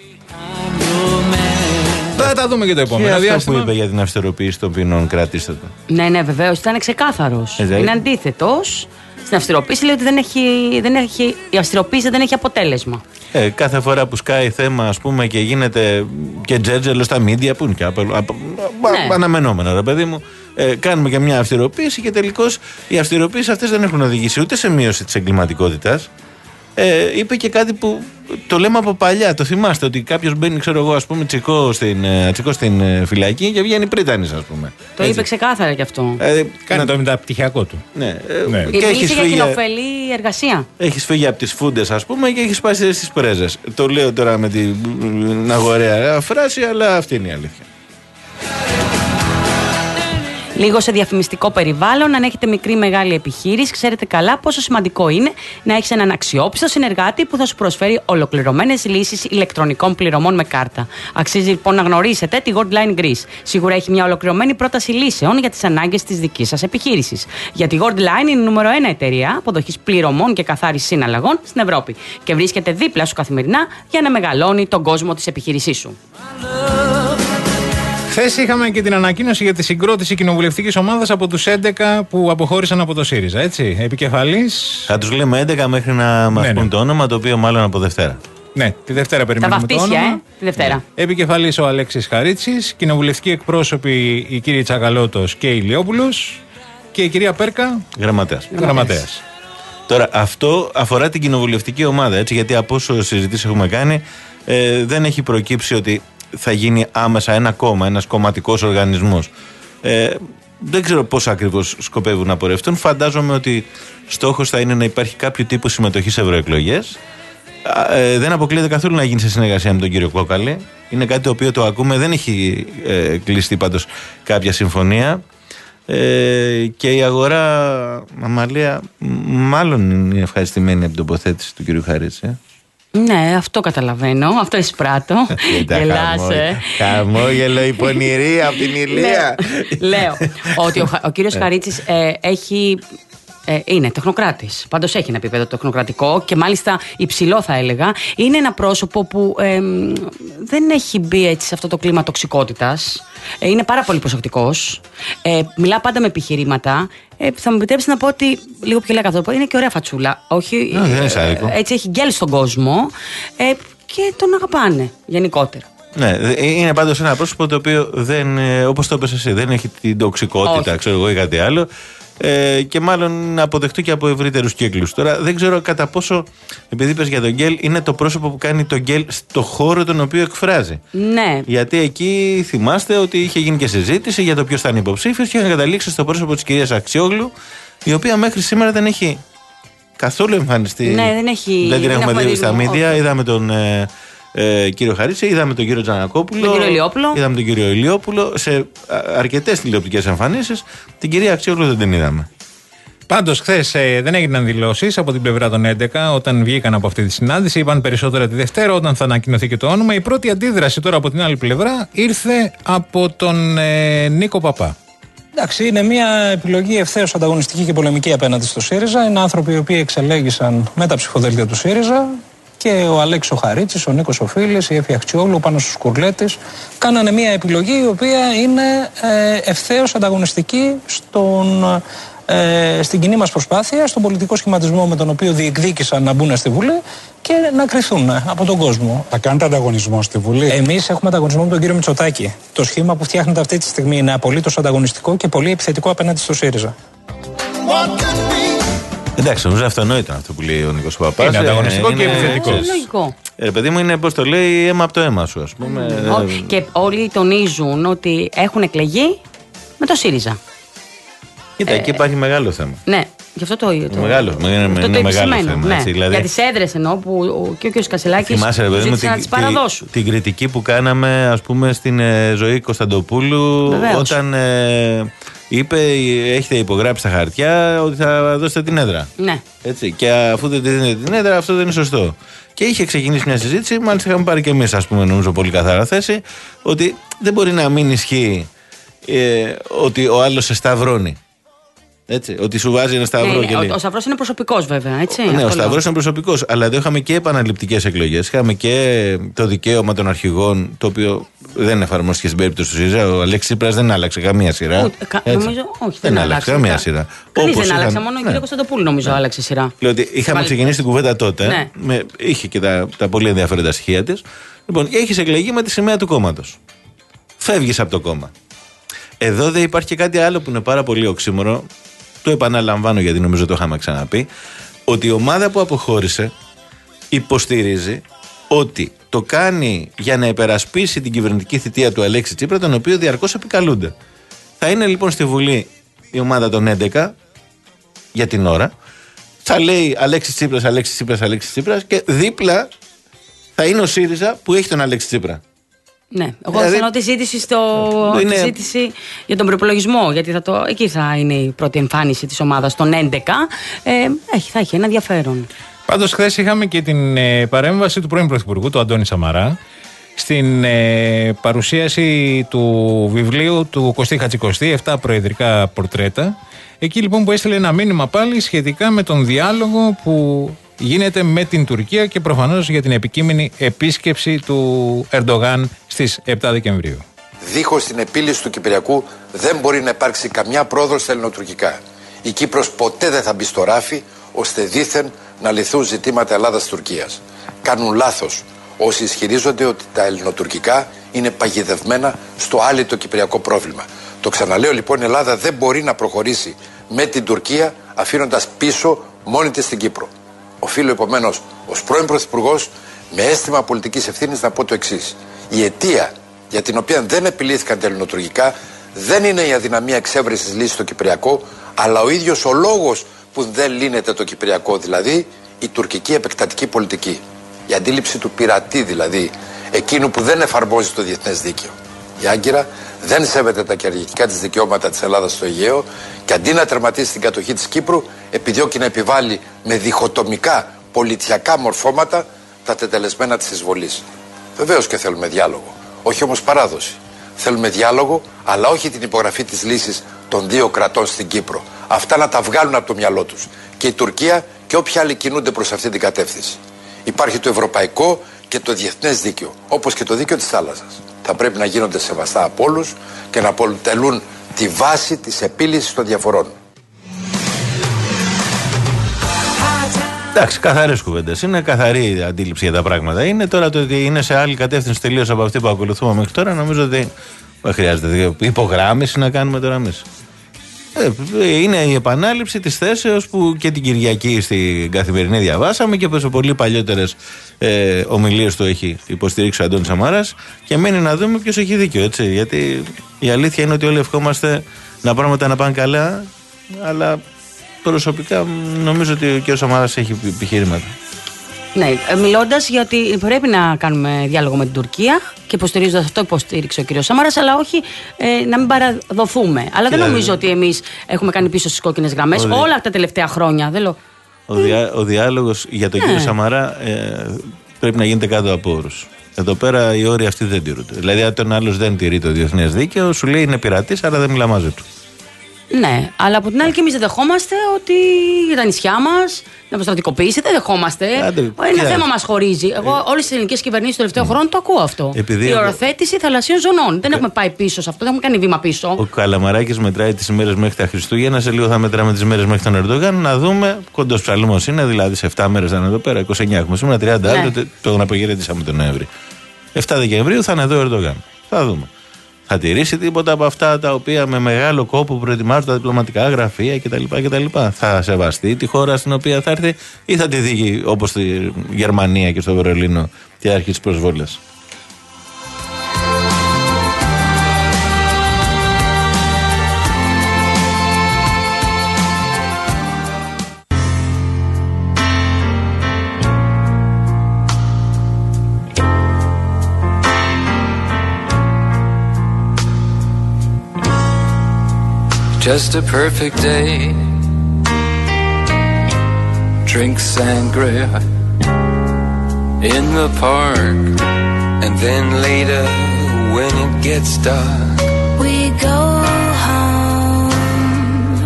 Θα τα δούμε και το Και επόμενο αυτό διάστημα. που είπε για την αυστηροποίηση των ποινών, κρατήστε το. Ναι, ναι, βεβαίως. Ήταν ξεκάθαρος. Ε, δεν- Είναι αντίθετος. Στην αυστηροποίηση λέει ότι δεν έχει, δεν έχει, η αυστηροποίηση δεν έχει αποτέλεσμα. Ε, κάθε φορά που σκάει θέμα, ας πούμε, και γίνεται και τζέτζελο στα μίντια, που είναι και απο, απο, Ναι. αναμενόμενο, ρε παιδί μου, ε, κάνουμε και μια αυστηροποίηση και τελικώς οι αυστηροποίησεις αυτές δεν έχουν οδηγήσει ούτε σε μείωση της εγκληματικότητας. Ε, είπε και κάτι που το λέμε από παλιά. Το θυμάστε ότι κάποιος μπαίνει, ξέρω εγώ, ας πούμε, τσικό στην, ε, τσικό στην ε, φυλακή και βγαίνει πρίτανης, ας πούμε. Το Έτσι. είπε ξεκάθαρα κι αυτό. Ε, Κάνει να- το μεταπτυχιακό του. ναι, ε, Ναι. και Μιλήσε έχεις για φύγει, κοινοφελή εργασία. έχεις φύγει από τις φούντες, ας πούμε, και έχεις πάει στις πρέζες. Το λέω τώρα με την αγοραία φράση, αλλά αυτή είναι η αλήθεια. Λίγο σε διαφημιστικό περιβάλλον, αν έχετε μικρή ή μεγάλη επιχείρηση, ξέρετε καλά πόσο σημαντικό είναι να έχεις έναν αξιόπιστο συνεργάτη που θα σου προσφέρει ολοκληρωμένες λύσεις ηλεκτρονικών πληρωμών με κάρτα. Αξίζει λοιπόν να γνωρίσετε τη Goldline Greece. Σίγουρα έχει μια ολοκληρωμένη πρόταση λύσεων για τις ανάγκες της δικής σας επιχείρησης. Γιατί η Goldline είναι η νούμερο ένα εταιρεία αποδοχής πληρωμών και καθάρισης συναλλαγών στην Ευρώπη και βρίσκεται δίπλα σου καθημερινά για να μεγαλώνει τον κόσμο της επιχείρησής σου. Χθες είχαμε και την ανακοίνωση για τη συγκρότηση κοινοβουλευτικής ομάδας από τους έντεκα που αποχώρησαν από το ΣΥΡΙΖΑ, έτσι. Επικεφαλής. Θα τους λέμε έντεκα μέχρι να μας Ναι, πούν ναι. το όνομα, το οποίο μάλλον από Δευτέρα. Ναι, τη Δευτέρα Τα περιμένουμε το βαφτίσια, όνομα. ε, τη Δευτέρα. Επικεφαλής ο Αλέξης Χαρίτσης, κοινοβουλευτικοί εκπρόσωποι η κυρία Τσακαλώτος και η Ηλιόπουλος και η κυρία Πέρκα, Γραμματέας. γραμματέας. Τώρα, αυτό αφορά την κοινοβουλευτική ομάδα, έτσι, γιατί από όσο συζητήσεις έχουμε κάνει, ε, δεν έχει προκύψει ότι θα γίνει άμεσα ένα κόμμα, ένας κομματικός οργανισμός. Ε, δεν ξέρω πώς ακριβώς σκοπεύουν να πορευτούν. Φαντάζομαι ότι στόχος θα είναι να υπάρχει κάποιο τύπου συμμετοχή σε ευρωεκλογές. Ε, δεν αποκλείεται καθόλου να γίνει σε συνεργασία με τον κύριο Κόκαλη. Είναι κάτι το οποίο το ακούμε, δεν έχει ε, κλειστεί πάντως κάποια συμφωνία. Ε, και η αγορά, Αμαλία, μάλλον είναι ευχαριστημένη από την τοποθέτηση του κύριου Χαρίτση. Ναι, αυτό καταλαβαίνω, αυτό εισπράττω. Γελάσαι. Χαμόγελο, η πονηρή από την Ηλία. Λέω ότι ο, ο κύριος Χαρίτσης ε, έχει Ε, είναι τεχνοκράτης. Πάντως έχει ένα επίπεδο τεχνοκρατικό και μάλιστα υψηλό θα έλεγα. Είναι ένα πρόσωπο που ε, δεν έχει μπει έτσι σε αυτό το κλίμα τοξικότητας. Ε, είναι πάρα πολύ προσεκτικός. Ε, μιλά πάντα με επιχειρήματα. Ε, θα μου επιτρέψει να πω ότι λίγο πιο λέγα αυτό. Είναι και ωραία φατσούλα. Όχι, no, δεν είναι ε, έτσι έχει γκέλ στον κόσμο ε, και τον αγαπάνε γενικότερα. Ναι, είναι πάντως ένα πρόσωπο το οποίο δεν, όπως το είπες εσύ, δεν έχει την τοξικότητα, ξέρω εγώ ή κάτι άλλο. Ε, και μάλλον να αποδεχτεί και από ευρύτερους κύκλους. Τώρα δεν ξέρω κατά πόσο, επειδή είπες για τον γκέλ, είναι το πρόσωπο που κάνει τον γκέλ στο χώρο τον οποίο εκφράζει. Ναι. Γιατί εκεί θυμάστε ότι είχε γίνει και συζήτηση για το ποιος θα είναι υποψήφιος και είχαν καταλήξει στο πρόσωπο της κυρίας Αξιόγλου, η οποία μέχρι σήμερα δεν έχει καθόλου εμφανιστεί. Ναι, δεν έχει. Δεν την δεν έχουμε δει στα μίδια. Όχι. Είδαμε τον ε, ε, κύριο Χαρίτση, είδαμε τον κύριο Τζανακόπουλο, τον κύριο Ηλιόπουλο. Είδαμε τον κύριο Ηλιόπουλο σε αρκετές τηλεοπτικές εμφανίσεις. Την κυρία Αξιόγλου δεν την είδαμε. Πάντως, χθες ε, δεν έγιναν δηλώσεις από την πλευρά των έντεκα όταν βγήκαν από αυτή τη συνάντηση. Είπαν περισσότερα τη Δευτέρα, όταν θα ανακοινωθεί και το όνομα. Η πρώτη αντίδραση τώρα από την άλλη πλευρά ήρθε από τον ε, Νίκο Παπά. Εντάξει, είναι μια επιλογή ευθέως ανταγωνιστική και πολεμική απέναντι στο ΣΥΡΙΖΑ. Είναι άνθρωποι οι οποίοι εξελέγησαν με τα ψηφοδέλτια του ΣΥΡΙΖΑ και ο Αλέξης Χαρίτσης, ο Νίκος Οφίλης, η Έφη Αξιόγλου, ο Πάνος Κουρλέτης. Κάνανε μια επιλογή η οποία είναι ε, ευθέως ανταγωνιστική στον. Ε, στην κοινή μας προσπάθεια, στον πολιτικό σχηματισμό με τον οποίο διεκδίκησαν να μπουν στη Βουλή και να κρυθούν από τον κόσμο. Θα κάνετε ανταγωνισμό στη Βουλή? Εμείς έχουμε ανταγωνισμό με τον κύριο Μητσοτάκη. Το σχήμα που φτιάχνεται αυτή τη στιγμή είναι απολύτως ανταγωνιστικό και πολύ επιθετικό απέναντι στο ΣΥΡΙΖΑ. Εντάξει, νομίζω αυτονόητο αυτό που λέει ο Νίκος Παπάς. Είναι ανταγωνιστικό είναι, και επιθετικό. Είναι λογικό. Ε, παιδί μου, είναι πώς το λέει, αίμα από το αίμα σου, ας πούμε. Mm. Ε, και όλοι τονίζουν ότι έχουν εκλεγεί με το ΣΥΡΙΖΑ. Κοίτα, εκεί υπάρχει μεγάλο θέμα. Ναι, γι' αυτό το είδα. Μεγάλο, είναι, είναι, είναι μεγάλο θέμα. Ναι. Έτσι, δηλαδή... Για τις έδρες εννοώ που ο, και ο κ. Κασελάκης ζήτησε να τις παραδώσουν. Την κριτική που κάναμε, ας πούμε, στην ε, ζωή Κωνσταντοπούλου. Βεβαίως. Όταν ε, είπε, έχετε υπογράψει τα χαρτιά ότι θα δώσετε την έδρα. Ναι. Έτσι, και αφού δεν δίνετε την έδρα, αυτό δεν είναι σωστό. Και είχε ξεκινήσει μια συζήτηση, μάλιστα είχαμε πάρει και εμείς, ας πούμε, νομίζω πολύ καθαρά θέση, ότι δεν μπορεί να μην ισχύει ε, ότι ο άλλος σε σταυρώνει. Έτσι, ότι σου βάζει ένα σταυρό. Ναι, και λέει. Ο, ο σταυρός είναι προσωπικός, βέβαια. Έτσι, ναι, ο σταυρός λέω. είναι προσωπικός. Αλλά εδώ είχαμε και επαναληπτικές εκλογές. Είχαμε και το δικαίωμα των αρχηγών, το οποίο δεν εφαρμόστηκε στην περίπτωση του ΣΥΡΙΖΑ. Ο Αλέξης Τσίπρας δεν άλλαξε καμία σειρά. Ούτε, κα, νομίζω, όχι, δεν, δεν άλλαξε καμία κα... σειρά. Κανείς Όπως δεν είχαν... άλλαξε, μόνο ο ναι. κ. Κωνσταντοπούλου νομίζω ναι. άλλαξε σειρά. Λέω ότι είχαμε Βάλει... ξεκινήσει την κουβέντα τότε. Ναι. Με, είχε και τα, τα πολύ ενδιαφέροντα στοιχεία της. Λοιπόν, έχει εκλεγεί με τη σημαία του κόμματος. Φεύγει από το κόμμα. Εδώ δεν υπάρχει και κάτι άλλο που είναι πάρα πολύ οξύμορο. Το επαναλαμβάνω γιατί νομίζω το είχαμε ξαναπεί, ότι η ομάδα που αποχώρησε υποστηρίζει ότι το κάνει για να υπερασπίσει την κυβερνητική θητεία του Αλέξη Τσίπρα, τον οποίο διαρκώς επικαλούνται. Θα είναι λοιπόν στη Βουλή η ομάδα των έντεκα για την ώρα, θα λέει Αλέξης Τσίπρας, Αλέξης Τσίπρας, Αλέξης Τσίπρας και δίπλα θα είναι ο ΣΥΡΙΖΑ που έχει τον Αλέξη Τσίπρα. Ναι, εγώ δηλαδή, θέλω τη ζήτηση, στο... είναι... τη ζήτηση για τον προπολογισμό, γιατί θα το... εκεί θα είναι η πρώτη εμφάνιση της ομάδας των έντεκα. Ε, έχει, θα έχει ένα ενδιαφέρον. Πάντως, χθες είχαμε και την ε, παρέμβαση του πρώην Πρωθυπουργού, του Αντώνη Σαμαρά, στην ε, παρουσίαση του βιβλίου του Κωστή Χατζικοστή, επτά προεδρικά πορτρέτα. Εκεί λοιπόν που έστειλε ένα μήνυμα πάλι σχετικά με τον διάλογο που γίνεται με την Τουρκία και προφανώς για την επικείμενη επίσκεψη του Ερντογάν στις επτά Δεκεμβρίου. Δίχως την επίλυση του Κυπριακού δεν μπορεί να υπάρξει καμιά πρόοδος στα ελληνοτουρκικά. Η Κύπρος ποτέ δεν θα μπει στο ράφι ώστε δήθεν να λυθούν ζητήματα Ελλάδας-Τουρκίας. Κάνουν λάθος όσοι ισχυρίζονται ότι τα ελληνοτουρκικά είναι παγιδευμένα στο άλυτο κυπριακό πρόβλημα. Το ξαναλέω λοιπόν, η Ελλάδα δεν μπορεί να προχωρήσει με την Τουρκία αφήνοντας πίσω μόνη της την Κύπρο. Οφείλω επομένως ως πρώην Πρωθυπουργός με αίσθημα πολιτικής ευθύνης να πω το εξής. Η αιτία για την οποία δεν επιλύθηκαν τα ελληνοτουρκικά δεν είναι η αδυναμία εξέβρεσης λύσης στο Κυπριακό, αλλά ο ίδιος ο λόγος που δεν λύνεται το Κυπριακό, δηλαδή η τουρκική επεκτατική πολιτική. Η αντίληψη του πειρατή, δηλαδή εκείνου που δεν εφαρμόζει το διεθνές δίκαιο. Η Άγκυρα δεν σέβεται τα κυριαρχικά της δικαιώματα της Ελλάδας στο Αιγαίο και αντί να τερματίσει την κατοχή της Κύπρου, επιδιώκει να επιβάλλει με διχοτομικά πολιτιακά μορφώματα τα τετελεσμένα της εισβολής. Βεβαίως και θέλουμε διάλογο, όχι όμως παράδοση. Θέλουμε διάλογο, αλλά όχι την υπογραφή της λύσης των δύο κρατών στην Κύπρο. Αυτά να τα βγάλουν από το μυαλό τους. Και η Τουρκία και όποιοι άλλοι κινούνται προς αυτή την κατεύθυνση. Υπάρχει το ευρωπαϊκό και το διεθνές δίκαιο, όπως και το δίκαιο της θάλασσας. Θα πρέπει να γίνονται σεβαστά από όλους και να αποτελούν τη βάση της επίλυσης των διαφορών. Εντάξει, καθαρές κουβέντες. Είναι καθαρή αντίληψη για τα πράγματα. Είναι τώρα το ότι είναι σε άλλη κατεύθυνση τελείως από αυτή που ακολουθούμε μέχρι τώρα. Νομίζω ότι δεν χρειάζεται υπογράμμιση να κάνουμε τώρα εμείς. Είναι η επανάληψη της θέσεως που και την Κυριακή στην Καθημερινή διαβάσαμε και που σε πολύ παλιότερες ε, ομιλίες του έχει υποστηρίξει ο Αντώνης Σαμάρας, και μένει να δούμε ποιος έχει δίκιο, έτσι. Γιατί η αλήθεια είναι ότι όλοι ευχόμαστε να πράγματα να πάνε καλά, αλλά προσωπικά νομίζω ότι και ο Σαμάρας έχει επιχειρήματα. Ναι, μιλώντας για ότι πρέπει να κάνουμε διάλογο με την Τουρκία και υποστηρίζοντας αυτό, υποστήριξε ο κ. Σαμάρας, αλλά όχι ε, να μην παραδοθούμε. Αλλά δεν νομίζω ότι εμείς έχουμε κάνει πίσω στις κόκκινες γραμμές όλα αυτά τα τελευταία χρόνια. Δεν λέω. Ο, διά, ο διάλογος για τον ναι. κ. Σαμαρά ε, πρέπει να γίνεται κάτω από όρους. Εδώ πέρα οι όροι αυτοί δεν τηρούνται. Δηλαδή, αν τον άλλος δεν τηρεί το διεθνές δίκαιο, σου λέει είναι πειρατής, αλλά δεν μιλά μαζί του. Ναι, αλλά από την άλλη και εμείς δεν δεχόμαστε ότι για τα νησιά μας να αποστρατικοποιήσει, δεν δεχόμαστε. Άντε, ένα θέμα μας χωρίζει. Εγώ ε... όλες τις ελληνικές κυβερνήσεις του τελευταίου mm. χρόνου το ακούω αυτό. Επειδή η οριοθέτηση θαλασσίων ζωνών. Δεν έχουμε πάει πίσω σε αυτό, δεν έχουμε κάνει βήμα πίσω. Ο Καλαμαράκης μετράει τις ημέρες μέχρι τα Χριστούγεννα, σε λίγο θα μετράμε τις ημέρες μέχρι τον Ερντογάν. Να δούμε, κοντός ψαλμός είναι, δηλαδή σε επτά μέρες θα είναι εδώ πέρα, είκοσι εννιά έχουμε σήμερα, τριάντα ναι. αύριο, τον απογαιρετήσαμε τον Νοέμβρη. επτά Δεκεμβρίου θα είναι εδώ ο Ερντογάν. Θα δούμε. Θα τηρήσει τίποτα από αυτά τα οποία με μεγάλο κόπο προετοιμάζουν τα διπλωματικά γραφεία κτλ. κτλ. Θα σεβαστεί τη χώρα στην οποία θα έρθει ή θα τη δει όπως στη Γερμανία και στο Βερολίνο τη αρχή της προσβόλης. Just a perfect day. Drink sangria in the park. And then later when it gets dark, we go home.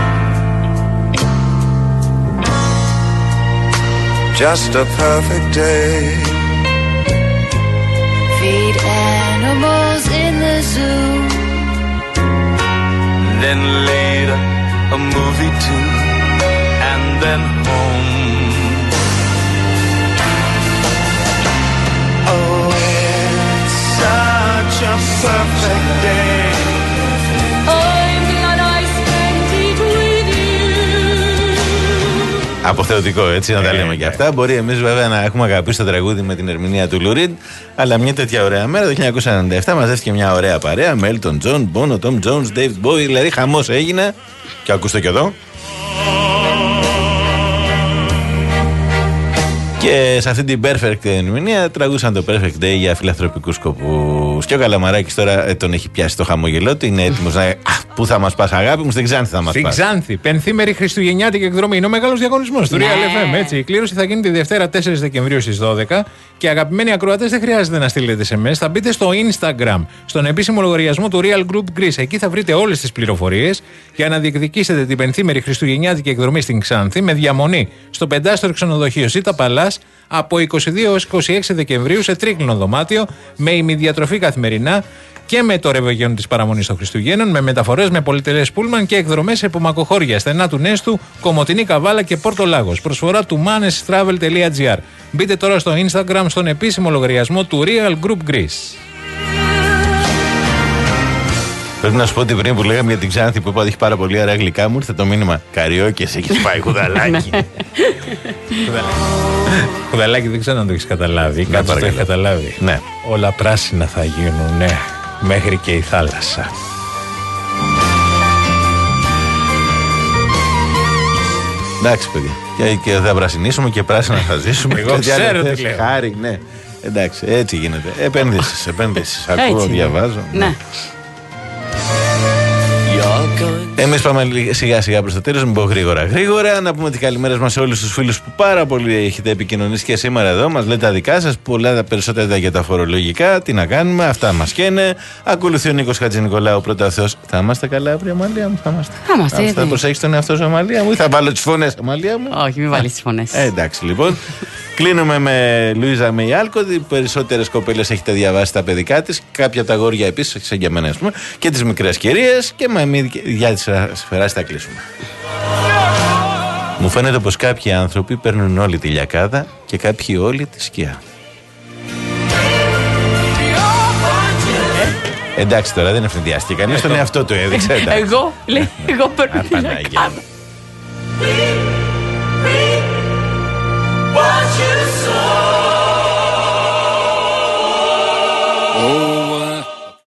Just a perfect day. Feed animals in the zoo. Then later a movie too, and then home. Oh, it's such a perfect day. I'm glad I spent it with you. Αποθεωτικό, έτσι να τα λέμε και αυτά. Μπορεί εμείς βέβαια να έχουμε αγαπήσει το τραγούδι με την ερμηνεία του Λουρίντ, αλλά μια τέτοια ωραία μέρα το χίλια εννιακόσια ενενήντα επτά μαζεύτηκε μια ωραία παρέα με Elton John, Bono, Tom Jones, David Bowie, δηλαδή χαμός έγινε. Και ακούστε και εδώ. Και σε αυτή την perfect ερμηνεία τραγούσαν το perfect day για φιλανθρωπικούς σκοπούς. Και ο Καλαμαράκης τώρα ε, τον έχει πιάσει το χαμόγελό του. Είναι έτοιμος να. Α, πού θα μας πας, αγάπη μου, στην Ξάνθη θα μας πας. Στην Ξάνθη, πενθήμερη Χριστουγεννιάτικη εκδρομή. Είναι ο μεγάλος διαγωνισμός του Real εφ εμ. Έτσι. Η κλήρωση θα γίνει τη Δευτέρα τέσσερις Δεκεμβρίου στις δώδεκα. Και αγαπημένοι ακροατές, δεν χρειάζεται να στείλετε ες εμ ες. Θα μπείτε στο Instagram, στον επίσημο λογαριασμό του Real Group Greece. Εκεί θα βρείτε όλες τις πληροφορίες για να διεκδικήσετε την πενθήμερη Χριστουγεννιάτικη εκδρομή στην Ξάνθη με διαμονή στο πεντάστερο ξενοδοχείο Ζήτα Παλάς από είκοσι δύο έως είκοσι έξι Δεκεμβρίου σε τρίγλινο δωμάτιο, με ημιδιατροφή καθημερινά και με το ρεβεγιόν της παραμονής των Χριστουγέννων, με μεταφορές με πολυτελές πούλμαν και εκδρομές σε υπομακοχώρια, στενά του Νέστου, Κομοτηνή Καβάλα και Πόρτο Λάγος. Προσφορά του manestravel τελεία τζι άρ. Μπείτε τώρα στο Instagram, στον επίσημο λογαριασμό του Real Group Greece. Πρέπει να σου πω ότι πριν που λέγαμε για την Ξάνθη που είπα ότι έχει πάρα πολύ ωραία γλυκά, μου ήρθε το μήνυμα καριόκες, έχεις πάει κουδαλάκι. Κουδαλάκι, δεν ξέρω αν το έχεις καταλάβει. Κάποιος το έχει καταλάβει. Ναι. Όλα πράσινα θα γίνουν, ναι, μέχρι και η θάλασσα. Εντάξει, παιδιά. Και, και θα πρασινίσουμε και πράσινα θα ζήσουμε. Εγώ ξέρω τι λέω. Χάρη, ναι. Εντάξει, έτσι γίνεται. Επενδύσεις, επενδύσεις. Ακούω, διαβάζω. Ναι. Your Εμείς πάμε σιγά σιγά προς το τέλος, μην πω γρήγορα γρήγορα. Να πούμε την καλημέρα μας σε όλους τους φίλους που πάρα πολύ έχετε επικοινωνήσει και σήμερα εδώ. Μας λέτε τα δικά σας, πολλά τα περισσότερα για τα φορολογικά. Τι να κάνουμε, αυτά μας καίνε. Ακολουθεί ο Νίκος Χατζηνικολάου, πρώτα ο Θεός. Θα είμαστε καλά αύριο, Αμαλία μου, θα είμαστε. Θα είμαστε. Θα προσέχεις τον εαυτό σου, Αμαλία μου, ή θα βάλω τις φωνές, Αμαλία μου. Όχι, μην βάλεις τις φωνές. Ε, εντάξει λοιπόν. Κλείνουμε με Λουίζα Μεϊάλκοδη. Περισσότερες κοπέλες έχετε διαβάσει τα παιδικά της. Κάποια από τα αγόρια επίσης, σαν για μένα, ας πούμε. Και τις μικρές κυρίες. Και με μη για τις σφαιράς θα κλείσουμε. Μου φαίνεται πως κάποιοι άνθρωποι παίρνουν όλη τη λιακάδα και κάποιοι όλη τη σκιά. Ε, εντάξει τώρα, δεν ευνηδιάστηκε κανείς, τον εαυτό του έδειξε. Εγώ, λέει, εγώ παίρνω τη λιακάδα.